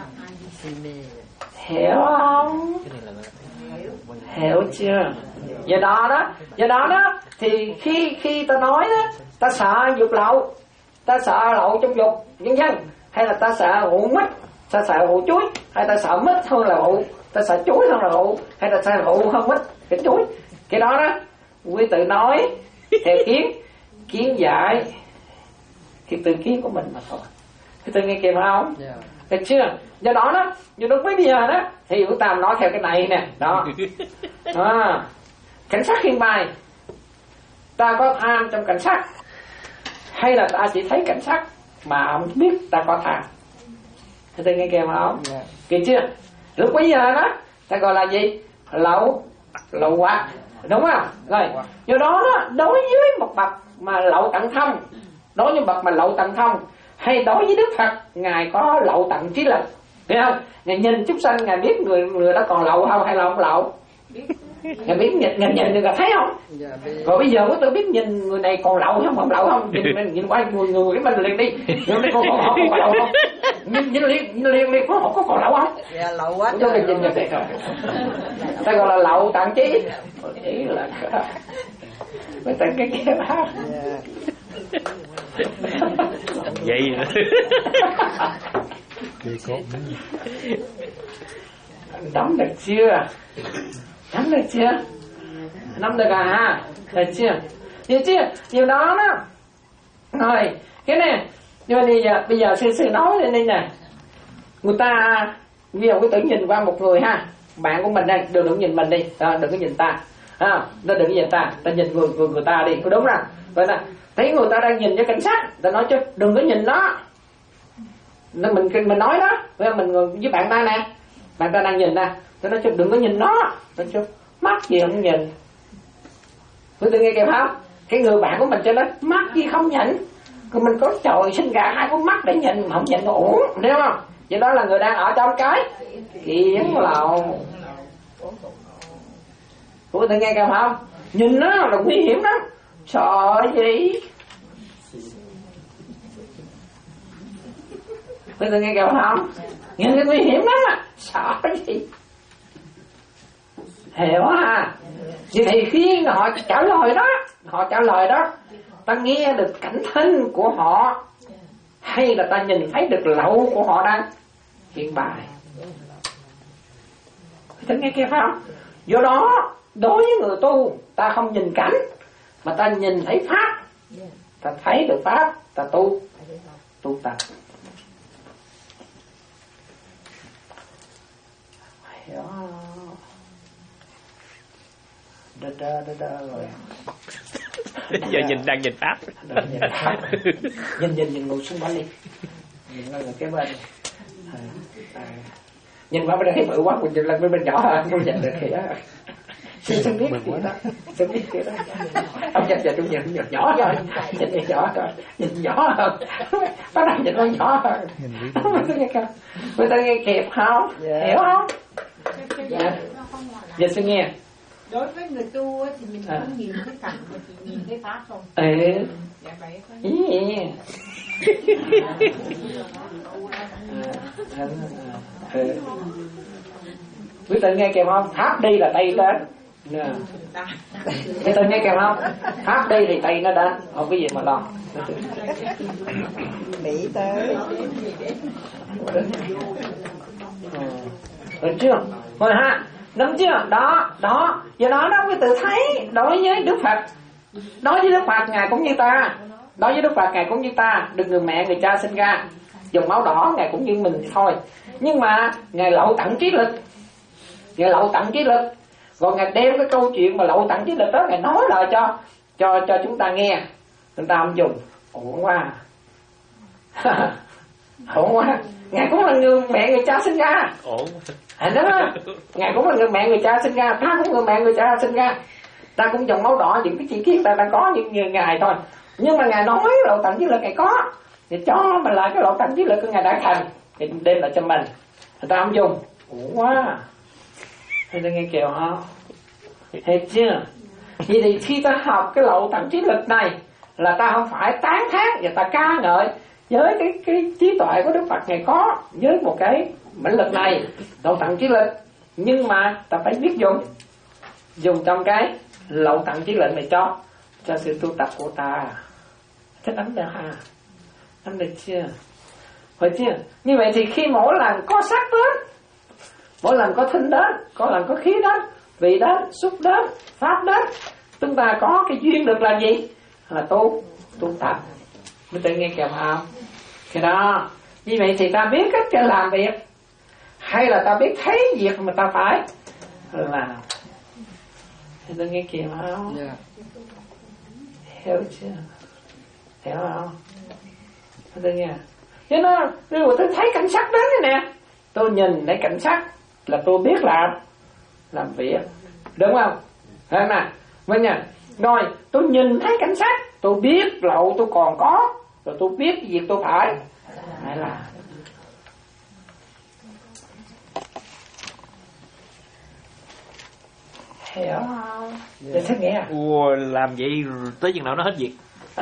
Hiểu không? Hiểu chưa? Do đó đó, do đó đó thì khi khi ta nói đó, ta sợ dục lậu, ta sợ lậu trong dục, nhân dân, hay là ta sợ rượu mít, ta sợ rượu chuối, hay ta sợ mít hơn là rượu, ta sợ chuối hơn là rượu, hay ta sợ rượu hơn mít, cái chuối, cái đó đó, quý tự nói theo kiến, kiến giải cái tự kiến của mình mà thôi. Cái tự nghe kịp không? Được chưa? Do đó đó, do đó bây giờ đó thì chúng ta nói theo cái này nè, đó. À, cảnh sát hiên bài, ta có tham trong cảnh sát, hay là ta chỉ thấy cảnh sát mà không biết ta có tham? Thế tôi nghe kèm không? Yeah. Kịp chưa? Lúc bây giờ đó ta gọi là gì? Lậu, lậu hoặc, đúng không? Rồi, do đó đó, đối với một bậc mà lậu tận thông, đối với bậc mà lậu tận thông, hay đối với Đức Phật, ngài có lậu tận trí lực, biết không? Ngài nhìn chúng sanh, ngài biết người người đó còn lậu không hay là không lậu? Ngài biết nhìn nhìn nhìn người ta thấy không? Rồi bây giờ có tôi biết nhìn người này còn lậu không, không lậu không? Nhìn nhìn qua người người cái mình liền đi, nhìn con họ có còn lậu không? Nhìn nhìn liền nhìn liền liền có họ có còn lậu không? Dạ lậu quá. Tôi nhìn nhìn vậy thôi. Ta gọi là lậu tận trí, ý là mới tận cái kia đó. Vậy nắm được chưa? Nắm được chưa? Nắm được à? Được chưa? Được chưa? Điều đó đó. Rồi, cái này, nhưng mà bây giờ, bây giờ sư sư nói lên đây nè. Người ta, bây giờ cứ tưởng nhìn qua một người ha, bạn của mình đây, đừng đừng nhìn mình đi, à, đừng có nhìn ta, à, đừng có nhìn ta, ta nhìn người người, người ta đi, có đúng không? Vậy nè, thấy người ta đang nhìn cho cảnh sát, ta nói chứ đừng có nhìn nó. Nên mình mình nói đó, với mình với bạn ta nè, bạn ta đang nhìn nè, ta nói chứ đừng có nhìn nó, ta chứ mắt gì không nhìn. Quý vị nghe kịp không? Cái người bạn của mình cho nó mắt gì không nhìn, còn mình có trời sinh ra hai con mắt để nhìn mà không nhìn nó ổn, hiểu không? Vậy đó là người đang ở trong cái kiến lậu. Quý vị nghe kịp không? Nhìn nó là nguy hiểm lắm. Sợ gì? Quý vị nghe kịp không? Nhìn cái nguy hiểm lắm à. Sợ gì? Hiểu ha? Vậy thì khi họ trả lời đó, họ trả lời đó, ta nghe được cảnh thân của họ, hay là ta nhìn thấy được lậu của họ đang hiện bài? Ta nghe kia phải không? Do đó, đối với người tu, ta không nhìn cảnh, mà ta nhìn thấy pháp, ta thấy được pháp, ta tu, tu tập. Hiểu không? Đơ đơ đơ đơ rồi. Giờ nhìn đang nhìn pháp. Nhìn pháp. Nhìn nhìn nhìn ngồi xuống bánh đi. Nhìn ngồi cái bên. À, à. Nhìn qua bên đây thấy bự quá, mình nhìn lên bên bên nhỏ hơn, không nhìn được thì đó. Xin biết gì đó, xin biết gì đó. Ông nhìn giờ tôi nhìn nhỏ nhỏ rồi, nhìn nhìn nhỏ rồi, nhìn nhỏ hơn. Bắt đầu nhìn nó nhỏ hơn. Người ta nghe kịp không? Hiểu không? Dạ. Giờ xin nghe. Đối với người tu thì mình không à. nhìn cái cảnh mà chỉ nhìn cái pháp không. Ừ. Dạ vậy thôi. Ý. Ừ. Quý tự nghe kèm không? Pháp đi là tay đến. Quý tự nghe kèm không? Pháp đi thì tay nó đến. Không có gì mà lo. Mỹ tới. Được chưa? Rồi ha. Đúng chưa? Đó, đó. Do đó đó quý tự thấy đối với Đức Phật, đối với Đức Phật Ngài cũng như ta, đối với Đức Phật Ngài cũng như ta, được người mẹ người cha sinh ra, dòng máu đỏ Ngài cũng như mình thôi. Nhưng mà Ngài lậu tận trí lực, Ngài lậu tận trí lực, rồi Ngài đem cái câu chuyện mà lậu tận trí lực đó Ngài nói lại cho cho cho chúng ta nghe, chúng ta không dùng. Ổn quá. Ổn quá. Ngài cũng là người mẹ người cha sinh ra. Ổn. À đó, Ngài cũng là người mẹ người cha sinh ra, ta cũng người mẹ người cha sinh ra, ta cũng dòng máu đỏ, những cái chi tiết ta đang có như, như Ngài thôi. Nhưng mà Ngài nói lộ tận trí lực Ngài có, thì cho mình lại cái lộ tận trí lực của Ngài đã thành, thì đem lại cho mình, người ta không dùng. Ủa quá. Quý vị nghe kìa không? Hiểu chưa? Vậy thì khi ta học cái lậu tận trí lực này là ta không phải tán thán và ta ca ngợi với cái cái trí tuệ của Đức Phật Ngài có với một cái mãnh lực này, lậu tận trí lực, nhưng mà ta phải biết dùng dùng trong cái lậu tận trí lực này cho cho sự tu tập của ta. Thế nắm được ha? Nắm được chưa? Phải chưa? Như vậy thì khi mỗi lần có sắc đến, mỗi lần có thinh đến, có lần có khí đến, vị đến, xúc đến, pháp đến, chúng ta có cái duyên được làm gì? Là tu, tu tập. Mới tự nghe kèm không? Cái đó. Như vậy thì ta biết cách để làm việc, hay là ta biết thấy việc mà ta phải làm? Thì tôi nghe kèm không? Yeah. Hiểu chưa? Hiểu không? Tôi nghe. Cho nên, ví dụ tôi thấy cảnh sắc đến thế nè, tôi nhìn thấy cảnh sắc là tôi biết làm làm việc, đúng không? Thấy không nào? Vâng nha. Rồi tôi nhìn thấy cảnh sắc, tôi biết lậu tôi còn có, rồi tôi biết việc tôi phải phải làm. Hiểu không? Để thích nghe. Ủa, làm vậy tới chừng nào nó hết việc.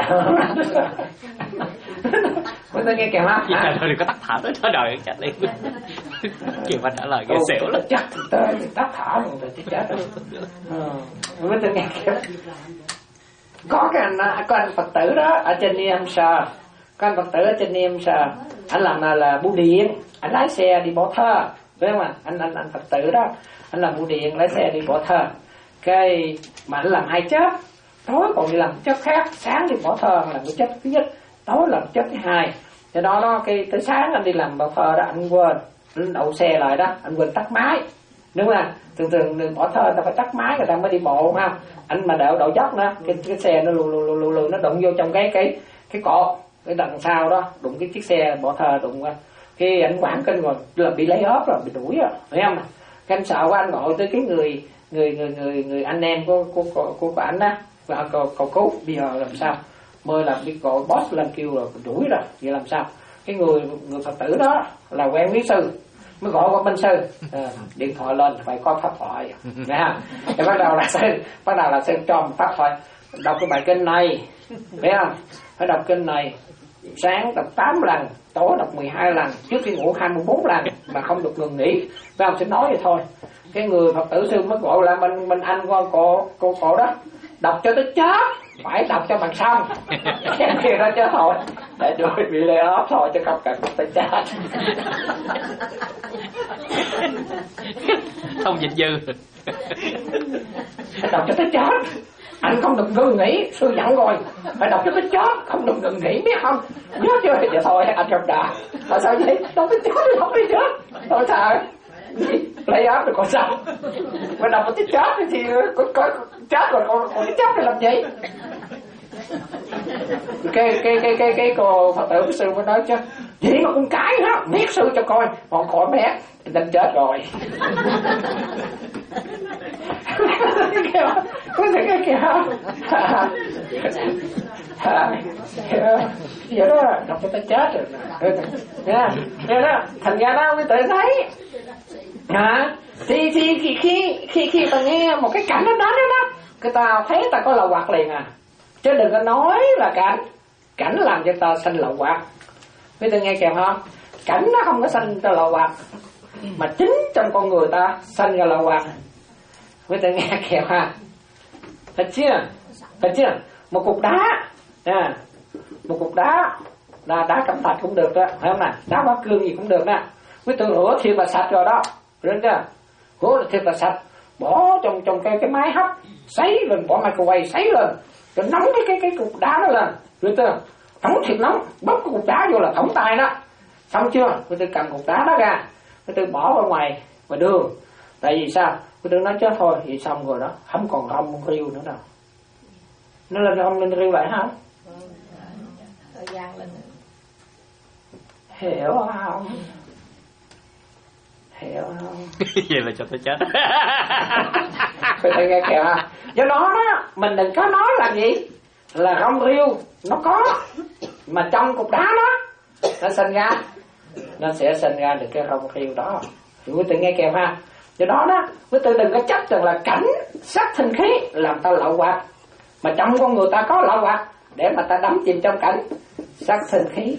Mới tôi nghe kìa ha. Chỉ là đừng có tắt thở tới thở đời chắc đi. Kìa mà trả lời nghe xỉu lắm. Chắc tới tắt thở luôn rồi chứ chết rồi. Mới tôi nghe kìa. Có cái anh, có anh Phật tử đó ở trên New Hampshire, có anh Phật tử ở trên New Hampshire, anh làm là, là bưu điện, anh lái xe đi bỏ thơ, phải không ạ? Anh anh anh Phật tử đó, anh làm bưu điện lái xe đi bỏ thơ, cái mà anh làm hai chất, tối còn đi làm chất khác, sáng đi bỏ thơ làm cái chất thứ nhất, tối làm chất thứ hai. Cho đó đó cái tới sáng anh đi làm bỏ thơ đó anh quên, anh đậu xe lại đó, anh quên tắt máy, đúng không? Thường thường đường bỏ thơ ta phải tắt máy người ta mới đi bộ không? Anh mà đậu đậu dốc đó, cái cái xe nó lù lù lù lù lù nó đụng vô trong cái cái cái cột cái đằng sau đó, đụng cái chiếc xe bỏ thơ đụng qua, cái anh quản kinh rồi là bị lấy ốp rồi, bị đuổi rồi, thấy không? Cái anh sợ quá anh gọi tới cái người người người người người anh em của của của của, của anh đó, và cầu cầu cứu bây giờ làm sao? Mới là bị gọi boss lên kêu rồi đuổi rồi, vậy làm sao? Cái người người Phật tử đó là quen với sư, mới gọi qua bên sư, à, điện thoại lên phải có pháp thoại, nha. Thì bắt đầu là sư, bắt đầu là sư cho một pháp thoại, đọc cái bài kinh này, biết không? Phải đọc kinh này, sáng đọc tám lần, tối đọc mười hai lần, trước khi ngủ hai mươi bốn lần, mà không được ngừng nghỉ. Phải không? Sẽ nói vậy thôi. Cái người Phật tử sư mới gọi là mình mình anh qua cô cô cổ đó, đọc cho tới chết, phải đọc cho bằng xong. Cái kia đó chứ thôi, để đuổi bị lay off thôi chứ không cần tới chết. Không dịch dư. Phải đọc cho tới chết, anh không được ngừng nghỉ, sư dặn rồi, phải đọc cho tới chết, không được ngừng nghỉ, biết không? Nhớ chưa? Vậy thôi anh trong đà. Tại sao vậy? Đọc tới chết thì đọc tới chết. Thôi sao? Lấy áp rồi còn sao? Mà đọc tới chết thì có, có chết rồi còn còn cái chết thì làm gì? Cái cái cái cái cái cô Phật tử sư mới nói chứ, vậy mà con cái đó, biết sư cho coi, còn khỏi bé, định chết rồi. Có thể cái kìa vậy đó, đọc cho ta chết rồi nha. Thế đó, thành ra đó mới tự thấy hả? Thì thì khi khi khi khi ta nghe một cái cảnh đó đó đó, cái ta thấy ta có lậu hoặc liền à, chứ đừng có nói là cảnh cảnh làm cho ta sanh lậu hoặc. Biết tôi nghe kèm không? Cảnh nó không có sanh cho lậu hoặc, mà chính trong con người ta sanh ra lậu hoặc. Biết tôi nghe kèm ha? Thật chưa? Thật chưa? Một cục đá, à, một cục đá, là đá cẩm thạch cũng được đó, phải không nào? Đá hóa cương gì cũng được đó. Với tôi rửa thiệt là sạch rồi đó, được chưa? Rửa là thiệt là sạch, bỏ trong trong cái cái máy hấp, sấy lên, bỏ microwave sấy lên, rồi nóng cái cái cái cục đá đó lên, được chưa? Nóng thiệt nóng, bóc cái cục đá vô là thõng tay đó, xong chưa? Với tôi cầm cục đá đó ra, với tôi bỏ vào ngoài ngoài đường. Tại vì sao? Với tôi nói chết thôi, vậy xong rồi đó, không còn rong riêu nữa đâu. Nó lên rong lên riêu lại không? Thời gian lên. Hiểu không? Hiểu không? Vậy là cho tôi chết. Phải thấy nghe kìa ha. Do đó đó, mình đừng có nói là gì? Là rong riêu, nó có. Mà trong cục đá đó, nó sinh ra, nó sẽ sinh ra được cái rong riêu đó. Quý vị nghe kìa ha. Do đó đó quý tử đừng có chấp rằng là cảnh sắc thanh khí làm ta lậu hoặc, mà trong con người ta có lậu hoặc để mà ta đắm chìm trong cảnh sắc thanh khí.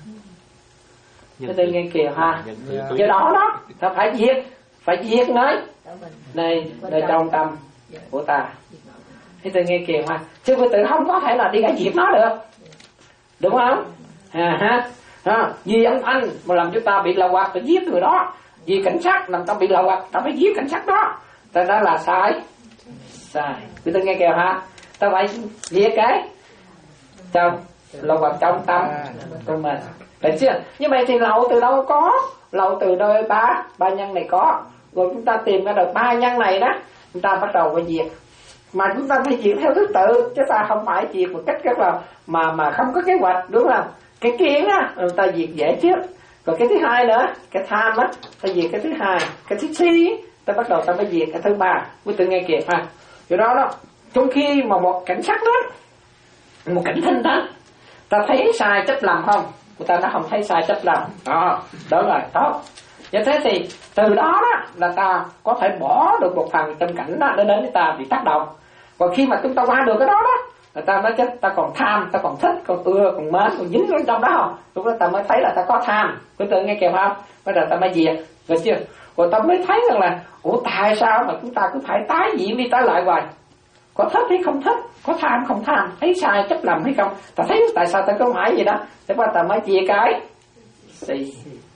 Quý tử nghe kìa ha. Do đó đó ta phải diệt, phải diệt nơi này nơi trong tâm của ta. Quý tử nghe kìa ha. Chứ quý tử không có thể là đi cả diệt nó được, đúng không? À, ha. À, vì âm thanh mà làm cho ta bị lậu hoặc, ta giết người đó. Vì cảnh sát làm ta bị lậu hoặc, ta phải giết cảnh sát đó. Ta đó là sai. Sai. Quý tử nghe kìa ha. Ta phải giết cái trong lậu hoặc trong tâm của mình. Được chưa? Như vậy thì lậu từ đâu có? Lậu từ nơi ba ba nhân này có. Rồi chúng ta tìm ra được ba nhân này đó, chúng ta bắt đầu phải diệt. Mà chúng ta phải diệt theo thứ tự, chứ ta không phải diệt một cách rất là mà mà không có kế hoạch, đúng không? Cái kiến á, người ta diệt dễ trước. Còn cái thứ hai nữa, cái tham á, ta diệt cái thứ hai. Cái thứ si, ta bắt đầu ta mới diệt cái thứ ba. Quý tử nghe kịp ha. Điều đó đó, trong khi mà một cảnh sắc đó, một cảnh thanh đó, ta thấy sai chấp lầm không? Người ta nó không thấy sai chấp lầm. Đó, đó là tốt. Như thế thì từ đó đó là ta có thể bỏ được một phần trong cảnh đó để đến với ta bị tác động. Còn khi mà chúng ta qua được cái đó đó, người ta nói chứ ta còn tham, ta còn thích, còn ưa, còn mến, còn dính ở trong đó không? Lúc đó ta mới thấy là ta có tham. Quý tử nghe kịp không? Bây giờ ta mới diệt, được chưa? Rồi ta mới thấy rằng là ủa tại sao mà chúng ta cứ phải tái diễn đi tái lại hoài? Có thích hay không thích, có tham không tham, thấy sai chấp lầm hay không? Ta thấy tại sao ta cứ mãi vậy đó? Thế qua ta mới chia cái gì?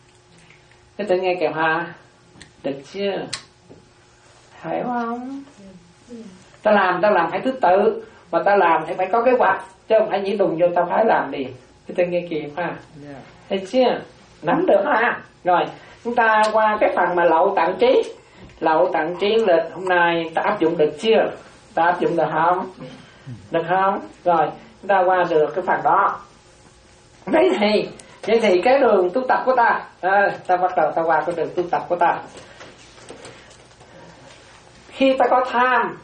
Quý tử nghe kịp ha? Được chưa? Thấy không? Ta làm, ta làm phải thứ tự. Mà ta làm thì phải có kế hoạch, chứ không phải chỉ đùng vô ta phải làm đi. Cái tên nghe kịp ha. Thấy chưa? Nắm được ha. Rồi chúng ta qua cái phần mà lậu tặng trí. Lậu tặng trí lịch hôm nay ta áp dụng được chưa? Ta áp dụng được không? Được không? Rồi chúng ta qua được cái phần đó. Đấy thì vậy thì cái đường tu tập của ta à, ta bắt đầu ta qua cái đường tu tập của ta. Khi ta có tham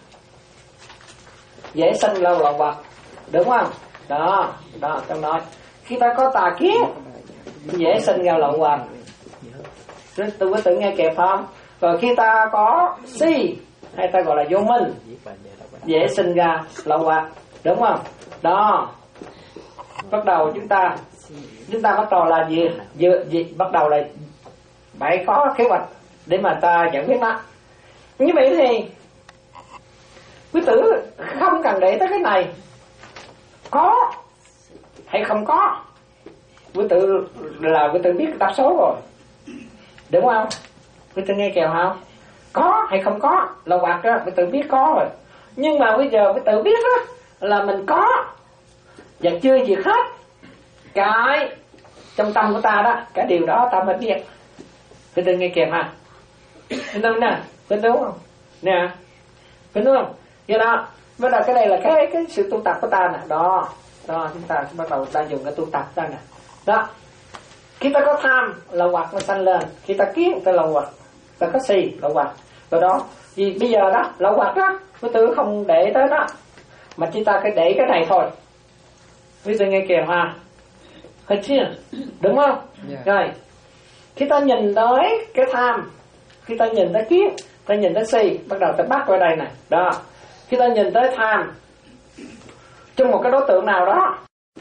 dễ sinh lâu lậu hoặc, đúng không? Đó, đó tôi nói. Khi ta có tà kiến dễ sinh ra lậu hoặc. Tôi có tự nghe kịp không? Rồi khi ta có si hay ta gọi là vô minh dễ sinh ra lậu hoặc, đúng không? Đó. Bắt đầu chúng ta chúng ta bắt đầu là gì? gì, gì? Bắt đầu là phải có kế hoạch để mà ta giải quyết nó. Như vậy thì quý tử không cần để tới cái này có hay không có. Quý tử là quý tử biết đáp số rồi, đúng không? Quý tử nghe kèo không? Có hay không có là hoặc đó, quý tử biết có rồi. Nhưng mà bây giờ quý tử biết đó, là mình có và chưa diệt hết cái trong tâm của ta đó, cái điều đó ta mới biết. Quý tử nghe kèo ha? Quý tử nè, quý tử đúng không? Nè, quý tử không? Vậy đó, bây giờ cái này là cái cái sự tu tập của ta nè, đó, đó chúng ta bắt đầu ta dùng cái tu tập ta nè, đó. Khi ta có tham là hoặc nó sanh lên, khi ta kiến ta là hoặc, ta có si là hoặc, rồi đó. Vì bây giờ đó là hoặc đó, quý tử không để tới đó, mà chỉ ta cái để cái này thôi. Quý tử nghe kìa ha, thấy chưa? Đúng không? Yeah. Rồi, khi ta nhìn tới cái tham, khi ta nhìn tới kiến, ta nhìn tới si, bắt đầu ta bắt qua đây này, đó. Khi ta nhìn tới tham trong một cái đối tượng nào đó,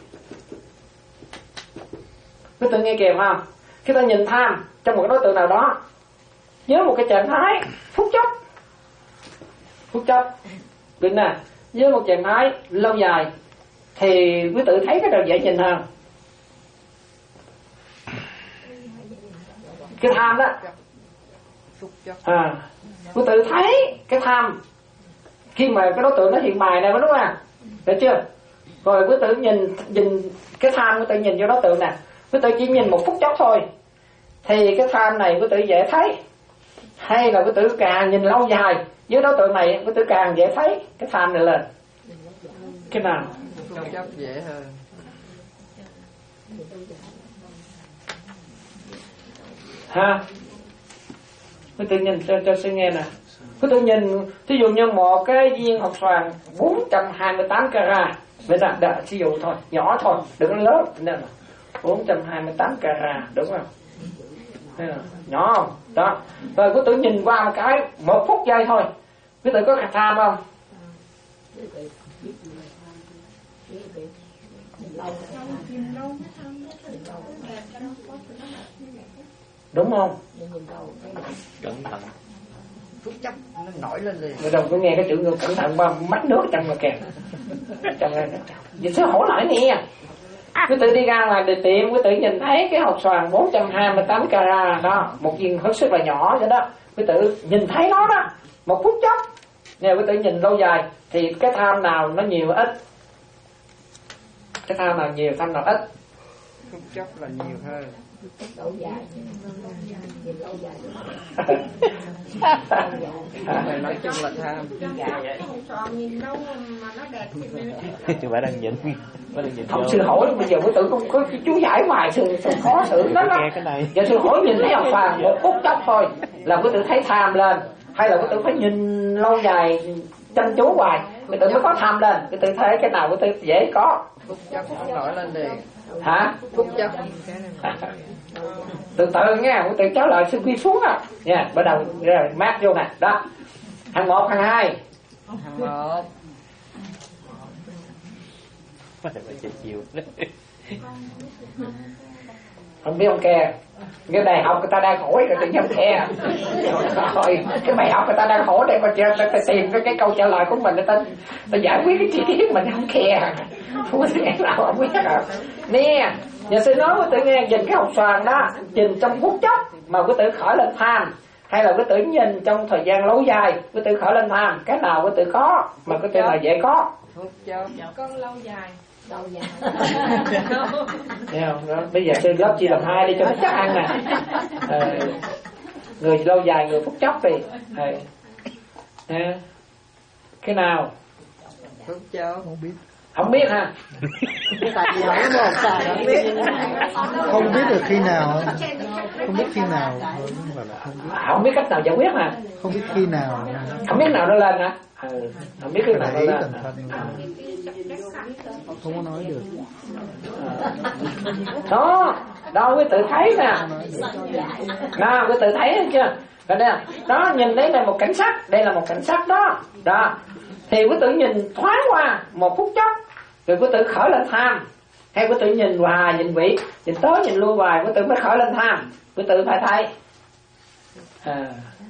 quý tử nghe kìa không? Khi ta nhìn tham trong một cái đối tượng nào đó với một cái trạng thái phút chốc, phút chốc, được nè, với một trạng thái lâu dài, thì quý tử thấy cái nào dễ nhìn hơn? Cái tham đó, à, quý tử thấy cái tham khi mà cái đối tượng nó hiện bài này, đúng không? Được chưa? Rồi quý tử nhìn nhìn cái tham, quý tử nhìn vô đối tượng nè, quý tử chỉ nhìn một phút chốc thôi, thì cái tham này quý tử dễ thấy, hay là quý tử càng nhìn lâu dài với đối tượng này, quý tử càng dễ thấy cái tham này lên? Cái nào? Phút chốc dễ hơn. Ha? Quý tử nhìn cho cho sư nghe nè. Quý tử nhìn, thí dụ như một cái viên hột xoàn bốn trăm hai mươi tám carat, bây giờ đã sử dụng thôi, nhỏ thôi, đừng lớn, nên là bốn trăm hai mươi tám carat, đúng không? Nhỏ không? Đó. Rồi quý tử nhìn qua một cái một phút giây thôi, quý tử có tham không? Đúng không? Cẩn thận. Phút chốc nó nổi lên liền. Người đồng có nghe cái chữ người cẩn thận mà mắt nước trong mà kìa. Trong này. Vậy sư hỏi lại nè. Quý tử đi ra ngoài để tiệm, quý tử nhìn thấy cái hộp xoàn bốn trăm hai mươi tám carat đó, một viên hết sức là nhỏ vậy đó. Quý tử nhìn thấy nó đó, một phút chốc. Nè quý tử nhìn lâu dài thì cái tham nào nó nhiều ít? Cái tham nào nhiều, tham nào ít? Phút chốc là nhiều hơn. Lâu dài, nhìn lâu dài. Mày nói chung là tham. Nhìn lâu mà nó đẹp. Chứ phải đang nhìn. Không, sư hỏi bây giờ quý tử không có chú giải hoài sư, sư khó xử lắm đó. Giờ sư hỏi nhìn thấy hộp xoàn một phút chốc thôi là quý tử thấy tham lên, hay là quý tử phải nhìn lâu dài chăm chú hoài quý tử mới có tham lên? Quý tử thấy cái nào quý tử dễ có? Phút chốc nó nổi lên liền. Hả? Phút chốc. Từ từ nha, quý tử cháu lời sư quy xuống à nha. Bắt đầu rồi mát vô nè. Đó, hàng một, hàng hai. Hàng một. Chiều. Không biết ông kè, cái đại học người ta đang hỏi rồi tự nhiên kè. Rồi cái bài học người ta đang hỏi để mà ta, ta, ta tìm cái, cái câu trả lời của mình, người ta, ta giải quyết cái chi tiết mình không kè. Không có nghe nào không biết à. Nè, nhà sư nói quý tử nghe, nhìn cái hộp xoàn đó, nhìn trong phút chốc mà quý tử khởi lên tham, hay là quý tử nhìn trong thời gian lâu dài quý tử khởi lên tham, cái nào quý tử có mà quý tử là dễ có? Phút chốc. Con lâu dài. Lâu dài. Nghe không? Đó. Bây giờ sư lớp chia làm hai đi cho nó chắc ăn nè. À, người lâu dài, người phút chốc đi. À, à, cái nào? Phút chốc. Không biết. Không biết ha? Tại vì hỏi một tài không biết. Không biết được khi nào. Không biết khi nào. Không biết. À, không biết cách nào giải quyết hả? Không biết khi nào. Không biết nào nó lên hả? Ừ, không biết cái nào nó lên. Không có nói được. Đó, đâu quý tự thấy nè. Nào, quý tự thấy chưa? Rồi đây, đó, nhìn đấy là một cảnh sắc, đây là một cảnh sắc đó. Đó. Thì quý tử nhìn thoáng qua một phút chốc, rồi quý tử khởi lên tham. Hay quý tử nhìn hoài, nhìn vị, nhìn tới nhìn lui hoài, quý tử mới khởi lên tham. Quý tử phải thấy. À.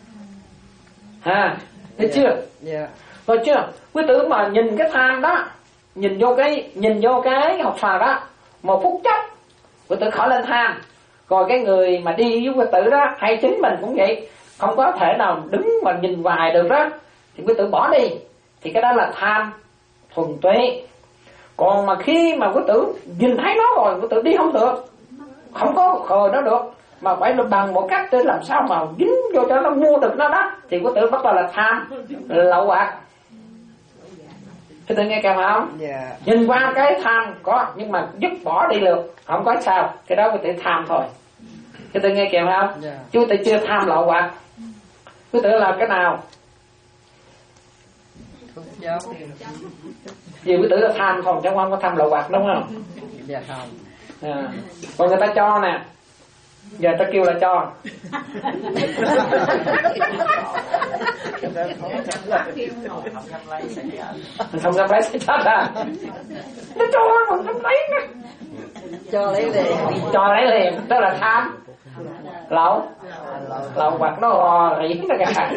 À, thấy chưa? Dạ. Rồi chưa? Quý tử mà nhìn cái tham đó, nhìn vô cái nhìn vô cái hộp xoàn đó, một phút chốc quý tử khởi lên tham. Rồi cái người mà đi với quý tử đó, hay chính mình cũng vậy, không có thể nào đứng mà nhìn hoài được đó, thì quý tử bỏ đi. Thì cái đó là tham thuần túy. Còn mà khi mà quý tử nhìn thấy nó rồi, quý tử đi không được, không có khờ nó được, mà phải bằng một cách để làm sao mà dính vô cho nó mua được nó đó, thì quý tử bắt đầu là tham lậu hoặc. Quý tử nghe kèm không? Dạ. Nhìn qua cái tham có, nhưng mà dứt bỏ đi được, không có sao, cái đó quý tử tham thôi. Quý tử nghe kèm không? Dạ. Chú tử chưa tham lậu hoặc. Quý tử là cái nào? Phút chốc. Vì quý tử là tham không, chứ không có tham lậu hoặc, đúng không? Dạ không. À. Còn người ta cho nè, giờ ta kêu là cho. Mình không dám lấy sẽ chết à. Nó cho mình không lấy nữa. Cho lấy liền. Cho lấy liền, đó là tham. Lậu. Lậu hoặc nó gò rỉ nó cả.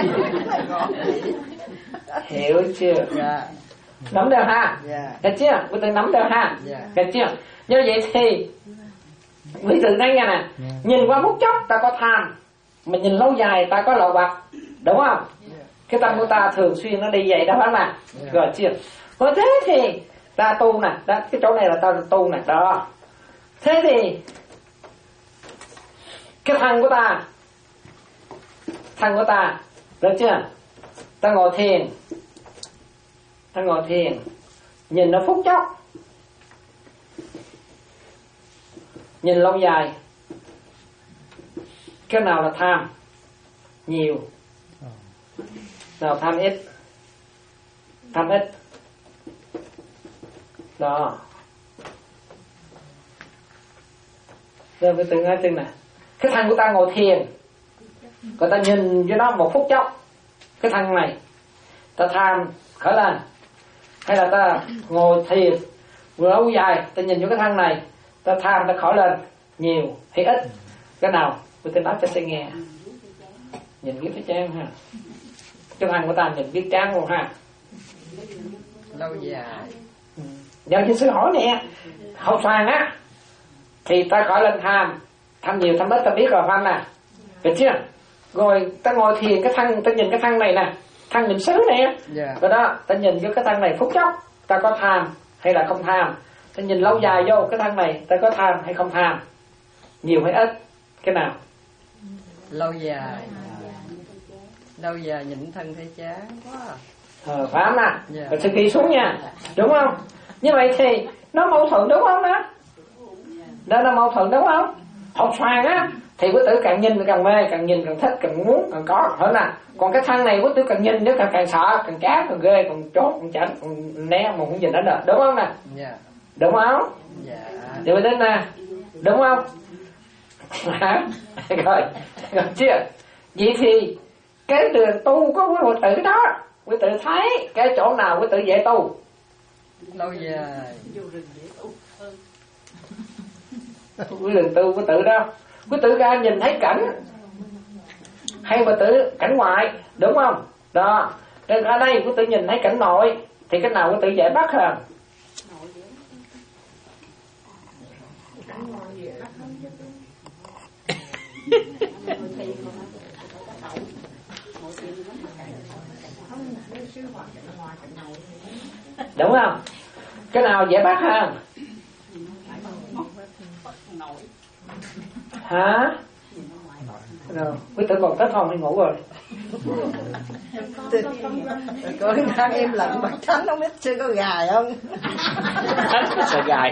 Hiểu chưa? Dạ. Nắm được ha? Dạ. Được chưa? Quý tử nắm được ha? Dạ. Được chưa? Như vậy thì quý tử thấy nghe nè, nhìn qua phút chốc ta có tham, mà nhìn lâu dài ta có lậu hoặc, đúng không? Cái tâm của ta thường xuyên nó đi vậy đó phải mà. Rồi chưa? Rồi thế thì ta tu nè, đó, cái chỗ này là ta tu nè, đó. Thế thì cái thân của ta, thân của ta, được chưa? Ta ngồi thiền, ta ngồi thiền, nhìn nó phút chốc, nhìn lâu dài, cái nào là tham nhiều, nào tham ít, tham ít, đó. Rồi với từ ngay chân nè, Cái thân của ta ngồi thiền, người ta nhìn cho nó một phút chốc, cái thân này ta tham khởi lên, hay là ta ngồi thiền lâu dài, ta nhìn vô cái thân này, ta tham ta khởi lên nhiều hay ít, cái nào tôi tin nói cho sẽ nghe. Nhìn cái phía trang ha, cái thân của ta nhìn cái trang luôn ha. Lâu dài. Giờ như sư hỏi nè, học xoàn á thì ta khởi lên tham, tham nhiều tham ít ta biết rồi phải không nè, được chưa? Rồi ta ngồi thiền, cái thân ta nhìn cái thân này nè, thân nhìn xứ nè, Yeah. rồi đó ta nhìn vô cái thân này phút chốc ta có tham hay là không tham, ta nhìn lâu dài vô cái thân này ta có tham hay không tham, nhiều hay ít, cái nào? Lâu dài. Lâu dài nhìn thân thấy chán quá. Ờ, phải không nè? Yeah. Rồi sự kỳ xuống nha, đúng không? Như vậy thì nó mâu thuẫn đúng không đó? Đó là mâu thuẫn đúng không? Học xoàn á thì quý tử càng nhìn càng mê, càng nhìn càng thích, càng muốn, càng có, hơn nè. Còn cái thân này quý tử càng nhìn nó càng càng sợ, càng chán, càng ghê, càng chốt, càng chảnh, càng né mà không nhìn đến được, đúng không nè? Yeah. Đúng không? Dạ. Thì quý tử nè, đúng không? Hả? Rồi, rồi chưa? Vậy thì cái đường tu của quý tử đó, quý tử thấy cái chỗ nào quý tử dễ tu? Lâu dài. Quý đường tu quý tử đó, quý tử ra nhìn thấy cảnh hay quý tử cảnh ngoại, đúng không? Đó, nên ở đây quý tử nhìn thấy cảnh nội thì cái nào quý tử dễ bắt hơn? Đúng không? Cái nào dễ bắt hơn? Hả? Rồi, quý tử còn tới phòng đi ngủ rồi. Có đang em lặng bạch thánh không biết chưa có gài không? Sợ gài.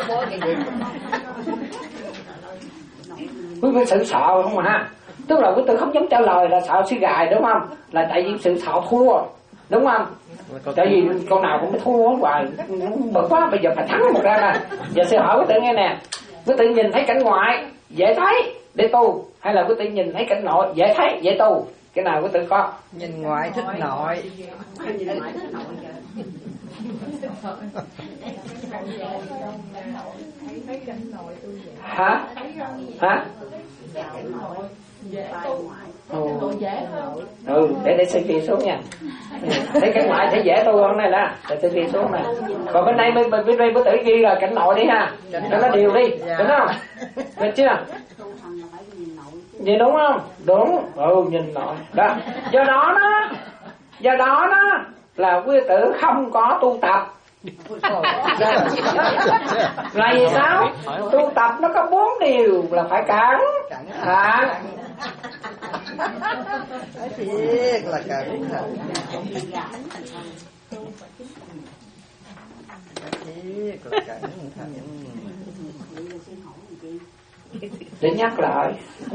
Quý vị sự sợ không mà ha? Tức là quý tử không dám trả lời là sợ sư gài, đúng không? Là tại vì sự sợ thua, đúng không? Tại vì con nào cũng phải thua hoài, bực quá, bây giờ phải thắng một ra nè. Giờ sư hỏi quý tử nghe nè, quý tử nhìn thấy cảnh ngoại dễ thấy để tu, hay là quý tử nhìn thấy cảnh nội dễ thấy dễ tu, cái nào quý tử có? Nhìn ngoại thích nội. Hả? Hả? Ừ. ừ, để để sư kỳ xuống nha. Thấy cảnh ngoại thấy dễ tu hơn này nè, để sư kỳ xuống nè. Còn bên đây bên bên đây có tự ghi là cảnh nội đi ha, cho nó điều đi, đúng không? Được chưa? Vậy đúng không? Đúng. Ừ, nhìn nội. Đó. Do đó đó, do đó đó là quý tử không có tu tập. Là vì sao? Tu tập nó có bốn điều là phải cẩn thận. Thiệt là cẩn thận. Thiệt là cẩn thận. Để nhắc lại.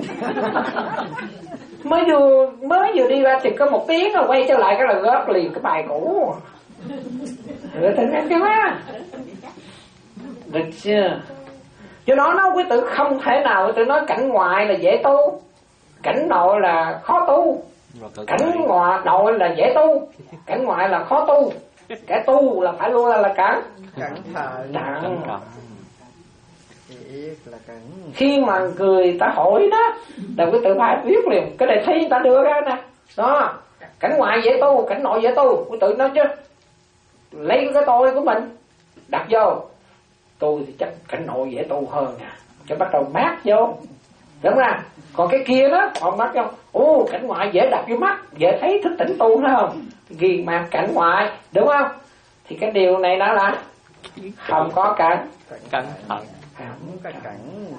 Mới vừa mới vừa đi ra thì có một tiếng rồi quay trở lại cái là góp liền cái bài cũ. Rồi thử nghe cái quá. Được chưa? Do đó nó quý tử không thể nào quý tử nói cảnh ngoại là dễ tu, cảnh nội là khó tu. Cảnh ngoại nội là dễ tu, cảnh ngoại là khó tu. Cái tu là phải luôn là là cẩn Cẩn thận. thận. Thiệt là cẩn. Khi mà người ta hỏi đó là quý tử phải biết liền. Cái đề thi người ta đưa ra nè. Đó, cảnh ngoại dễ tu, cảnh nội dễ tu, quý tử nói chứ. Lấy cái tôi của mình đặt vô, tôi thì chắc cảnh nội dễ tu hơn nè, cho bắt đầu mát vô, đúng không? Còn cái kia đó họ mát vô, ô cảnh ngoại dễ đặt vô mắt, dễ thấy thức tỉnh tu phải không? Ghi mặt cảnh ngoại, đúng không? Thì cái điều này nó là không có cẩn Cẩn thận. Không có cẩn.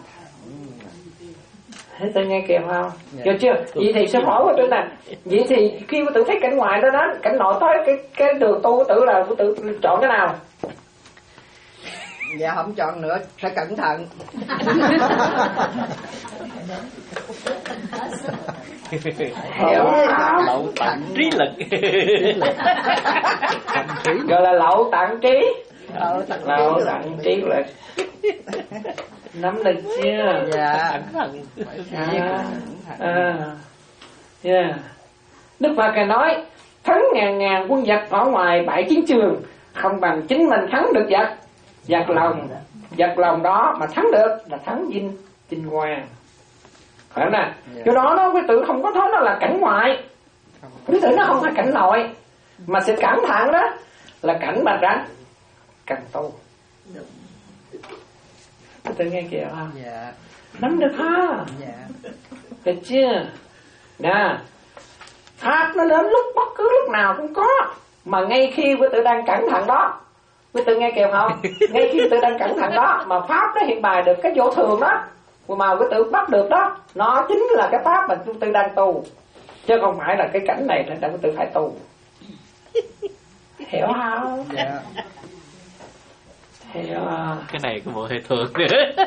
Thế tôi nghe kịp không? Được chưa? Vậy thì sẽ hỏi của tôi nè. Vậy thì khi tôi tự thấy cảnh ngoại đó đó, cảnh nội tới cái cái đường tu của tự là của tự chọn cái nào? Dạ không chọn nữa, phải cẩn thận. Hiểu không? Lậu tận trí lực. Gọi là lậu tận trí. Lậu tận trí lực. Nắm được chưa? Dạ. Cẩn thận. À, à, yeah. Đức Phật Ngài nói thắng ngàn ngàn quân giặc ở ngoài bãi chiến trường không bằng chính mình thắng được giặc. Giặc lòng, giặc lòng đó mà thắng được là thắng vinh chinh hoàng. Phải không nè? Do đó nó quý tử không có thấy nó là cảnh ngoại, quý tử nó không phải cảnh nội, mà sự cẩn thận đó là cảnh mà rắn cần tu. Quý tử nghe kìa không? Dạ. Nắm được ha? Dạ. Được chưa? Nè, pháp nó đến lúc bất cứ lúc nào cũng có, mà ngay khi quý tử đang cẩn thận đó, quý tử nghe kịp không? Ngay khi quý tử đang cẩn thận đó mà pháp nó hiện bày được cái vô thường đó, mà quý tử bắt được đó, nó chính là cái pháp mà quý tử đang tu, chứ không phải là cái cảnh này là quý tử phải tu. Hiểu không? Dạ. Hiểu không? Cái này có bộ hệ thường nữa.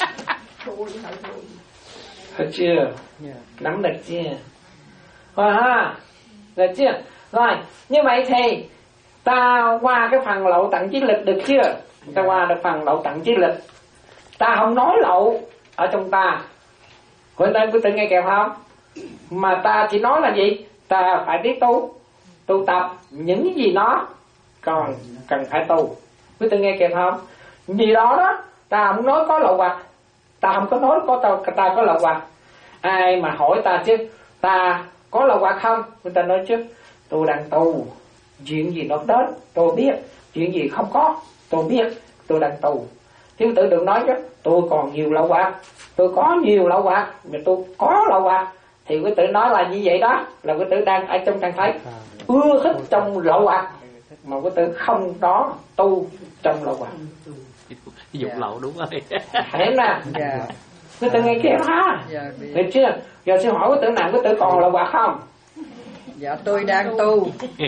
Được chưa? Nắm được chưa? Rồi ha, được chưa? Rồi, như vậy thì ta qua cái phần lậu tận trí lực được chưa? Ta qua được phần lậu tận trí lực. Ta không nói lậu ở trong ta. Hồi nãy quý tử nghe kèo không? Mà ta chỉ nói là gì? Ta phải biết tu, tu tập những gì nó còn cần phải tu. Quý tử nghe kèo không? Vì đó đó, ta không nói có lậu hoặc, ta không có nói có ta, ta có lậu hoặc. Ai mà hỏi ta chứ ta có lậu hoặc không? Người ta nói chứ tôi đang tu, chuyện gì nó đến tôi biết, chuyện gì không có tôi biết, tôi đang tu. Chứ tự đừng nói chứ tôi còn nhiều lậu hoặc, tôi có nhiều lậu hoặc, mà tôi có lậu hoặc, thì quý tử nói là như vậy đó, là quý tử đang ở trong trạng thái ưa thích trong lậu hoặc, mà quý tử không đó tu trong lậu hoặc. Dục lậu đúng rồi. Thấy nè. Dạ. Quý tử nghe kêu ha. Dạ. Được chưa? Giờ xin hỏi quý tử nào quý tử còn lậu hoặc không? Dạ tôi đang tu.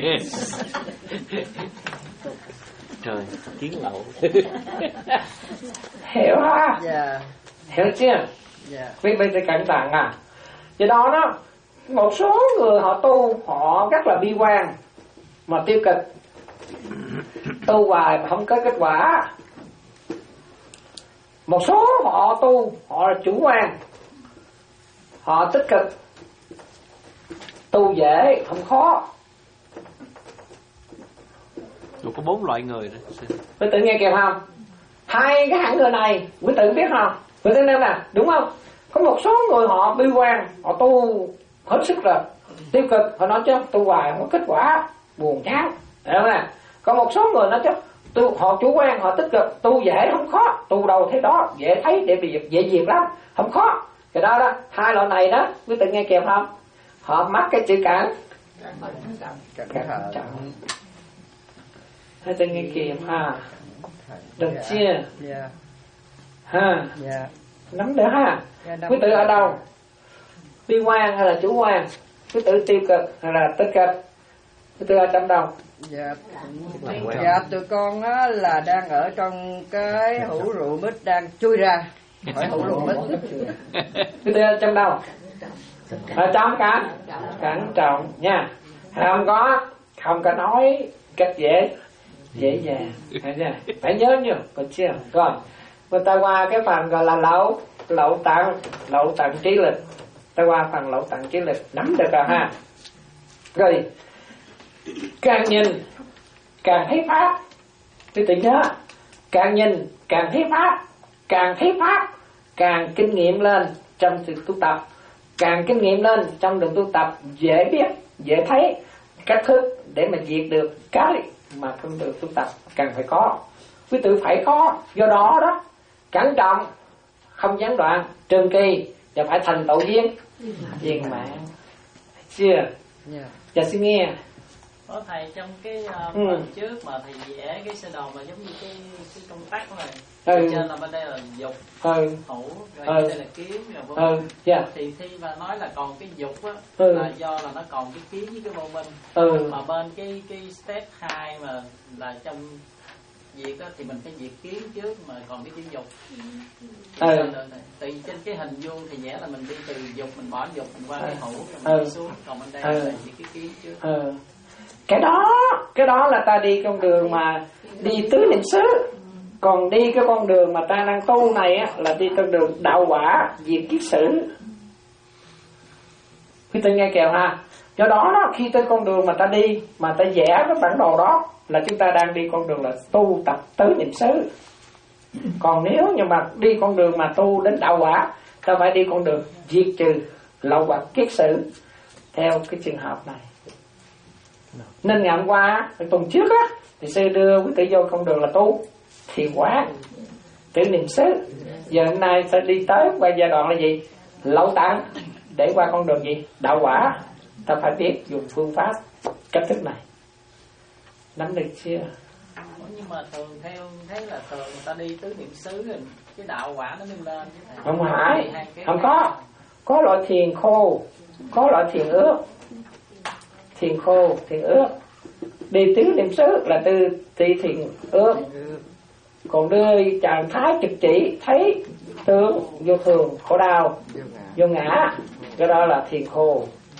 Trời, kiến lậu. Hiểu ha? Dạ. Hiểu chưa? Dạ. Quý vị phải cẩn thận à. Do đó đó, một số người họ tu họ rất là bi quan mà tiêu cực, tu hoài mà không có kết quả. Một số họ tu họ là chủ quan, họ tích cực, tu dễ không khó. Rồi có bốn loại người đó. Quý tử nghe kịp không? Hai cái hạng người này quý tử biết không? Quý tử nêu nè, đúng không? Có một số người họ bi quan, họ tu hết sức rồi, tiêu cực, họ nói chứ tu hoài không có kết quả, buồn chán, hiểu không nè? Có một số người nói chứ tu, họ chủ quan, họ tích cực, tu dễ không khó, tu đâu thế đó, dễ thấy để bị dễ diệt lắm, không khó. Cái đó đó, hai loại này đó, quý tử nghe kịp không? Họ mắc cái chữ cản, Cẩn cẩn thận. trọng. Quý tử nghe kịp ha? Được chưa? Dạ. Ha? Dạ. Nắm được ha? Dạ, nắm Quý tử được. ở đâu? Bi quan hay là chủ quan? Quý tử tiêu cực hay là tích cực? Quý tử ở trong đâu? Dạ. Dạ tụi con á là đang ở trong cái hũ rượu mít đang chui ra. Hỏi hũ rượu mít. Quý tử ở trong đâu? Ở trong cả cẩn trọng nha. Không có không có nói cách dễ dễ dàng. Phải nhớ nhớ, được chưa? Rồi, người ta qua cái phần gọi là lậu lậu tận lậu tận trí lực. Ta qua phần lậu tận trí lực, nắm được rồi ha. Rồi càng nhìn càng thấy pháp. Tôi tự nhớ, càng nhìn càng thấy pháp, càng thấy pháp càng kinh nghiệm lên trong sự tu tập, càng kinh nghiệm lên trong đường tu tập dễ biết dễ thấy cách thức để mà diệt được cái mà trong đường tu tập cần phải có. Quý tử phải có. Do đó đó, cẩn trọng, không gián đoạn, trường kỳ, và phải thành tựu duyên viên mãn. Chưa? Dạ. Dạ xin nghe. Có thầy trong cái uh, Ừ. phần trước mà thầy vẽ cái sơ đồ mà giống như cái, cái công tắc này. Ừ. Trên là bên đây là dục, Ừ. hữu, rồi Ừ. đây là kiếm, rồi vân Ừ. vân. Dạ. Thì khi mà nói là còn cái dục á, Ừ. là do là nó còn cái kiếm với cái vô minh. Ừ. Mà bên cái cái step hai mà là trong việc á thì mình phải diệt kiếm trước mà còn cái chữ dục. Ừ. Từ trên cái hình vuông thì vẽ là mình đi từ dục, mình bỏ dục mình qua Ừ. cái hữu rồi mình Ừ. đi xuống, còn bên đây Ừ. là diệt cái kiếm trước. Ừ. Cái đó, cái đó là ta đi con đường mà đi tứ niệm xứ. Còn đi cái con đường mà ta đang tu này á, là đi con đường đạo quả, diệt kiết sử. Quý vị nghe kìa ha. Do đó đó, khi tới con đường mà ta đi, mà ta vẽ cái bản đồ đó, là chúng ta đang đi con đường là tu tập tứ niệm xứ. Còn nếu như mà đi con đường mà tu đến đạo quả, ta phải đi con đường diệt trừ lậu hoặc kiết sử, theo cái trường hợp này. Nên ngày hôm qua, tuần trước á, thì sư đưa quý tử vô con đường là tu thiền quán, tứ niệm xứ. Giờ hôm nay sẽ đi tới qua giai đoạn là gì? Lậu tạng, để qua con đường gì? Đạo quả. Ta phải biết dùng phương pháp cách thức này. Nắm được chưa? Nhưng mà thường theo thấy là thường người ta đi tứ niệm xứ rồi cái đạo quả nó mới lên. Không phải, không có. Có loại thiền khô, có loại thiền ướt. Thiền khô, thiền ướt. Đi tứ niệm xứ là từ đi thiền ướt. Còn đưa trạng thái trực chỉ thấy tướng vô thường, khổ đau, vô ngã, cái đó là thiền khô.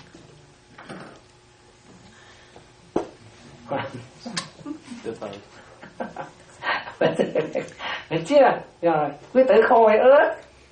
Từ từ. Được chưa? Rồi, quý tử khô hay ướt?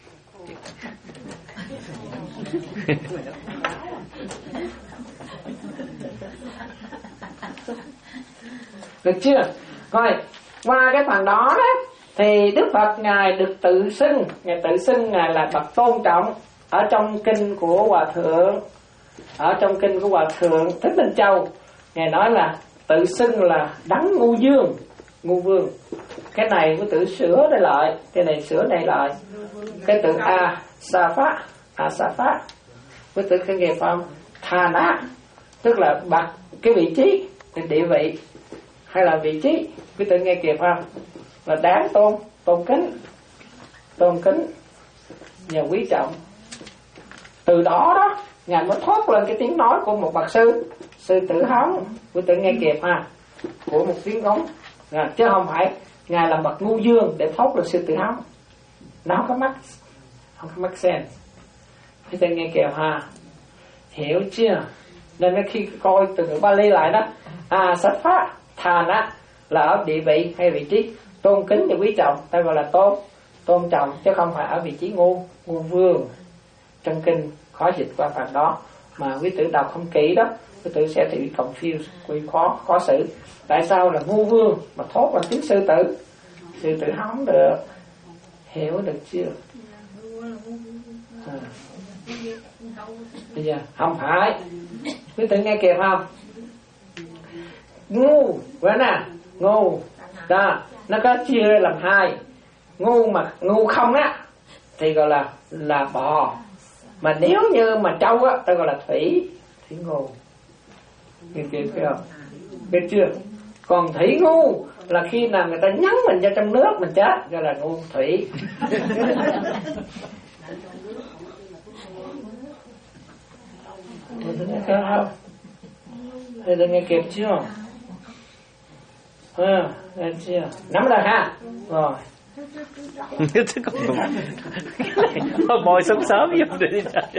Được chưa? Rồi, qua cái phần đó đó thì Đức Phật Ngài được tự xưng, Ngài tự xưng Ngài là bậc tôn trọng ở trong kinh của Hòa Thượng, ở trong kinh của Hòa Thượng Thích Minh Châu. Ngài nói là tự xưng là đấng ngu vương, ngu vương. Cái này của tự sửa đây lại, cái này sửa đây lại. Cái tự a sa phát, a sa phát với tự cái nghiệp phong tha ná, tức là bậc cái vị trí, cái địa vị hay là vị trí, cái tự nghe kịp không? Là đáng tôn, tôn kính, tôn kính và quý trọng. Từ đó đó Ngài mới thoát lên cái tiếng nói của một bậc sư, sư tử hóng, quý tự nghe kịp ha, của một tiếng ngóng, à, chứ không phải Ngài là bậc ngu vương để thoát lên sư tử hóng. Nó không có mắt, không có mắt sen. Quý tự nghe kịp ha, hiểu chưa? Nên khi coi từ ngữ Bali lại đó, à sát phát thà á là ở địa vị hay vị trí tôn kính và quý trọng, ta gọi là tôn tôn trọng, chứ không phải ở vị trí ngu ngu vương. Trong kinh khó dịch qua phần đó, mà quý tử đọc không kỹ đó, quý tử sẽ bị confused, quy khó khó xử. Tại sao là ngu vương mà thốt bằng tiếng sư tử? Sư tử không được, hiểu được chưa? À. Bây giờ không phải, quý tử nghe kịp không? Ngu, vậy nè, ngu đó, nó có chia ra làm hai. Ngu mà ngu không á thì gọi là là bò, mà nếu như mà trâu á ta gọi là thủy, thủy ngu. Biết biết không? Biết chưa? Còn thủy ngu là khi nào người ta nhấn mình ra trong nước mình chết, gọi là ngu thủy. Người ta nghe không? Người ta nghe kịp chưa? À, nghe chưa? Nắm rồi ha. Rồi. Thôi bồi sớm sớm giúp đi.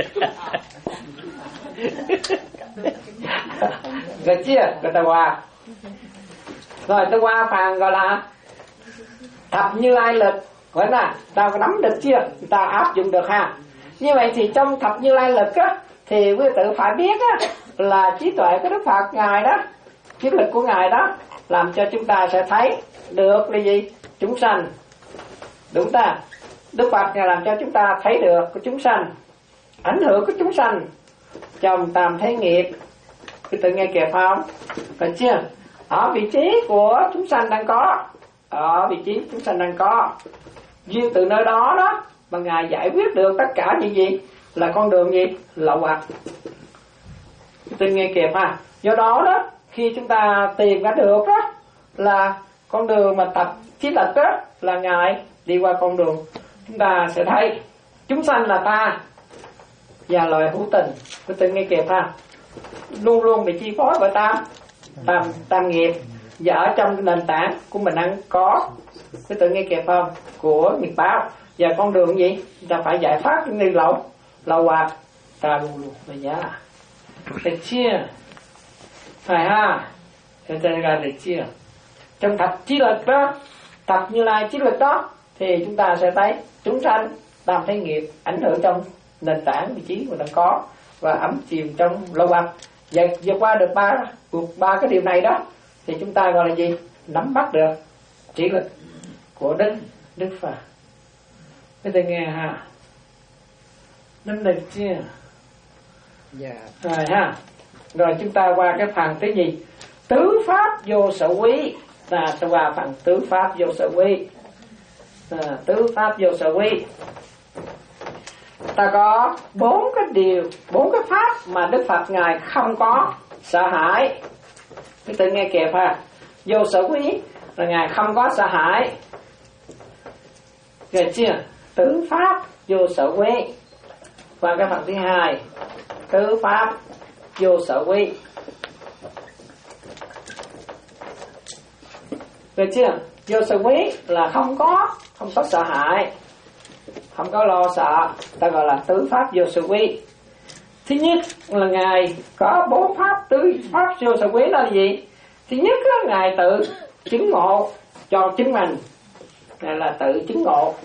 Được chưa? Rồi ta qua. Rồi ta qua phần gọi là thập Như Lai lực. Gọi là ta có nắm được chưa? Ta áp dụng được ha. Như vậy thì trong thập Như Lai lực á, thì quý tự phải biết á, là trí tuệ của Đức Phật Ngài đó, trí lực của Ngài đó, làm cho chúng ta sẽ thấy được là gì? Chúng sanh. Đúng ta? Đức Phật Ngài làm cho chúng ta thấy được của chúng sanh, ảnh hưởng của chúng sanh trong tam thế nghiệp. Quý tự nghe kịp không? Phải chưa? Ở vị trí của chúng sanh đang có, ở vị trí chúng sanh đang có, duyên từ nơi đó đó mà Ngài giải quyết được tất cả những gì là con đường gì? Lậu hoặc. Quý tự nghe kịp ha. Do đó đó, khi chúng ta tìm ra được đó là con đường mà tập trí lực đó, là Ngài đi qua con đường, chúng ta sẽ thấy chúng sanh là ta và loài hữu tình. Quý tự nghe kịp ha. Luôn luôn bị chi phối bởi tam tam tam nghiệp, và ở trong nền tảng của mình đang có, quý tự nghe kịp không? Của nghiệp báo. Và con đường gì? Chúng ta phải giải thoát những điều lậu lậu hoặc, ta luôn luôn bây giờ được chưa? Phải ha? Thế ra được chưa? Trong thập trí lực đó tập Như Lai trí lực đó thì chúng ta sẽ thấy chúng sanh tam thế nghiệp ảnh hưởng trong nền tảng vị trí mà đang có và ấm chìm trong lâu băng. Và vượt qua được ba ba cái điều này đó thì chúng ta gọi là gì? Nắm bắt được trí lực của Đức Đức Phật. Cái ta nghe ha, nắm được chưa? Dạ. Rồi ha. Rồi chúng ta qua cái phần thứ gì? Tứ pháp vô sở quý. Ta sẽ qua phần tứ pháp vô sở quý. À, tứ pháp vô sở quý. Ta có bốn cái điều, bốn cái pháp mà Đức Phật ngài không có sợ hãi. Cái tự nghe kịp ha. Vô sở quý là ngài không có sợ hãi. Được chưa? Tứ pháp vô sở quý. Qua cái phần thứ hai, tứ pháp vô sở quý. Được chưa? Vô sở quý là không có không có sợ hãi, không có lo sợ, ta gọi là tứ pháp vô sở quý. Thứ nhất là ngài có bốn pháp tứ pháp vô sở quý là gì? Thứ nhất là ngài tự chứng ngộ cho chính mình, ngài là tự chứng ngộ,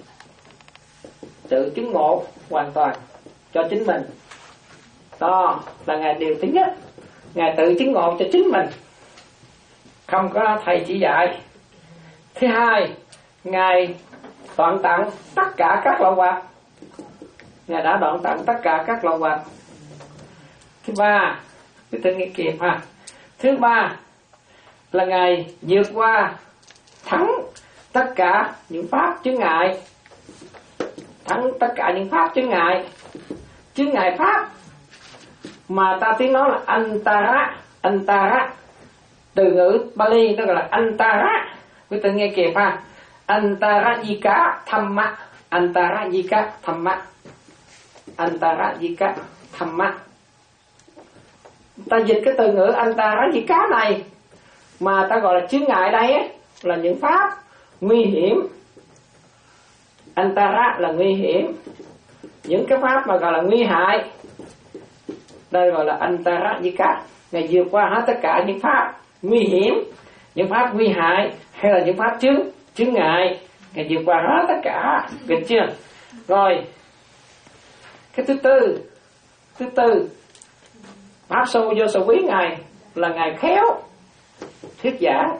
tự chứng ngộ hoàn toàn cho chính mình. Đó là ngài điều thứ nhất, ngài tự chứng ngộ cho chính mình, không có thầy chỉ dạy. Thứ hai, ngài đoạn tận tất cả các lậu hoặc, ngài đã đoạn tận tất cả các lậu hoặc. Thứ ba, cái tự nghe kịp ha. Thứ ba là ngài vượt qua thắng tất cả những pháp chướng ngại, thắng tất cả những pháp chướng ngại, chướng ngại pháp mà ta tiếng nói là antara, antara, từ ngữ Bali nó gọi là antara. Quý tự nghe kịp ha. Antarajika Thamma, Antarajika Thamma, Antarajika Thamma. Ta dịch cái từ ngữ Antarajika này mà ta gọi là chướng ngại đây ấy, là những pháp nguy hiểm. Antara là nguy hiểm, những cái pháp mà gọi là nguy hại, đây gọi là Antarajika. Ngài vượt qua hết tất cả những pháp nguy hiểm, những pháp nguy hại hay là những pháp chướng chướng ngại, ngài vượt qua hết tất cả. Được chưa? Rồi cái thứ tư, thứ tư pháp sâu vô sở quý ngài là ngài khéo thuyết giảng,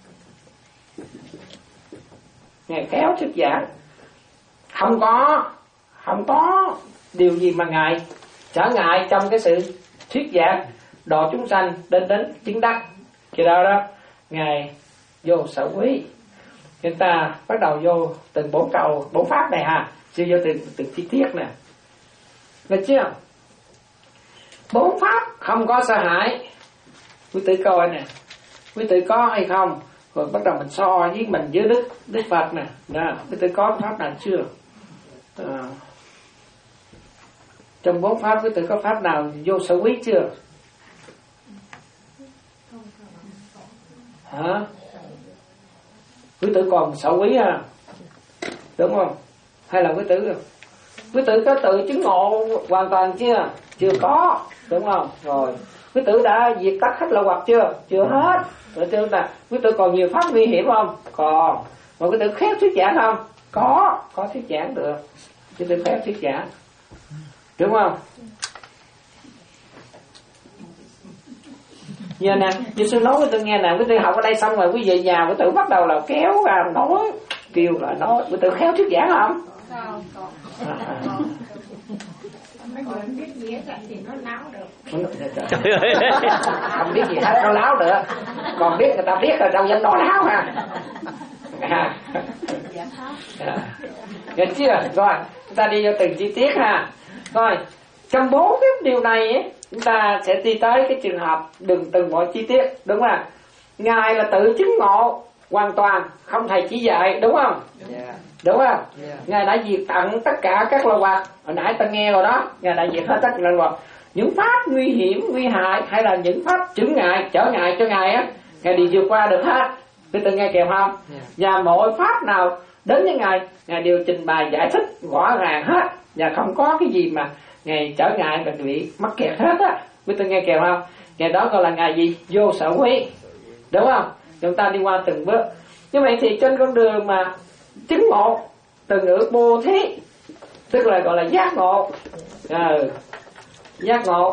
ngài khéo thuyết giảng, không có không có điều gì mà ngài trở ngại trong cái sự thuyết giảng độ chúng sanh đến đến chứng đắc. Khi đó đó ngài vô sở quý. Chúng ta bắt đầu vô từng bốn câu bốn pháp này ha, chưa vô từng từng chi tiết nè. Được chưa? Bốn pháp không có sợ hãi. Quý tử coi nè, quý tử có hay không? Rồi bắt đầu mình so với mình với Đức Đức Phật nè. Đó, quý tử có pháp nào chưa? À, trong bốn pháp quý tử có pháp nào vô sở quý chưa? Hả? Quý tử còn sở quý à, đúng không? Hay là quý tử quý tử có tự chứng ngộ hoàn toàn chưa? Chưa có, đúng không? Rồi quý tử đã diệt tắt hết lậu hoặc chưa? Chưa hết. Rồi chúng ta quý tử còn nhiều pháp nguy hiểm không? Còn. Mà quý tử khéo thuyết giảng không? Có, có thuyết giảng được. Quý tử khéo thuyết giảng, đúng không? Giờ nè, như sư nói với tôi nghe nè, quý tử học ở đây xong rồi quý về nhà quý tử bắt đầu là kéo ra nói, kêu là nói, quý tử khéo thuyết giảng không? Không, không. Mấy người không biết gì hết thì nó láo được. Không biết gì hết nó láo được. Còn biết người ta biết rồi đâu dám nói láo ha. Được chưa? Rồi, chúng ta đi vô từng chi tiết ha. Rồi, trong bốn cái điều này ấy, chúng ta sẽ đi tới cái trường hợp đừng từng mọi chi tiết, đúng không? Ngài là tự chứng ngộ hoàn toàn, không thầy chỉ dạy, đúng không? Yeah. Đúng không? Yeah. Ngài đã diệt tận tất cả các lậu hoặc. Hồi nãy ta nghe rồi đó, Ngài đã diệt hết tất cả lậu hoặc. Những pháp nguy hiểm, nguy hại hay là những pháp chướng ngại, trở ngại cho Ngài á, Ngài đều vượt qua được hết. Quý tử nghe kịp không? Yeah. Và mọi pháp nào đến với Ngài, Ngài đều trình bày giải thích rõ ràng hết, và không có cái gì mà Ngài trở ngại và bị mắc kẹt hết á. Quý tử nghe kịp không? Ngài đó gọi là Ngài gì? Vô sở quý, đúng không? Chúng ta đi qua từng bước. Như vậy thì trên con đường mà chứng ngộ, từ ngữ bồ thí tức là gọi là giác ngộ. Ừ, giác ngộ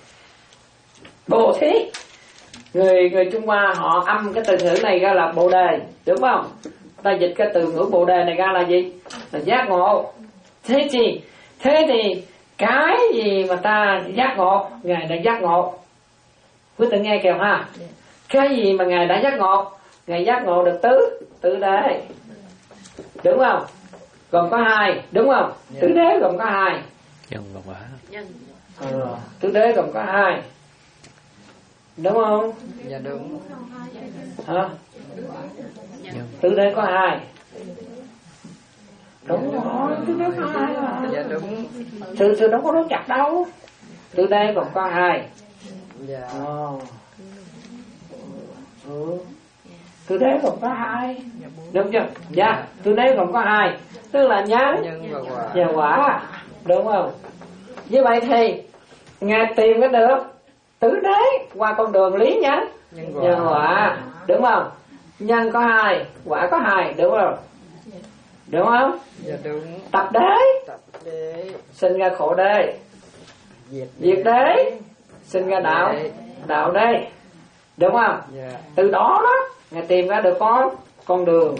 bồ thí, người người Trung Hoa họ âm cái từ ngữ này ra là bồ đề, đúng không? Ta dịch cái từ ngữ bồ đề này ra là gì? Là giác ngộ. Thế thì thế thì cái gì mà ta giác ngộ, ngài đã giác ngộ. Quý tự nghe kìa ha. Cái gì mà ngài đã giác ngộ? Ngài giác ngộ được tứ tứ đế, đúng không? Gồm có hai, đúng không? Tứ đế gồm có hai. Nhân và quả. Ừ, tứ đế gồm có hai, đúng không? Dạ đúng. Hả? Tứ đế có hai. Đúng rồi, tứ đế có hai mà. Dạ đúng. Sự sự đâu có nói chặt đâu. Tứ đế gồm có hai. Dạ. Oh. Ừ. Tứ đế gồm có hai, đúng chưa? Dạ, tứ đế gồm có hai, tức là nhân, Nhân và quả. và quả, đúng không? Như vậy thì ngài tìm cái được tứ đế qua con đường lý nhân, Nhân nhân quả. quả, đúng không? Nhân có hai, quả có hai, đúng không? Đúng không? Dạ đúng. Tập đế Tập đế. sinh ra khổ đế, Diệt diệt đế sinh ra đạo, đạo đế, đúng không? Dạ. Từ đó đó ngài tìm ra được con con đường.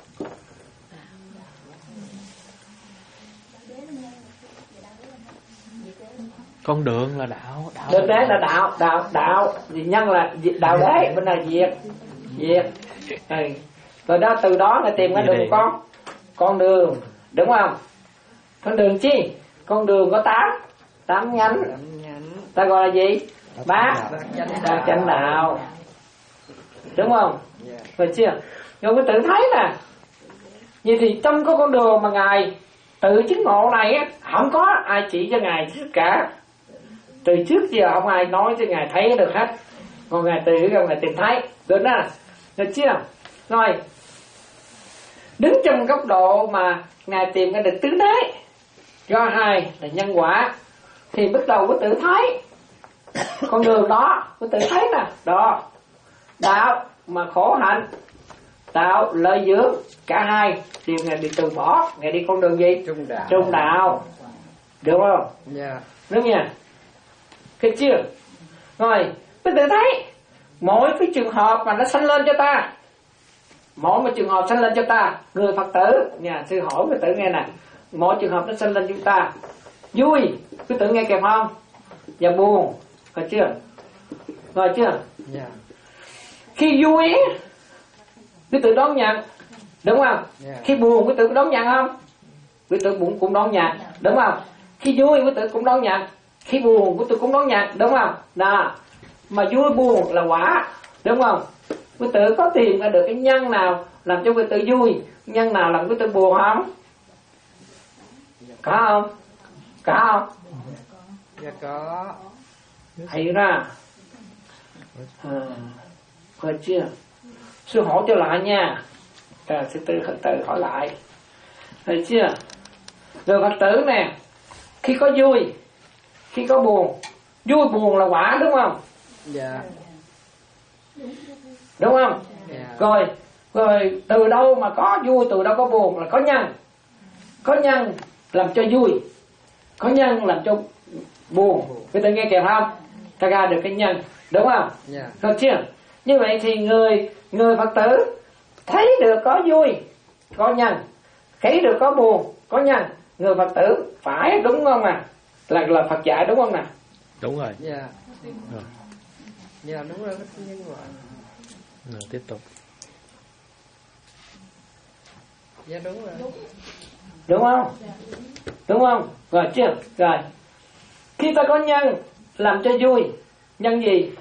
Con đường là đạo, đạo. Đường đế là đạo, đạo, đạo, vì nhân là đạo đế, bên này diệt, diệt. Ừ. Rồi đó từ đó ngài tìm ra được con con đường, đúng không? Con đường chi? Con đường có tám, tám nhánh. Ta gọi là gì? Bát, bát chánh đạo, đúng không? Rồi chưa? Rồi mới tự thấy nè. Vậy thì trong cái con đường mà ngài tự chứng ngộ này á, không có ai chỉ cho ngài tất cả. Từ trước giờ không ai nói cho ngài thấy được hết. Còn ngài tự ra ngài tìm thấy. Được đó. Được chưa? Rồi. Đứng trong góc độ mà ngài tìm ra được tứ đế, do hai là nhân quả, thì bắt đầu có tự thấy con đường đó, có tự thấy nè. Đó. Đạo mà khổ hạnh, đạo lợi dưỡng, cả hai thì ngài bị từ bỏ. Ngài đi con đường gì? Trung đạo. Trung đạo, được không? Dạ. Đúng nha. Được chưa? Rồi tôi tự thấy mỗi cái trường hợp mà nó sanh lên cho ta, mỗi một trường hợp sanh lên cho ta, người Phật tử nhà sư hỏi người tử nghe nè, mỗi trường hợp nó sanh lên chúng ta vui, cứ tự nghe kèm không? Và buồn, được chưa? Rồi chưa? Dạ. Khi vui quý tự đón nhận, đúng không? Yeah. Khi buồn quý tự đón nhận không? Quý tự buồn cũng đón nhận, đúng không? Khi vui quý tự cũng đón nhận, khi buồn quý tự cũng đón nhận, đúng không? Đó. Mà vui buồn là quả, đúng không? Quý tự có tìm ra được cái nhân nào làm cho quý tự vui, nhân nào làm quý tự buồn không? Có không? Có không? Dạ có. Hay ra. À, coi chưa? Sư hỏi cho lại nha. À, sư tử Phật tử hỏi lại. Thấy chưa? Rồi Phật tử nè, khi có vui, khi có buồn, vui buồn là quả, đúng không? Dạ. Đúng không? Dạ. Rồi, rồi từ đâu mà có vui, từ đâu có buồn là có nhân. Có nhân làm cho vui, có nhân làm cho buồn. Quý tự nghe kịp không? Ta ra được cái nhân, đúng không? Dạ. Được chưa? Như vậy thì người người Phật tử thấy được có vui, có nhân, thấy được có buồn, có nhân, người Phật tử phải, đúng không nè? Là là Phật dạy, đúng không nè? Đúng rồi. Dạ. Rồi. Dạ đúng rồi, nhân quả. Rồi tiếp tục. Dạ đúng rồi. Đúng không? Đúng không? Rồi chưa? Rồi. Khi ta có nhân làm cho vui, nhân gì?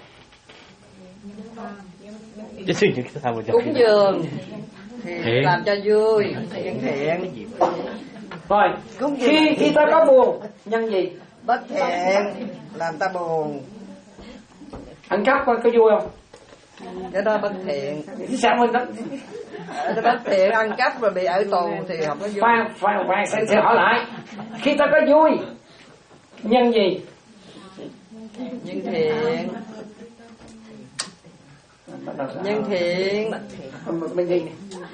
Cúng dường thì Thiện. làm cho vui, thiện thiện. Rồi, khi khi ta có buồn, nhân gì? Bất thiện làm ta buồn. Ăn cắp coi có vui không? Cái đó bất thiện. Sao mình nó Cái bất thiện ăn cắp rồi bị ở tù thì không có vui. khoan khoan khoan sẽ, sẽ hỏi lại. Khi ta có vui, nhân gì? Nhân thiện. Nhân thiện. Mình gì?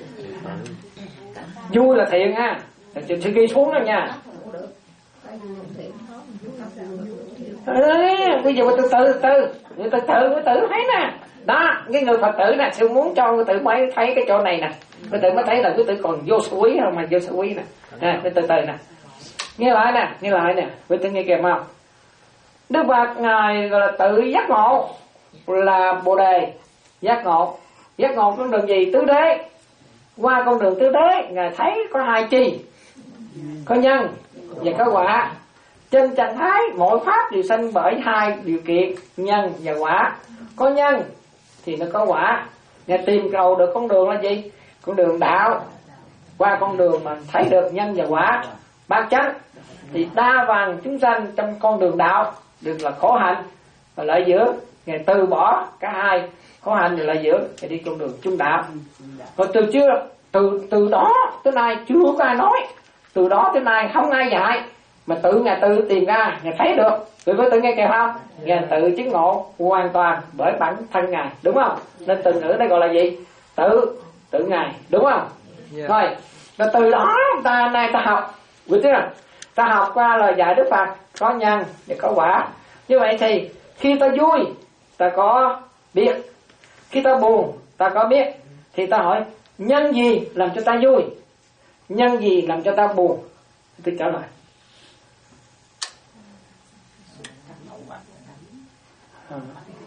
Vui là thiện ha, sự ghi xuống đó nha. Đấy, bây giờ từ từ từ người từ từ người tự thấy nè. Đó, cái người Phật tử nè, sư muốn cho người tự mới thấy cái chỗ này nè. Người tự mới thấy là người tự còn vô sự quý không mà vô sự quý nè. Nè, người từ từ nè. Nghe lại nè, nghe lại nè, người tự nghe kịp không? Đức Phật Ngài gọi là tự giác ngộ là Bồ Đề, giác ngộ. Giác ngộ con đường gì? Tứ đế. Qua con đường tứ đế, Ngài thấy có hai chi, có nhân và có quả. Trên trạng thái mỗi pháp đều sanh bởi hai điều kiện, nhân và quả. Có nhân thì nó có quả. Ngài tìm cầu được con đường là gì? Con đường đạo. Qua con đường mà thấy được nhân và quả bát chánh, thì đa vàng chúng sanh trong con đường đạo được là khổ hạnh và lợi dưỡng. Ngài từ bỏ cả hai, khổ hạnh và lợi dưỡng, để đi con đường trung đạo. Còn từ chưa từ từ đó tới nay chưa có ai nói, từ đó tới nay không ai dạy, mà tự Ngài tự tìm ra, Ngài thấy được. Tự với tự nghe kịp không? Ngài tự chứng ngộ hoàn toàn bởi bản thân Ngài, đúng không? Nên từ ngữ đây gọi là gì? Tự tự Ngài, đúng không? Yeah. Rồi, rồi từ đó ta nay ta học, biết chưa? Ta học qua lời dạy Đức Phật có nhân và có quả. Như vậy thì khi ta vui ta có biết, khi ta buồn ta có biết, thì ta hỏi nhân gì làm cho ta vui, nhân gì làm cho ta buồn? Tôi trả lời à.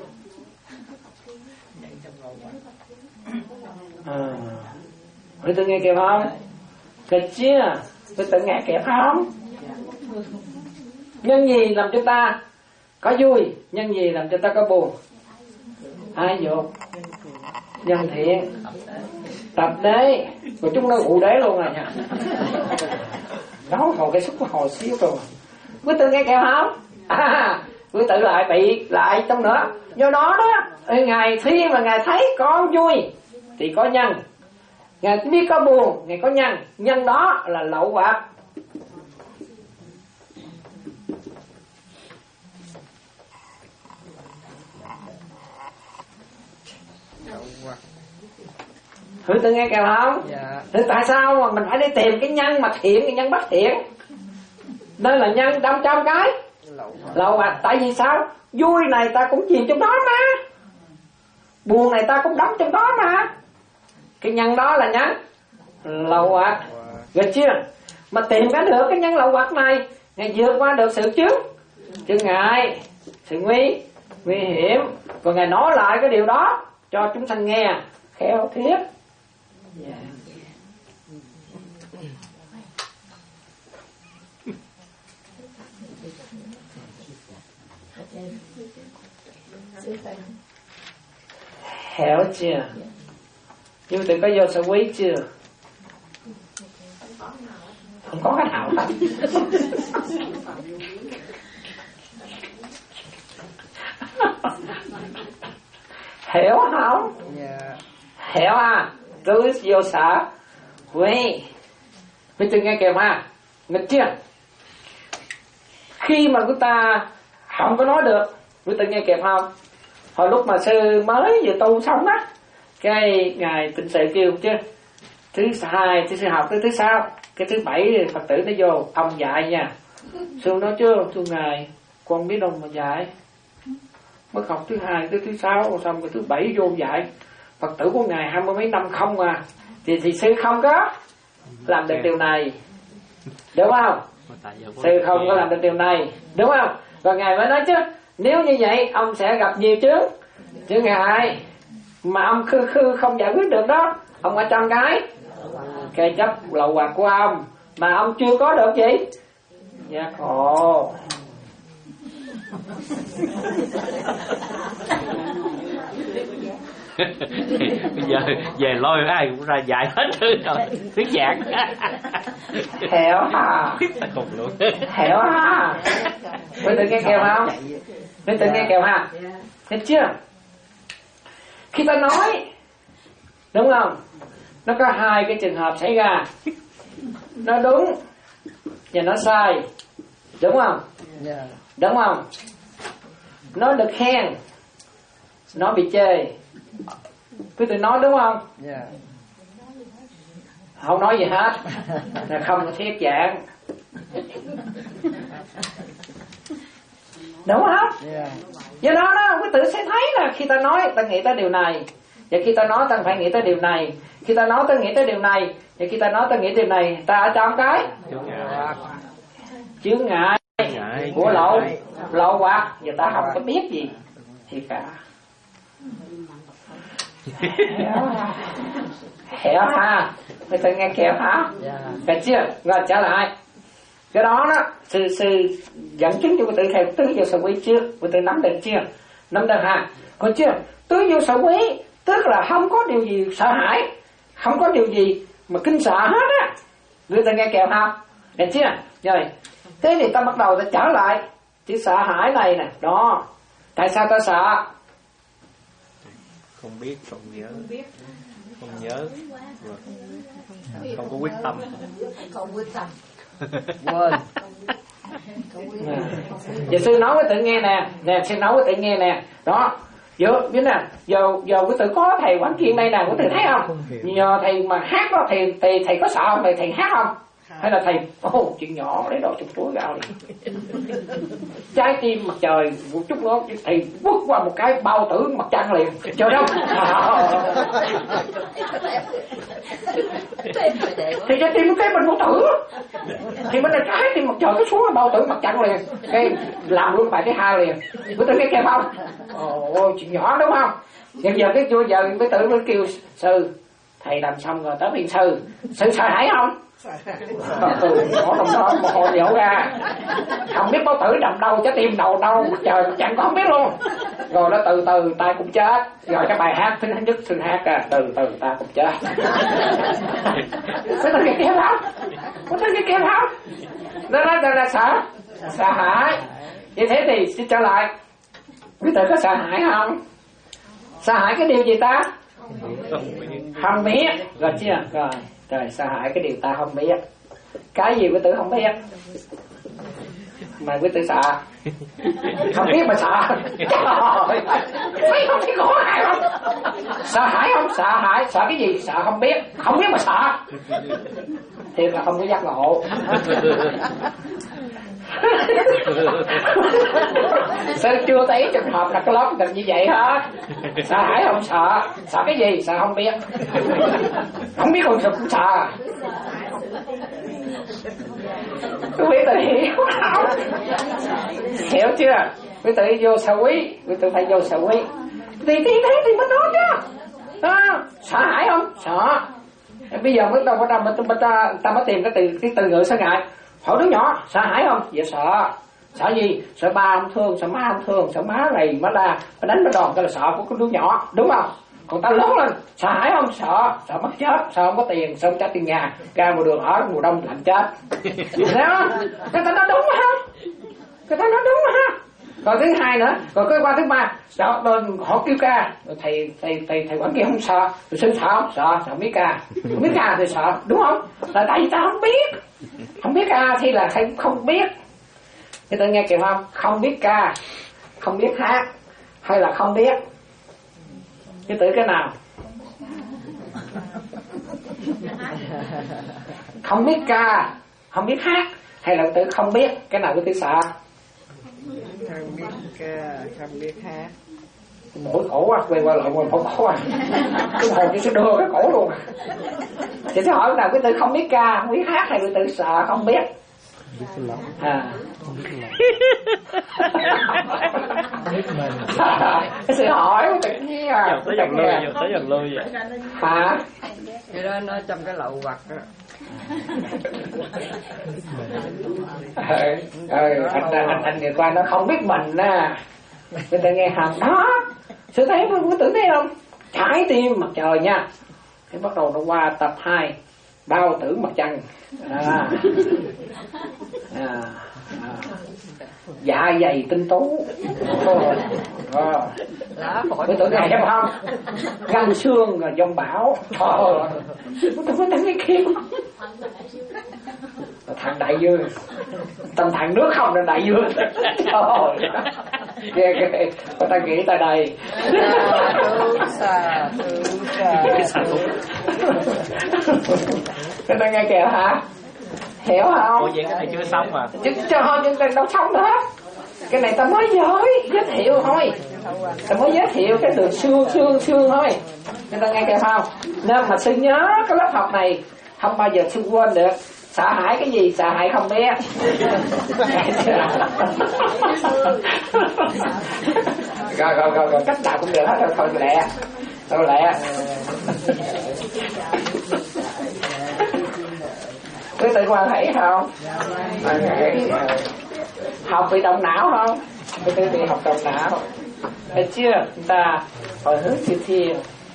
À. Tôi tự nghe kịp không? Kịch chưa? Tôi tự nghe kịp không? Nhân gì làm cho ta có vui, nhân gì làm cho ta có buồn? Hai dục, nhân thiện, tập đế. Rồi chúng nó cụ đế luôn rồi nha. Đó còn cái xúc hồi xíu rồi. Quý tự nghe kịp không? À, quý tự lại bị lại trong nữa. Do đó đó, Ngài khi mà Ngài thấy có vui thì có nhân, Ngài biết có buồn, Ngài có nhân. Nhân đó là lậu hoặc. Thử tự nghe kịp không? Dạ. Thử tại sao mà mình phải đi tìm cái nhân mà thiện, cái nhân bất thiện? Đây là nhân đâm trong cái lậu hoặc. Tại vì sao? Vui này ta cũng chìm trong đó mà, buồn này ta cũng đắm trong đó mà. Cái nhân đó là nhân lậu hoặc, được chưa? Mà tìm cái được cái nhân lậu hoặc này, Ngài vượt qua được sự chướng chướng ngại, sự nguy nguy hiểm, còn Ngài nói lại cái điều đó cho chúng sanh nghe khéo thiết. Yeah. Hiểu chưa? Nhưng đừng có vô sự quý chưa? Không có cái nào hết. Hiểu không? Yeah. Hiểu à? Cứ vô sở quý. Mình từng nghe kìa mà, nghịch chưa? Khi mà chúng ta không có nói được, mình từng nghe kịp không? Hồi lúc mà sư mới vừa tu xong á, cái ngài tịnh sự kêu chứ thứ hai thứ sư học tới thứ sáu, cái thứ bảy Phật tử nó vô ông dạy nha. Sư nói chứ thưa ngài, con biết đâu mà dạy, mới học thứ hai tới thứ sáu xong rồi thứ bảy vô dạy. Phật tử của ngài hai mươi mấy năm không à, thì thì sư không có làm được điều này, đúng không? Sư không có làm được điều này, đúng không? Và ngài mới nói chứ nếu như vậy ông sẽ gặp nhiều chướng chướng ngại mà ông khư khư không giải quyết được đó. Ông ở trong cái cái chấp lậu hoặc của ông mà ông chưa có được gì giác ngộ. Bây giờ về lôi ai cũng ra dạy hết thứ rồi, thuyết giảng. Hiểu à? Hiểu à? Quý tự nghe kèo không? Quý tự nghe kèo ha? Thấy chưa? Khi ta nói, đúng không? Nó có hai cái trường hợp xảy ra. Nó đúng và nó sai, đúng không? Đúng không? Nó được khen, nó bị chê. Quý tự nói đúng không? không nói gì hết, là không có thuyết giảng, đúng không? Yeah. Do đó đó quý tử sẽ thấy là khi ta nói ta nghĩ tới điều này, và khi ta nói ta phải nghĩ tới điều này, khi ta nói ta nghĩ tới điều này, và khi ta nói ta nghĩ điều này, ta ở trong cái chướng ngại của lậu lậu hoặc, và ta không có biết gì thì cả. Hiểu ha? Bây giờ nghe kèm hả? Phải chưa? Rồi trở lại. Cái đó đó, sư sư dẫn chứng cho quý tử theo tứ vô sở quý trước, quý tử nắm được chưa? Nắm được ha? Còn chưa? Tứ vô sở quý tức là không có điều gì sợ hãi, không có điều gì mà kinh sợ hết á. Quý tử nghe kèm không? Được chưa? Rồi. Thế thì ta bắt đầu ta trở lại chữ sợ hãi này nè. Đó. Tại sao ta sợ? Không biết, không nhớ, không nhớ, không có quyết tâm, không quyết tâm, quên. Giờ sư nói với tự nghe nè, nè sư nói với tự nghe nè, đó, giờ biết nè, giờ giờ quý tự có thầy Quán Kiên đây nè, quý tự thấy không? Nhờ thầy mà hát đó, thầy thầy thầy có sợ không? Thầy thầy hát không? Hay là thầy, ô oh, chuyện nhỏ để đổ chục túi gạo đi. Trái tim mặt trời một chút nữa thì bước qua một cái bao tử mặt trăng liền, chờ đâu? Thì trái tim cái mình bao tử, thì mình là trái tim mặt trời cái xuống là bao tử mặt trăng liền, cái làm luôn bài thứ hai liền. Bữa tử nghe kêu không? Ồ, chuyện nhỏ đúng không? Nhưng giờ cái chưa giờ bữa tử mới kêu sư, thầy làm xong rồi tới viên sư, sư sợ hãi không? Từ có đồng đó một hồi nhổ ra, không biết bao tử nằm đâu, trái tim đầu đâu, mặt trời chẳng có không biết luôn. Rồi nó từ từ ta cũng chết. Rồi cái bài hát thứ nhất sư hát ra, từ từ ta cũng chết. Có thấy cái kéo không? Có thấy cái kéo không? Đó là, là sợ, sợ hãi. Như thế thì xin trở lại, quý tử có sợ hãi không? Sợ hãi cái điều gì ta? Không biết. Rồi chưa? Rồi. Rồi sợ hãi cái điều ta không biết. Cái gì quý tử không biết mà quý tử sợ? Không biết mà sợ. Trời, thấy không thấy khổ hại không? Sợ hãi không? Sợ hãi. Sợ cái gì? Sợ không biết. Không biết mà sợ thì là không có giác ngộ. Sao chưa thấy trường hợp là cái lớp gần như vậy hết? Sợ hãi không? Sợ. Sợ cái gì? Sợ không biết. Không biết còn cũng sợ. Quý tử hiểu không? Hiểu chưa? Quý tử vô sở quý, quý tử phải vô sở quý. Thì thì thế thì mới nói chứ. À, sợ hãi không? Sợ. Bây giờ mới đâu có đâu mà ta, ta mới tìm cái từ cái từ ngữ sợ ngại. Hỏi đứa nhỏ sợ hãi không? Dạ sợ. Sợ gì? Sợ ba không thương, sợ má không thương, sợ má rầy, má la, má đánh má đòn, cái là sợ của cái đứa nhỏ, đúng không? Còn ta lớn lên, sợ hãi không? Sợ, sợ mất chết, sợ không có tiền, sợ không trả tiền nhà, ra ngoài đường ở mùa đông lạnh chết. Thấy không? Cái ta nói đúng không? Cái ta nói đúng ha? Còn thứ hai nữa, còn cái qua thứ ba, đó, họ kêu ca, thầy thầy thầy thầy Quán Kiên không sợ, rồi xin sợ không? Sợ, sợ biết ca, không biết ca thì sợ, đúng không? Là tại vì ta không biết, không biết ca thì là thầy không biết. Người ta nghe kìa không? Không biết ca, không biết hát, hay là không biết? Cái tự cái nào? Không biết ca, không biết hát, hay là tự không biết? Cái nào cái tự sợ? Không biết ca, không biết hát. Mỗi cổ quá, quay qua lại quay cổ quá. Cái hồn chỉ sẽ đưa cái cổ luôn. Thì sẽ hỏi nào cái tự không biết ca, không biết hát, hay cái tự sợ không biết? À. Cái sự hỏi của tự nhiên à. Tới dần lui, tới dần lui vậy. Hả? Cái đó nó trong cái lậu vật đó. Ờ, ờ, anh, anh, anh người qua nó không biết mình nè. Người ta nghe hàm đó. Sự thấy có tưởng thấy không? Trái tim mặt trời nha. Cái bắt đầu nó qua tập hai, bao tử mặt trăng. À. À. À. Dạ dày tinh tú. Tôi tưởng này em không? Găng xương rồi dông bão. Trời, tôi có tính cái kia. Thằng đại dương, tầm thằng nước không là đại dương. Trời, ghê ghê. Người ta nghĩ tại đây. Xà, xà, xà. Người ta nghe kìa hả? Hiểu không? Ủa vậy cái này chưa xong mà. Chứ cho nhưng đâu xong nữa. Cái này ta mới giới giới thiệu thôi, ta mới giới thiệu cái đường xương xương xương thôi. Người ta nghe kìa không? Nên mà sư nhớ cái lớp học này không bao giờ sư quên được. Sợ hãi cái gì? Sợ hãi không biết. Rồi rồi rồi rồi cách nào cũng được hết rồi, thôi lẹ thôi lẹ. Cứ tự quan hệ không? Quan hệ. Học bị động não không? Cứ tự bị học động não. Thấy chưa? Chúng ta hồi hướng chư thiên.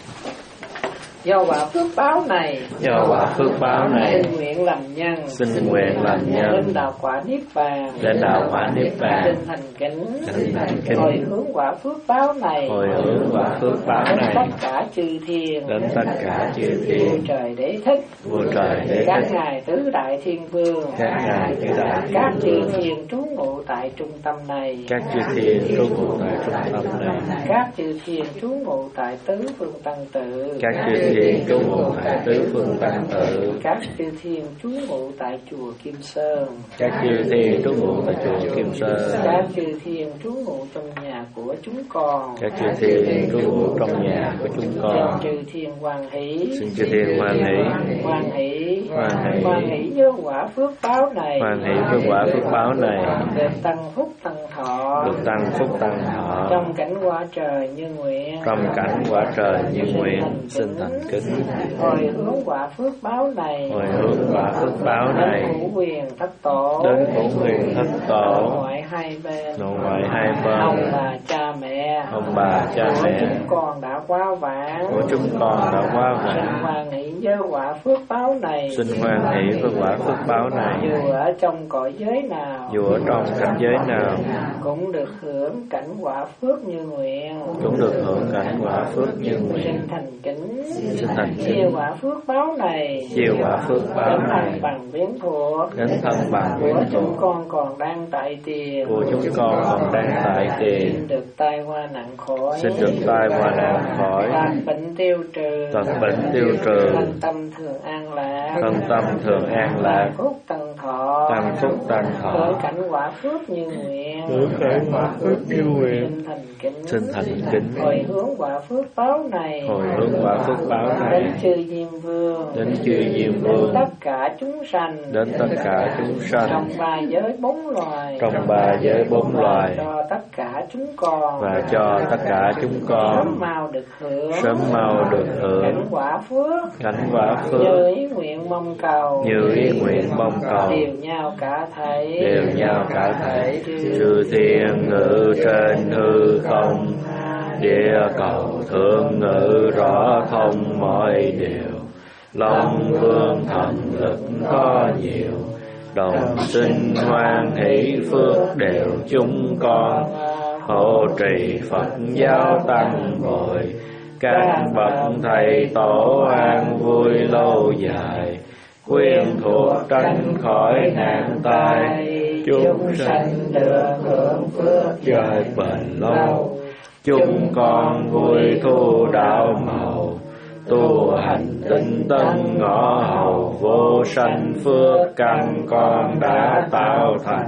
Do quả phước báo này, do quả phước báo này, xin nguyện làm nhân, xin nguyện làm nhân, lên đạo quả niết bàn, lên đạo quả niết bàn, xin thành kính, xin thành kính, hồi hướng quả phước báo này, hồi hướng quả phước báo đến này, tất cả chư thiên, đến tất cả chư vua thiên, trời đế thích, vua trời đế các thích, ngài tứ đại thiên vương, các ngài tứ đại thiên các chư vương, thiên trú ngụ tại trung tâm này, các chư thiên trú ngụ tại trung tâm này, các chư thiên trú ngụ tại tứ phương tăng tự, các chư thiên trú ngụ tại tứ phương tăng tự, các chư thiên trú ngụ tại chùa Kim Sơn, các chư thiên trú ngụ tại chùa Kim Sơn, các chư thiên trú ngụ trong nhà của chúng con, các chư thiên trú ngụ trong nhà của chúng con, xin chư thiên hoan hỷ, xin chư thiên hoan hỷ, hoan hỷ, hoan hỷ, hoan hỷ với quả phước báo này, hoan hỷ với quả phước báo này, được tăng phúc tăng thọ, được tăng phúc tăng thọ, trong cảnh quả trời như nguyện, trong cảnh quả trời như nguyện, xin thành kính, hồi hướng quả phước báo này, hồi hướng quả phước báo này, đến ngũ quyền thất tổ, đến ngũ huyền thất tổ, nội ngoại hai bên, nội ngoại hai bên, ông bà cha mẹ, ông bà cha của mẹ chúng con đã quá vãng, của chúng con đã quá xin vãng, hoan hỷ với quả phước báo này, xin hoan hỷ với quả phước báo này, dù ở trong cõi giới nào, dù ở trong cảnh giới nào cũng được hưởng cảnh quả phước như nguyện, cũng được hưởng cảnh quả phước như nguyện, xin thành kính, xin thành chia kính, quả phước báo này, chiều quả phước báo đến này, thân bằng biến thuộc, đến thân bằng của quyến chúng thuộc, con còn đang tại tiền, của chúng con còn đang tại tiền, xin được tai hoa nặng khỏi, xin được tai qua nạn khỏi, tật bệnh tiêu trừ, tật bệnh tiêu trừ, thân tâm thường an lạc, thân tâm thường an lạc, phúc tăng thọ, tăng phúc tăng thọ, hưởng cảnh quả phước như nguyện, hưởng cảnh quả phước như nguyện, xin thành kính, xin thành kính, hồi hướng quả phước báo này, hồi hướng quả phước báo này, đến chư Diêm Vương, đến chư Diêm đến Vương, tất cả chúng sanh, đến tất cả chúng sanh, trong ba giới bốn loài, trong ba giới bốn loài, cho tất cả chúng con, và cho tất cả chúng con sớm mau được hưởng, sớm mau được hưởng cảnh quả phước, cảnh quả phước, như ý nguyện mong cầu, như ý nguyện mong cầu, đều nhau cả thảy, đều nhau cả thảy, chư thiên ngự trên hư không, địa cầu thượng ngự rõ thông mọi điều, long vương thần lực có nhiều, đồng sinh hoan hỷ phước đều chúng con, hộ trì Phật giáo tăng bồi, các bậc thầy tổ an vui lâu dài, khuyên thuộc tránh khỏi nạn tai, chúng sanh được hưởng phước trời bền lâu, chúng con vui thu đạo màu, tu hành tinh tấn ngõ hầu, vô sanh phước căn con đã tạo thành,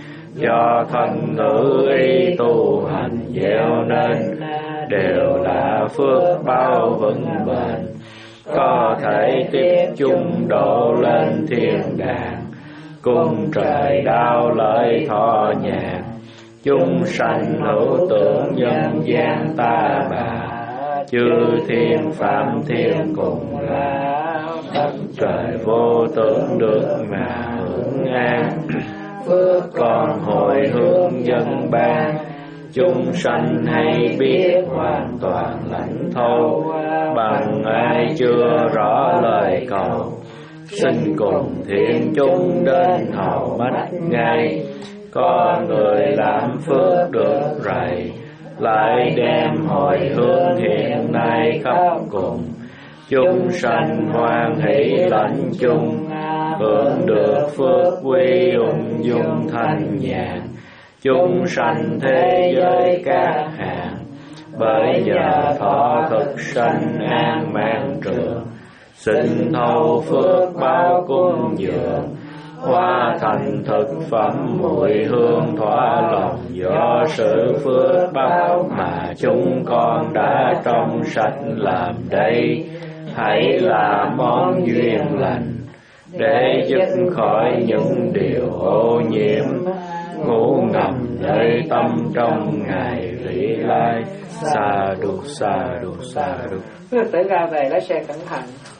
do thân nữ y tu hành gieo nên, đều là phước báo vững bền, có thể tiếp chung độ lên thiên đàng, cung trời đao lợi thọ nhàn, chúng sanh hữu tưởng nhân gian ta bà, chư thiên phạm thiên cùng là, trời vô tưởng được mà hưởng an, phước con hồi hướng dân ban, chúng sanh hay biết hoàn toàn lãnh thấu, bằng ai chưa rõ lời cầu, xin cùng thiên chúng đến hầu mắt ngay, có người làm phước được rày, lại đem hồi hướng hiện nay khắp cùng, chúng sanh hoan hỷ lãnh chung, hưởng được phước quy ung dung thanh nhàn, chúng sanh thế giới các hàng, bởi giờ thọ thực sanh an mang trường, xin thâu phước báo cúng dường, hóa thành thực phẩm mùi hương thỏa lòng. Do sự phước báo mà chúng con đã trong sạch làm đây, hãy là món duyên lành để giúp khỏi những điều ô nhiễm ngủ ngầm nơi tâm trong ngày vĩ lai. Sa đu sa đu sa đu. Tự ra về lái xe cẩn thận.